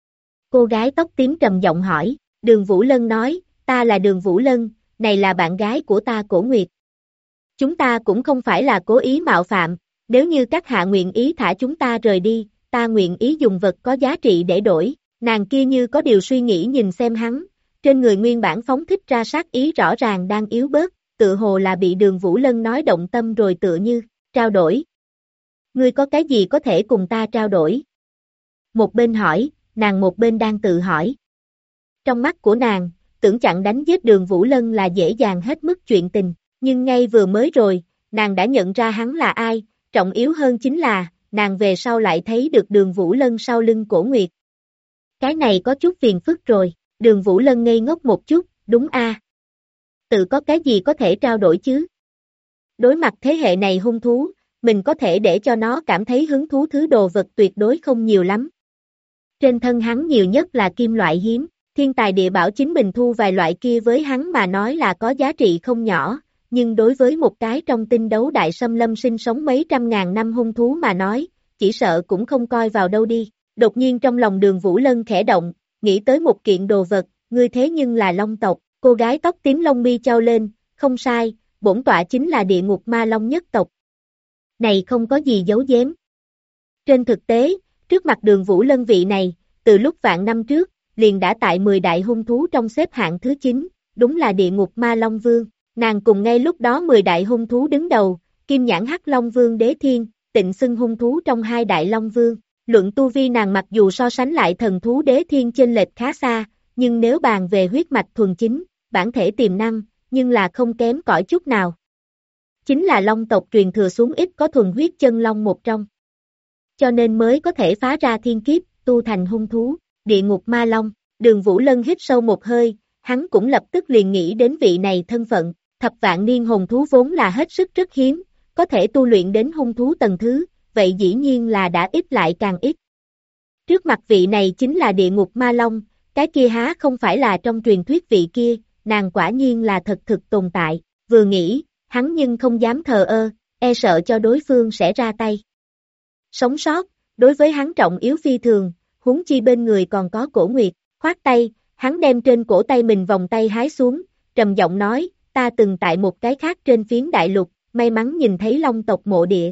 Speaker 2: Cô gái tóc tím trầm giọng hỏi, Đường Vũ Lân nói, ta là Đường Vũ Lân, này là bạn gái của ta Cổ Nguyệt. Chúng ta cũng không phải là cố ý mạo phạm, nếu như các hạ nguyện ý thả chúng ta rời đi, ta nguyện ý dùng vật có giá trị để đổi. Nàng kia như có điều suy nghĩ nhìn xem hắn, trên người nguyên bản phóng thích ra sát ý rõ ràng đang yếu bớt, tự hồ là bị Đường Vũ Lân nói động tâm rồi tựa như, trao đổi. Ngươi có cái gì có thể cùng ta trao đổi? Một bên hỏi, nàng một bên đang tự hỏi. Trong mắt của nàng, tưởng chặn đánh giết Đường Vũ Lân là dễ dàng hết mức chuyện tình, nhưng ngay vừa mới rồi, nàng đã nhận ra hắn là ai, trọng yếu hơn chính là, nàng về sau lại thấy được Đường Vũ Lân sau lưng Cổ Nguyệt. Cái này có chút phiền phức rồi, Đường Vũ Lân ngây ngốc một chút, đúng a? Tự có cái gì có thể trao đổi chứ? Đối mặt thế hệ này hung thú, mình có thể để cho nó cảm thấy hứng thú thứ đồ vật tuyệt đối không nhiều lắm. Trên thân hắn nhiều nhất là kim loại hiếm, thiên tài địa bảo chính mình thu vài loại kia với hắn mà nói là có giá trị không nhỏ, nhưng đối với một cái trong tinh đấu đại xâm lâm sinh sống mấy trăm ngàn năm hung thú mà nói, chỉ sợ cũng không coi vào đâu đi. Đột nhiên trong lòng Đường Vũ Lân khẽ động, nghĩ tới một kiện đồ vật, ngươi thế nhưng là Long tộc, cô gái tóc tím lông mi chau lên, không sai, bổn tọa chính là địa ngục ma long nhất tộc. Này không có gì giấu giếm. Trên thực tế, trước mặt Đường Vũ Lân vị này, từ lúc vạn năm trước, liền đã tại 10 đại hung thú trong xếp hạng thứ 9, đúng là địa ngục ma long vương. Nàng cùng ngay lúc đó 10 đại hung thú đứng đầu, Kim Nhãn Hắc Long Vương Đế Thiên, tịnh xưng hung thú trong 2 đại long vương. Luận tu vi nàng mặc dù so sánh lại thần thú Đế Thiên chênh lệch khá xa, nhưng nếu bàn về huyết mạch thuần chính, bản thể tiềm năng, nhưng là không kém cỏi chút nào. Chính là long tộc truyền thừa xuống ít có thuần huyết chân long một trong. Cho nên mới có thể phá ra thiên kiếp, tu thành hung thú, địa ngục ma long. Đường Vũ Lân hít sâu một hơi, hắn cũng lập tức liền nghĩ đến vị này thân phận. Thập vạn niên hồn thú vốn là hết sức rất hiếm, có thể tu luyện đến hung thú tầng thứ, vậy dĩ nhiên là đã ít lại càng ít. Trước mặt vị này chính là địa ngục ma long, cái kia há không phải là trong truyền thuyết vị kia, nàng quả nhiên là thật thực tồn tại, vừa nghĩ, hắn nhưng không dám thờ ơ, e sợ cho đối phương sẽ ra tay. Sống sót, đối với hắn trọng yếu phi thường, huống chi bên người còn có Cổ Nguyệt, khoát tay, hắn đem trên cổ tay mình vòng tay hái xuống, trầm giọng nói, ta từng tại một cái khác trên phiến đại lục, may mắn nhìn thấy long tộc mộ địa.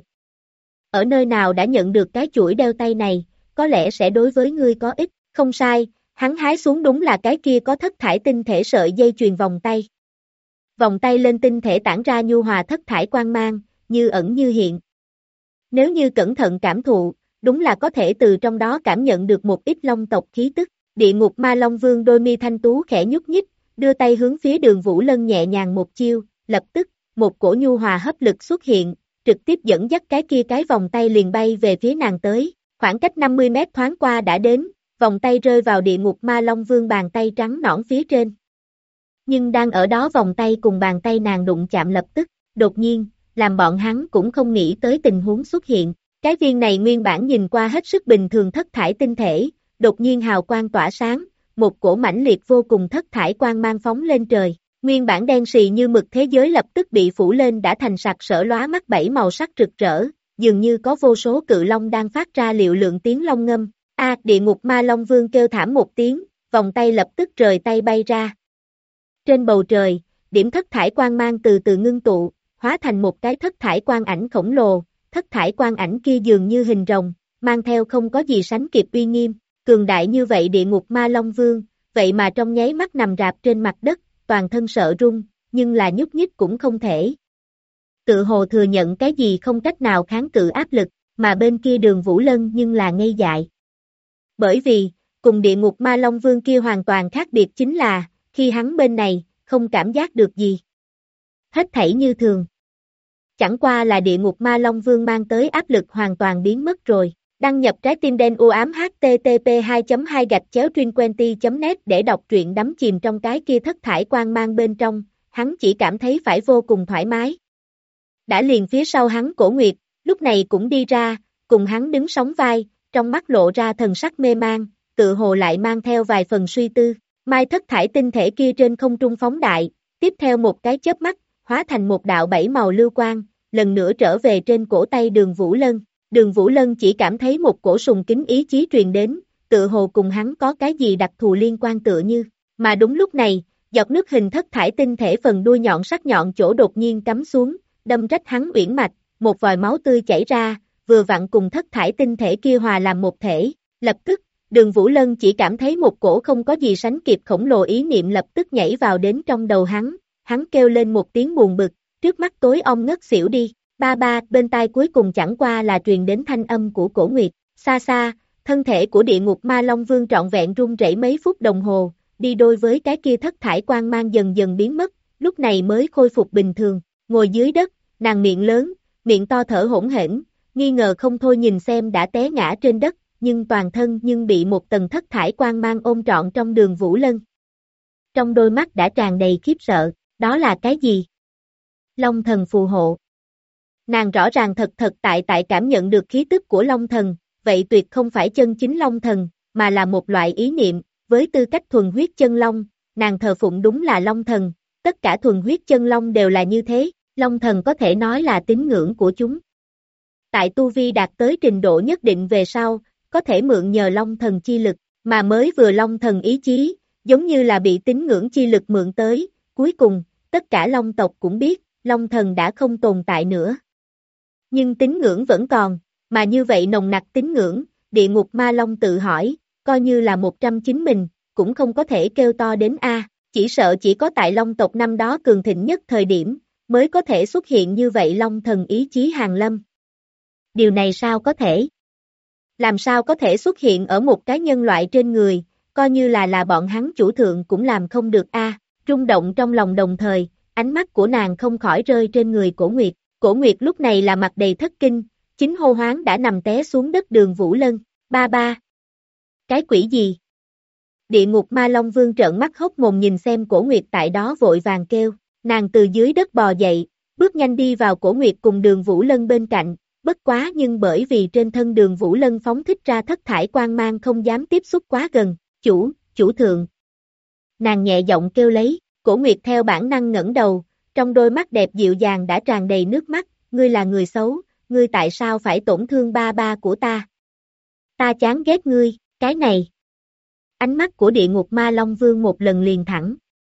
Speaker 2: Ở nơi nào đã nhận được cái chuỗi đeo tay này, có lẽ sẽ đối với ngươi có ích, không sai, hắn hái xuống đúng là cái kia có thất thải tinh thể sợi dây chuyền vòng tay. Vòng tay lên tinh thể tản ra nhu hòa thất thải quang mang, như ẩn như hiện. Nếu như cẩn thận cảm thụ, đúng là có thể từ trong đó cảm nhận được một ít long tộc khí tức. Địa ngục ma long vương đôi mi thanh tú khẽ nhúc nhích, đưa tay hướng phía Đường Vũ Lân nhẹ nhàng một chiêu, lập tức, một cổ nhu hòa hấp lực xuất hiện, trực tiếp dẫn dắt cái kia cái vòng tay liền bay về phía nàng tới, khoảng cách 50 mét thoáng qua đã đến, vòng tay rơi vào địa ngục ma long vương bàn tay trắng nõn phía trên. Nhưng đang ở đó vòng tay cùng bàn tay nàng đụng chạm lập tức, đột nhiên, làm bọn hắn cũng không nghĩ tới tình huống xuất hiện, Cái viên này nguyên bản nhìn qua hết sức bình thường thất thải tinh thể, đột nhiên hào quang tỏa sáng, một cổ mãnh liệt vô cùng thất thải quang mang phóng lên trời. Nguyên bản đen sì như mực thế giới lập tức bị phủ lên đã thành sặc sỡ lóa mắt bảy màu sắc rực rỡ, dường như có vô số cự long đang phát ra liệu lượng tiếng long ngâm. Địa ngục ma long vương kêu thảm một tiếng, vòng tay lập tức rời tay bay ra. Trên bầu trời, điểm thất thải quang mang từ từ ngưng tụ, hóa thành một cái thất thải quang ảnh khổng lồ, thất thải quang ảnh kia dường như hình rồng, mang theo không có gì sánh kịp uy nghiêm, cường đại như vậy địa ngục ma long vương, vậy mà trong nháy mắt nằm rạp trên mặt đất, toàn thân sợ run, nhưng là nhúc nhích cũng không thể. Tự hồ thừa nhận cái gì không cách nào kháng cự áp lực, mà bên kia Đường Vũ Lân nhưng là ngây dại. Bởi vì, cùng địa ngục ma long vương kia hoàn toàn khác biệt chính là, khi hắn bên này, không cảm giác được gì. Hết thảy như thường. Chẳng qua là địa ngục ma long vương mang tới áp lực hoàn toàn biến mất rồi. Đăng nhập trái tim đen u ám http://2.2-trinquenty.net để đọc truyện đắm chìm trong cái kia thất thải quang mang bên trong, hắn chỉ cảm thấy phải vô cùng thoải mái. Đã liền phía sau hắn Cổ Nguyệt, lúc này cũng đi ra, cùng hắn đứng sóng vai, trong mắt lộ ra thần sắc mê mang, tự hồ lại mang theo vài phần suy tư. Mai thất thải tinh thể kia trên không trung phóng đại, tiếp theo một cái chớp mắt, hóa thành một đạo bảy màu lưu quang, lần nữa trở về trên cổ tay Đường Vũ Lân. Đường Vũ Lân chỉ cảm thấy một cổ sùng kính ý chí truyền đến, tự hồ cùng hắn có cái gì đặc thù liên quan tựa như. Mà đúng lúc này, giọt nước hình thất thải tinh thể phần đuôi nhọn sắc nhọn chỗ đột nhiên cắm xuống, đâm rách hắn uyển mạch, một vòi máu tươi chảy ra, vừa vặn cùng thất thải tinh thể kia hòa làm một thể. Lập tức, Đường Vũ Lân chỉ cảm thấy một cổ không có gì sánh kịp khổng lồ ý niệm lập tức nhảy vào đến trong đầu hắn kêu lên một tiếng buồn bực, trước mắt tối om ngất xỉu đi. Ba ba, bên tai cuối cùng chẳng qua là truyền đến thanh âm của Cổ Nguyệt, xa xa, thân thể của địa ngục ma long vương trọn vẹn run rẩy mấy phút đồng hồ, đi đôi với cái kia thất thải quang mang dần dần biến mất, lúc này mới khôi phục bình thường, ngồi dưới đất, nàng miệng lớn, miệng to thở hỗn hển, nghi ngờ không thôi nhìn xem đã té ngã trên đất, nhưng toàn thân nhưng bị một tầng thất thải quang mang ôm trọn trong Đường Vũ Lân. Trong đôi mắt đã tràn đầy khiếp sợ, đó là cái gì? Long thần phù hộ. Nàng rõ ràng thật tại cảm nhận được khí tức của Long thần, vậy tuyệt không phải chân chính Long thần, mà là một loại ý niệm, với tư cách thuần huyết chân Long, nàng thờ phụng đúng là Long thần, tất cả thuần huyết chân Long đều là như thế, Long thần có thể nói là tín ngưỡng của chúng. Tại tu vi đạt tới trình độ nhất định về sau, có thể mượn nhờ Long thần chi lực, mà mới vừa Long thần ý chí, giống như là bị tín ngưỡng chi lực mượn tới, cuối cùng, tất cả Long tộc cũng biết, Long thần đã không tồn tại nữa. Nhưng tín ngưỡng vẫn còn, mà như vậy nồng nặc tín ngưỡng, địa ngục ma long tự hỏi, coi như là 109 mình, cũng không có thể kêu to đến A, chỉ sợ chỉ có tại Long tộc năm đó cường thịnh nhất thời điểm, mới có thể xuất hiện như vậy Long thần ý chí hàng lâm. Điều này sao có thể? Làm sao có thể xuất hiện ở một cái nhân loại trên người, coi như là bọn hắn chủ thượng cũng làm không được A, rung động trong lòng đồng thời, ánh mắt của nàng không khỏi rơi trên người Cổ Nguyệt. Cổ Nguyệt lúc này là mặt đầy thất kinh, chính hô hoáng đã nằm té xuống đất Đường Vũ Lân, ba ba. Cái quỷ gì? Địa ngục ma long vương trợn mắt hốc mồm nhìn xem Cổ Nguyệt tại đó vội vàng kêu, nàng từ dưới đất bò dậy, bước nhanh đi vào Cổ Nguyệt cùng Đường Vũ Lân bên cạnh, bất quá nhưng bởi vì trên thân Đường Vũ Lân phóng thích ra thất thải quang mang không dám tiếp xúc quá gần, chủ thượng. Nàng nhẹ giọng kêu lấy, Cổ Nguyệt theo bản năng ngẩng đầu, trong đôi mắt đẹp dịu dàng đã tràn đầy nước mắt, ngươi là người xấu, ngươi tại sao phải tổn thương ba ba của ta? Ta chán ghét ngươi, cái này. Ánh mắt của địa ngục ma long vương một lần liền thẳng.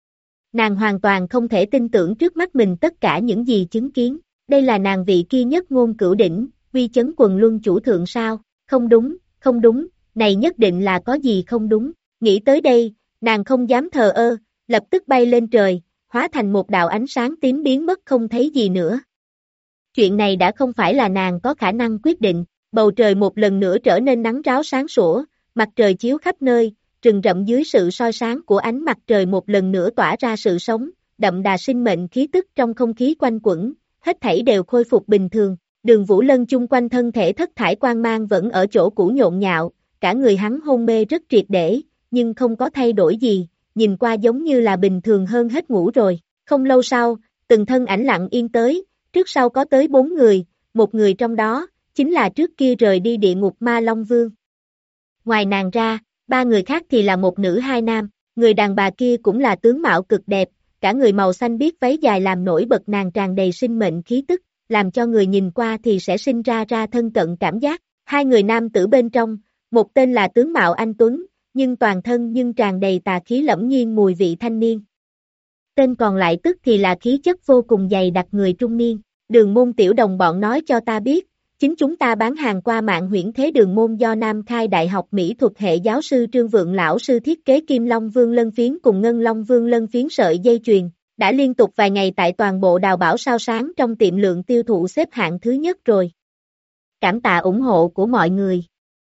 Speaker 2: Nàng hoàn toàn không thể tin tưởng trước mắt mình tất cả những gì chứng kiến, đây là nàng vị kia nhất ngôn cửu đỉnh, uy chấn quần luân chủ thượng sao? Không đúng, này nhất định là có gì không đúng, nghĩ tới đây, nàng không dám thờ ơ, lập tức bay lên trời, hóa thành một đạo ánh sáng tím biến mất không thấy gì nữa. Chuyện này đã không phải là nàng có khả năng quyết định, bầu trời một lần nữa trở nên nắng ráo sáng sủa, mặt trời chiếu khắp nơi, rừng rậm dưới sự soi sáng của ánh mặt trời một lần nữa tỏa ra sự sống, đậm đà sinh mệnh khí tức trong không khí quanh quẩn, hết thảy đều khôi phục bình thường. Đường Vũ Lân chung quanh thân thể thất thải quang mang vẫn ở chỗ cũ nhộn nhạo, cả người hắn hôn mê rất triệt để, nhưng không có thay đổi gì, nhìn qua giống như là bình thường hơn hết ngủ rồi. Không lâu sau, từng thân ảnh lặng yên tới, trước sau có tới 4 người, một người trong đó, chính là trước kia rời đi địa ngục Ma Long Vương. Ngoài nàng ra, ba người khác thì là một nữ hai nam, người đàn bà kia cũng là tướng mạo cực đẹp, cả người màu xanh biếc váy dài làm nổi bật nàng tràn đầy sinh mệnh khí tức, làm cho người nhìn qua thì sẽ sinh ra thân cận cảm giác. Hai người nam tử bên trong, một tên là tướng mạo anh tuấn, nhưng toàn thân nhưng tràn đầy tà khí lẫm nhiên mùi vị thanh niên. Tên còn lại tức thì là khí chất vô cùng dày đặc người trung niên. Đường Môn tiểu đồng bọn nói cho ta biết, chính chúng ta bán hàng qua mạng huyễn thế Đường Môn do Nam Khai Đại học Mỹ thuật hệ giáo sư Trương Vượng lão sư thiết kế Kim Long Vương lân phiến cùng Ngân Long Vương lân phiến sợi dây chuyền, đã liên tục vài ngày tại toàn bộ Đào Bảo sao sáng trong tiệm lượng tiêu thụ xếp hạng thứ nhất rồi. Cảm tạ ủng hộ của mọi người.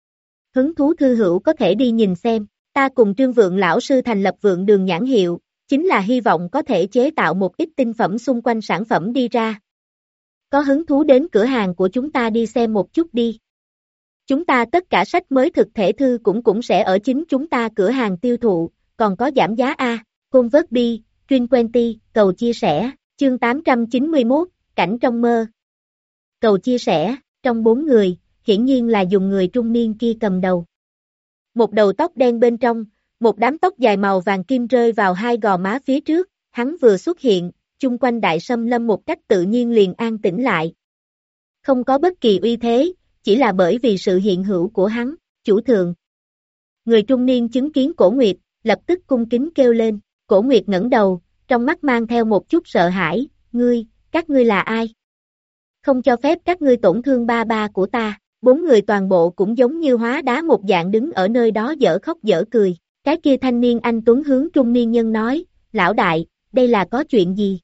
Speaker 2: Hứng thú thư hữu có thể đi nhìn xem, ta cùng Trương Vượng lão sư thành lập Vượng Đường nhãn hiệu, chính là hy vọng có thể chế tạo một ít tinh phẩm xung quanh sản phẩm đi ra. Có hứng thú đến cửa hàng của chúng ta đi xem một chút đi. Chúng ta tất cả sách mới thực thể thư cũng sẽ ở chính chúng ta cửa hàng tiêu thụ, còn có giảm giá A, Convert Dream 20, cầu chia sẻ, chương 891, cảnh trong mơ. Cầu chia sẻ, trong 4 người, hiển nhiên là dùng người trung niên kia cầm đầu. Một đầu tóc đen bên trong, một đám tóc dài màu vàng kim rơi vào hai gò má phía trước, hắn vừa xuất hiện, chung quanh đại sâm lâm một cách tự nhiên liền an tĩnh lại. Không có bất kỳ uy thế, chỉ là bởi vì sự hiện hữu của hắn, chủ thượng. Người trung niên chứng kiến Cổ Nguyệt, lập tức cung kính kêu lên, Cổ Nguyệt ngẩng đầu, trong mắt mang theo một chút sợ hãi, các ngươi là ai? Không cho phép các ngươi tổn thương ba ba của ta. 4 người toàn bộ cũng giống như hóa đá một dạng đứng ở nơi đó dở khóc dở cười. Cái kia thanh niên anh tuấn hướng trung niên nhân nói, lão đại, đây là có chuyện gì?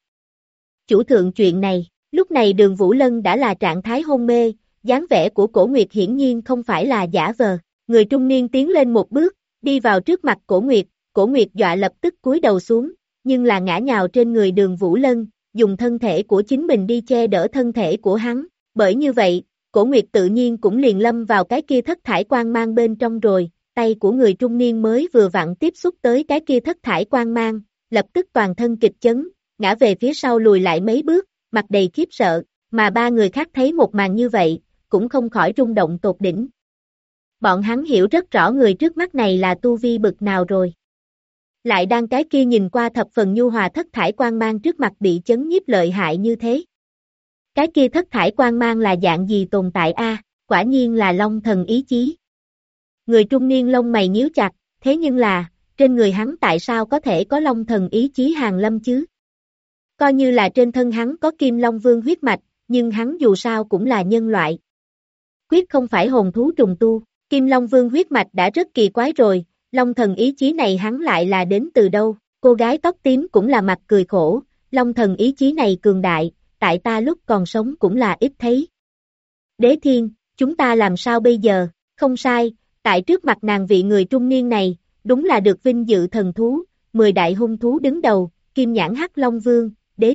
Speaker 2: Chủ thượng chuyện này, lúc này Đường Vũ Lân đã là trạng thái hôn mê, dáng vẻ của Cổ Nguyệt hiển nhiên không phải là giả vờ. Người trung niên tiến lên một bước, đi vào trước mặt Cổ Nguyệt dọa lập tức cúi đầu xuống, nhưng là ngã nhào trên người Đường Vũ Lân, dùng thân thể của chính mình đi che đỡ thân thể của hắn, bởi như vậy, Cổ Nguyệt tự nhiên cũng liền lâm vào cái kia thất thải quang mang bên trong rồi, tay của người trung niên mới vừa vặn tiếp xúc tới cái kia thất thải quang mang, lập tức toàn thân kịch chấn, ngã về phía sau lùi lại mấy bước, mặt đầy khiếp sợ, mà ba người khác thấy một màn như vậy, cũng không khỏi rung động tột đỉnh. Bọn hắn hiểu rất rõ người trước mắt này là tu vi bực nào rồi. Lại đang cái kia nhìn qua thập phần nhu hòa thất thải quang mang trước mặt bị chấn nhiếp lợi hại như thế. Cái kia thất thải quang mang là dạng gì tồn tại a? Quả nhiên là Long thần ý chí. Người trung niên lông mày nhíu chặt, thế nhưng là, trên người hắn tại sao có thể có Long thần ý chí hàng lâm chứ? Coi như là trên thân hắn có Kim Long Vương huyết mạch, nhưng hắn dù sao cũng là nhân loại. Quyết không phải hồn thú trùng tu, Kim Long Vương huyết mạch đã rất kỳ quái rồi, Long thần ý chí này hắn lại là đến từ đâu? Cô gái tóc tím cũng là mặt cười khổ, Long thần ý chí này cường đại, tại ta lúc còn sống cũng là ít thấy. Đế Thiên, chúng ta làm sao bây giờ? Không sai, tại trước mặt nàng vị người trung niên này, đúng là được vinh dự thần thú, 10 đại hung thú đứng đầu, Kim Nhãn Hắc Long Vương,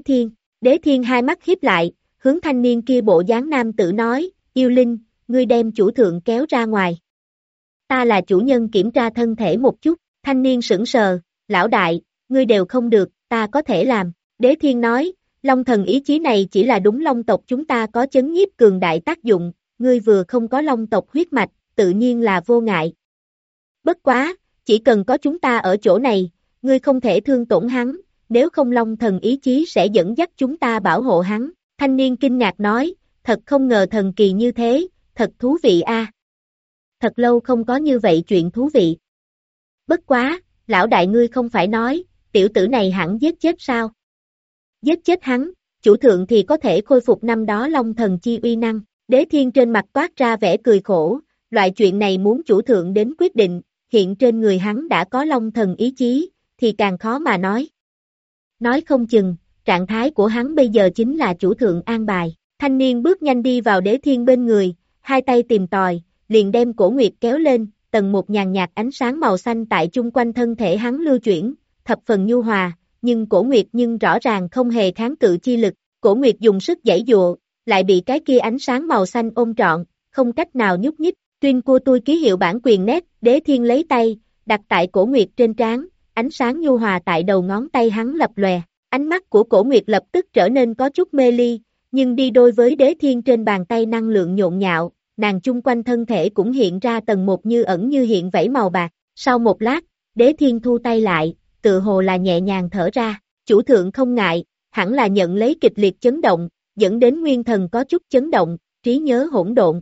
Speaker 2: Đế Thiên hai mắt híp lại, hướng thanh niên kia bộ dáng nam tử nói, yêu linh, ngươi đem chủ thượng kéo ra ngoài. Ta là chủ nhân kiểm tra thân thể một chút, thanh niên sững sờ, lão đại, ngươi đều không được, ta có thể làm. Đế Thiên nói, Long thần ý chí này chỉ là đúng Long tộc chúng ta có chấn nhiếp cường đại tác dụng, ngươi vừa không có Long tộc huyết mạch, tự nhiên là vô ngại. Bất quá, chỉ cần có chúng ta ở chỗ này, ngươi không thể thương tổn hắn, nếu không Long thần ý chí sẽ dẫn dắt chúng ta bảo hộ hắn. Thanh niên kinh ngạc nói, thật không ngờ thần kỳ như thế, thật thú vị a. Thật lâu không có như vậy chuyện thú vị. Bất quá, lão đại ngươi không phải nói, tiểu tử này hẳn giết chết sao? Giết chết hắn, chủ thượng thì có thể khôi phục năm đó Long thần chi uy năng. Đế Thiên trên mặt toát ra vẻ cười khổ, loại chuyện này muốn chủ thượng đến quyết định, hiện trên người hắn đã có Long thần ý chí, thì càng khó mà nói. Nói không chừng, trạng thái của hắn bây giờ chính là chủ thượng an bài. Thanh niên bước nhanh đi vào Đế Thiên bên người, hai tay tìm tòi, liền đem Cổ Nguyệt kéo lên, tầng một nhàn nhạt ánh sáng màu xanh tại chung quanh thân thể hắn lưu chuyển, thập phần nhu hòa, nhưng Cổ Nguyệt rõ ràng không hề kháng cự chi lực. Cổ Nguyệt dùng sức giãy giụa, lại bị cái kia ánh sáng màu xanh ôm trọn, không cách nào nhúc nhích. Tuyên của tôi ký hiệu bản quyền nét, Đế Thiên lấy tay, đặt tại Cổ Nguyệt trên trán, ánh sáng nhu hòa tại đầu ngón tay hắn lập lòe. Ánh mắt của Cổ Nguyệt lập tức trở nên có chút mê ly, nhưng đi đôi với Đế Thiên trên bàn tay năng lượng nhộn nhạo, nàng chung quanh thân thể cũng hiện ra tầng một như ẩn như hiện vảy màu bạc. Sau một lát, Đế Thiên thu tay lại, tự hồ là nhẹ nhàng thở ra, chủ thượng không ngại, hẳn là nhận lấy kịch liệt chấn động, dẫn đến nguyên thần có chút chấn động, trí nhớ hỗn độn.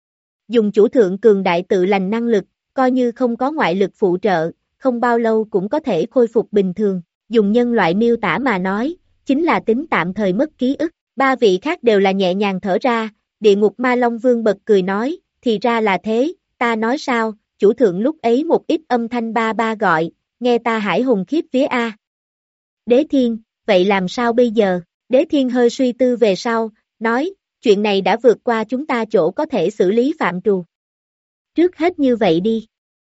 Speaker 2: Dùng chủ thượng cường đại tự lành năng lực, coi như không có ngoại lực phụ trợ, không bao lâu cũng có thể khôi phục bình thường. Dùng nhân loại miêu tả mà nói, chính là tính tạm thời mất ký ức. Ba vị khác đều là nhẹ nhàng thở ra, Địa Ngục Ma Long Vương bật cười nói, thì ra là thế, ta nói sao, chủ thượng lúc ấy một ít âm thanh ba ba gọi, nghe ta hải hùng khiếp vía a. Đế Thiên, vậy làm sao bây giờ? Đế Thiên hơi suy tư về sau, nói, chuyện này đã vượt qua chúng ta chỗ có thể xử lý phạm trù. Trước hết như vậy đi.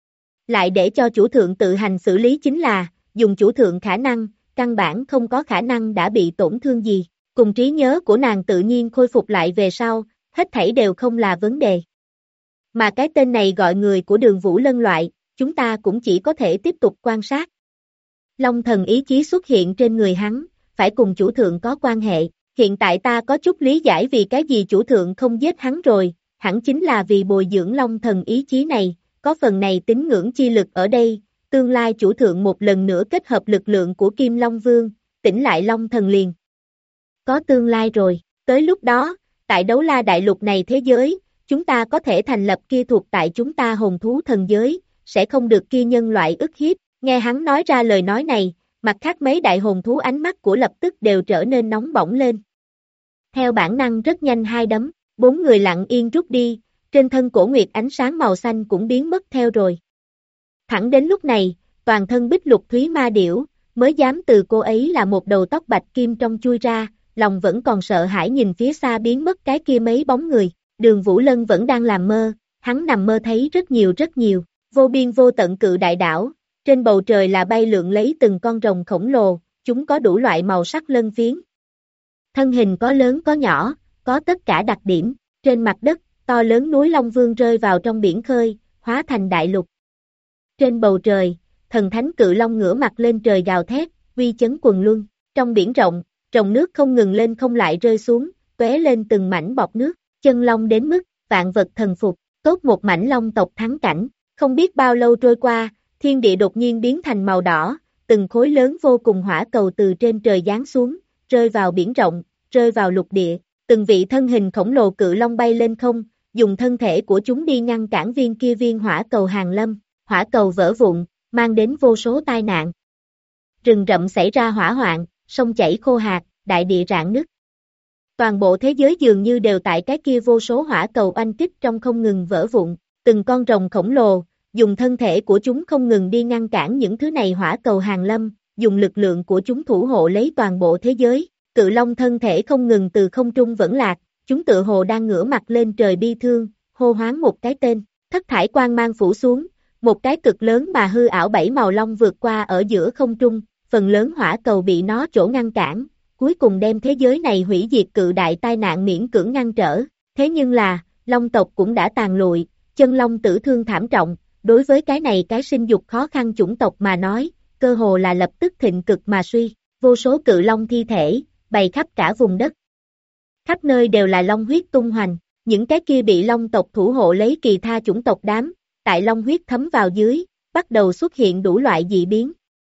Speaker 2: Lại để cho chủ thượng tự hành xử lý chính là, dùng chủ thượng khả năng, căn bản không có khả năng đã bị tổn thương gì. Cùng trí nhớ của nàng tự nhiên khôi phục lại về sau, hết thảy đều không là vấn đề. Mà cái tên này gọi người của Đường Vũ Lân loại, chúng ta cũng chỉ có thể tiếp tục quan sát. Long thần ý chí xuất hiện trên người hắn, phải cùng chủ thượng có quan hệ. Hiện tại ta có chút lý giải vì cái gì chủ thượng không giết hắn rồi, hẳn chính là vì bồi dưỡng long thần ý chí này, có phần này tín ngưỡng chi lực ở đây, tương lai chủ thượng một lần nữa kết hợp lực lượng của Kim Long Vương, tỉnh lại long thần liền. Có tương lai rồi, tới lúc đó, tại Đấu La Đại Lục này thế giới, chúng ta có thể thành lập kia thuộc tại chúng ta hồn thú thần giới, sẽ không được kia nhân loại ức hiếp. Nghe hắn nói ra lời nói này, mặt khác mấy đại hồn thú ánh mắt của lập tức đều trở nên nóng bỏng lên. Theo bản năng rất nhanh hai đấm, bốn người lặng yên rút đi, trên thân Cổ Nguyệt ánh sáng màu xanh cũng biến mất theo rồi. Thẳng đến lúc này, toàn thân Bích Lục Thúy Ma Điểu, mới dám từ cô ấy là một đầu tóc bạch kim trong chui ra, lòng vẫn còn sợ hãi nhìn phía xa biến mất cái kia mấy bóng người. Đường Vũ Lân vẫn đang làm mơ, hắn nằm mơ thấy rất nhiều, vô biên vô tận cự đại đảo, trên bầu trời là bay lượn lấy từng con rồng khổng lồ, chúng có đủ loại màu sắc lân phiến. Thân hình có lớn có nhỏ, có tất cả đặc điểm, trên mặt đất, to lớn núi Long Vương rơi vào trong biển khơi, hóa thành đại lục. Trên bầu trời, thần thánh cự long ngửa mặt lên trời gào thét, uy chấn quần luân, trong biển rộng, ròng nước không ngừng lên không lại rơi xuống, tóe lên từng mảnh bọt nước, chân long đến mức, vạn vật thần phục, tốt một mảnh long tộc thắng cảnh, không biết bao lâu trôi qua, thiên địa đột nhiên biến thành màu đỏ, từng khối lớn vô cùng hỏa cầu từ trên trời giáng xuống, rơi vào biển rộng, rơi vào lục địa, từng vị thân hình khổng lồ cự long bay lên không, dùng thân thể của chúng đi ngăn cản viên hỏa cầu hàng lâm, hỏa cầu vỡ vụn, mang đến vô số tai nạn. Rừng rậm xảy ra hỏa hoạn, sông chảy khô hạt, đại địa rạn nứt. Toàn bộ thế giới dường như đều tại cái kia vô số hỏa cầu oanh kích trong không ngừng vỡ vụn, từng con rồng khổng lồ, dùng thân thể của chúng không ngừng đi ngăn cản những thứ này hỏa cầu hàng lâm, dùng lực lượng của chúng thủ hộ lấy toàn bộ thế giới. Cự long thân thể không ngừng từ không trung vẫn lạc, chúng tự hồ đang ngửa mặt lên trời bi thương, hô hoán một cái tên, thất thải quang mang phủ xuống, một cái cực lớn mà hư ảo bảy màu long vượt qua ở giữa không trung, phần lớn hỏa cầu bị nó chỗ ngăn cản, cuối cùng đem thế giới này hủy diệt cự đại tai nạn miễn cưỡng ngăn trở, thế nhưng là, long tộc cũng đã tàn lụi, chân long tử thương thảm trọng, đối với cái này cái sinh dục khó khăn chủng tộc mà nói, cơ hồ là lập tức thịnh cực mà suy, vô số cự long thi thể, bày khắp cả vùng đất. Khắp nơi đều là long huyết tung hoành, những cái kia bị long tộc thủ hộ lấy kỳ tha chủng tộc đám, tại long huyết thấm vào dưới, bắt đầu xuất hiện đủ loại dị biến.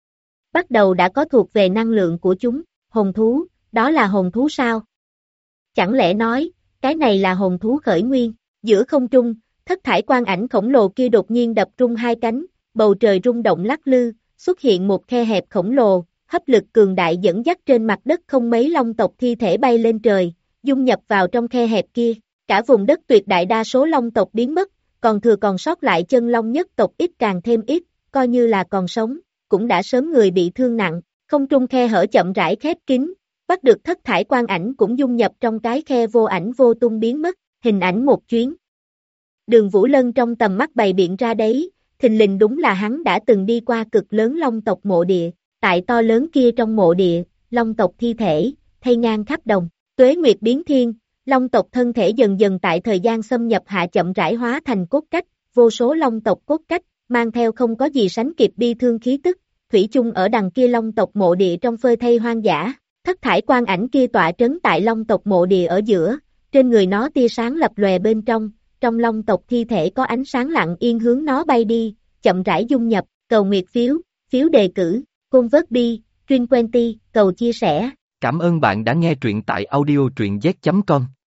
Speaker 2: Bắt đầu đã có thuộc về năng lượng của chúng, hồn thú, đó là hồn thú sao? Chẳng lẽ nói, cái này là hồn thú khởi nguyên, giữa không trung, thất thải quang ảnh khổng lồ kia đột nhiên đập rung hai cánh, bầu trời rung động lắc lư, xuất hiện một khe hẹp khổng lồ, hấp lực cường đại dẫn dắt trên mặt đất không mấy long tộc thi thể bay lên trời, dung nhập vào trong khe hẹp kia, cả vùng đất tuyệt đại đa số long tộc biến mất, còn sót lại chân long nhất tộc ít càng thêm ít, coi như là còn sống, cũng đã sớm người bị thương nặng, không trung khe hở chậm rãi khép kín, bắt được thất thải quang ảnh cũng dung nhập trong cái khe vô ảnh vô tung biến mất, hình ảnh một chuyến. Đường Vũ Lân trong tầm mắt bày biện ra đấy, thình lình đúng là hắn đã từng đi qua cực lớn long tộc mộ địa, tại to lớn kia trong mộ địa, long tộc thi thể, thay ngang khắp đồng, tuế nguyệt biến thiên, long tộc thân thể dần dần tại thời gian xâm nhập hạ chậm rãi hóa thành cốt cách, vô số long tộc cốt cách, mang theo không có gì sánh kịp bi thương khí tức, thủy chung ở đằng kia long tộc mộ địa trong phơi thây hoang dã, thất thải quang ảnh kia tọa trấn tại long tộc mộ địa ở giữa, trên người nó tia sáng lập lòe bên trong, trong long tộc thi thể có ánh sáng lặng yên hướng nó bay đi, chậm rãi dung nhập, cầu nguyệt phiếu, phiếu đề cử, Convert.bi, Truyền Quenty, cầu chia sẻ.
Speaker 1: Cảm ơn bạn đã nghe truyện tại audio truyện z.com.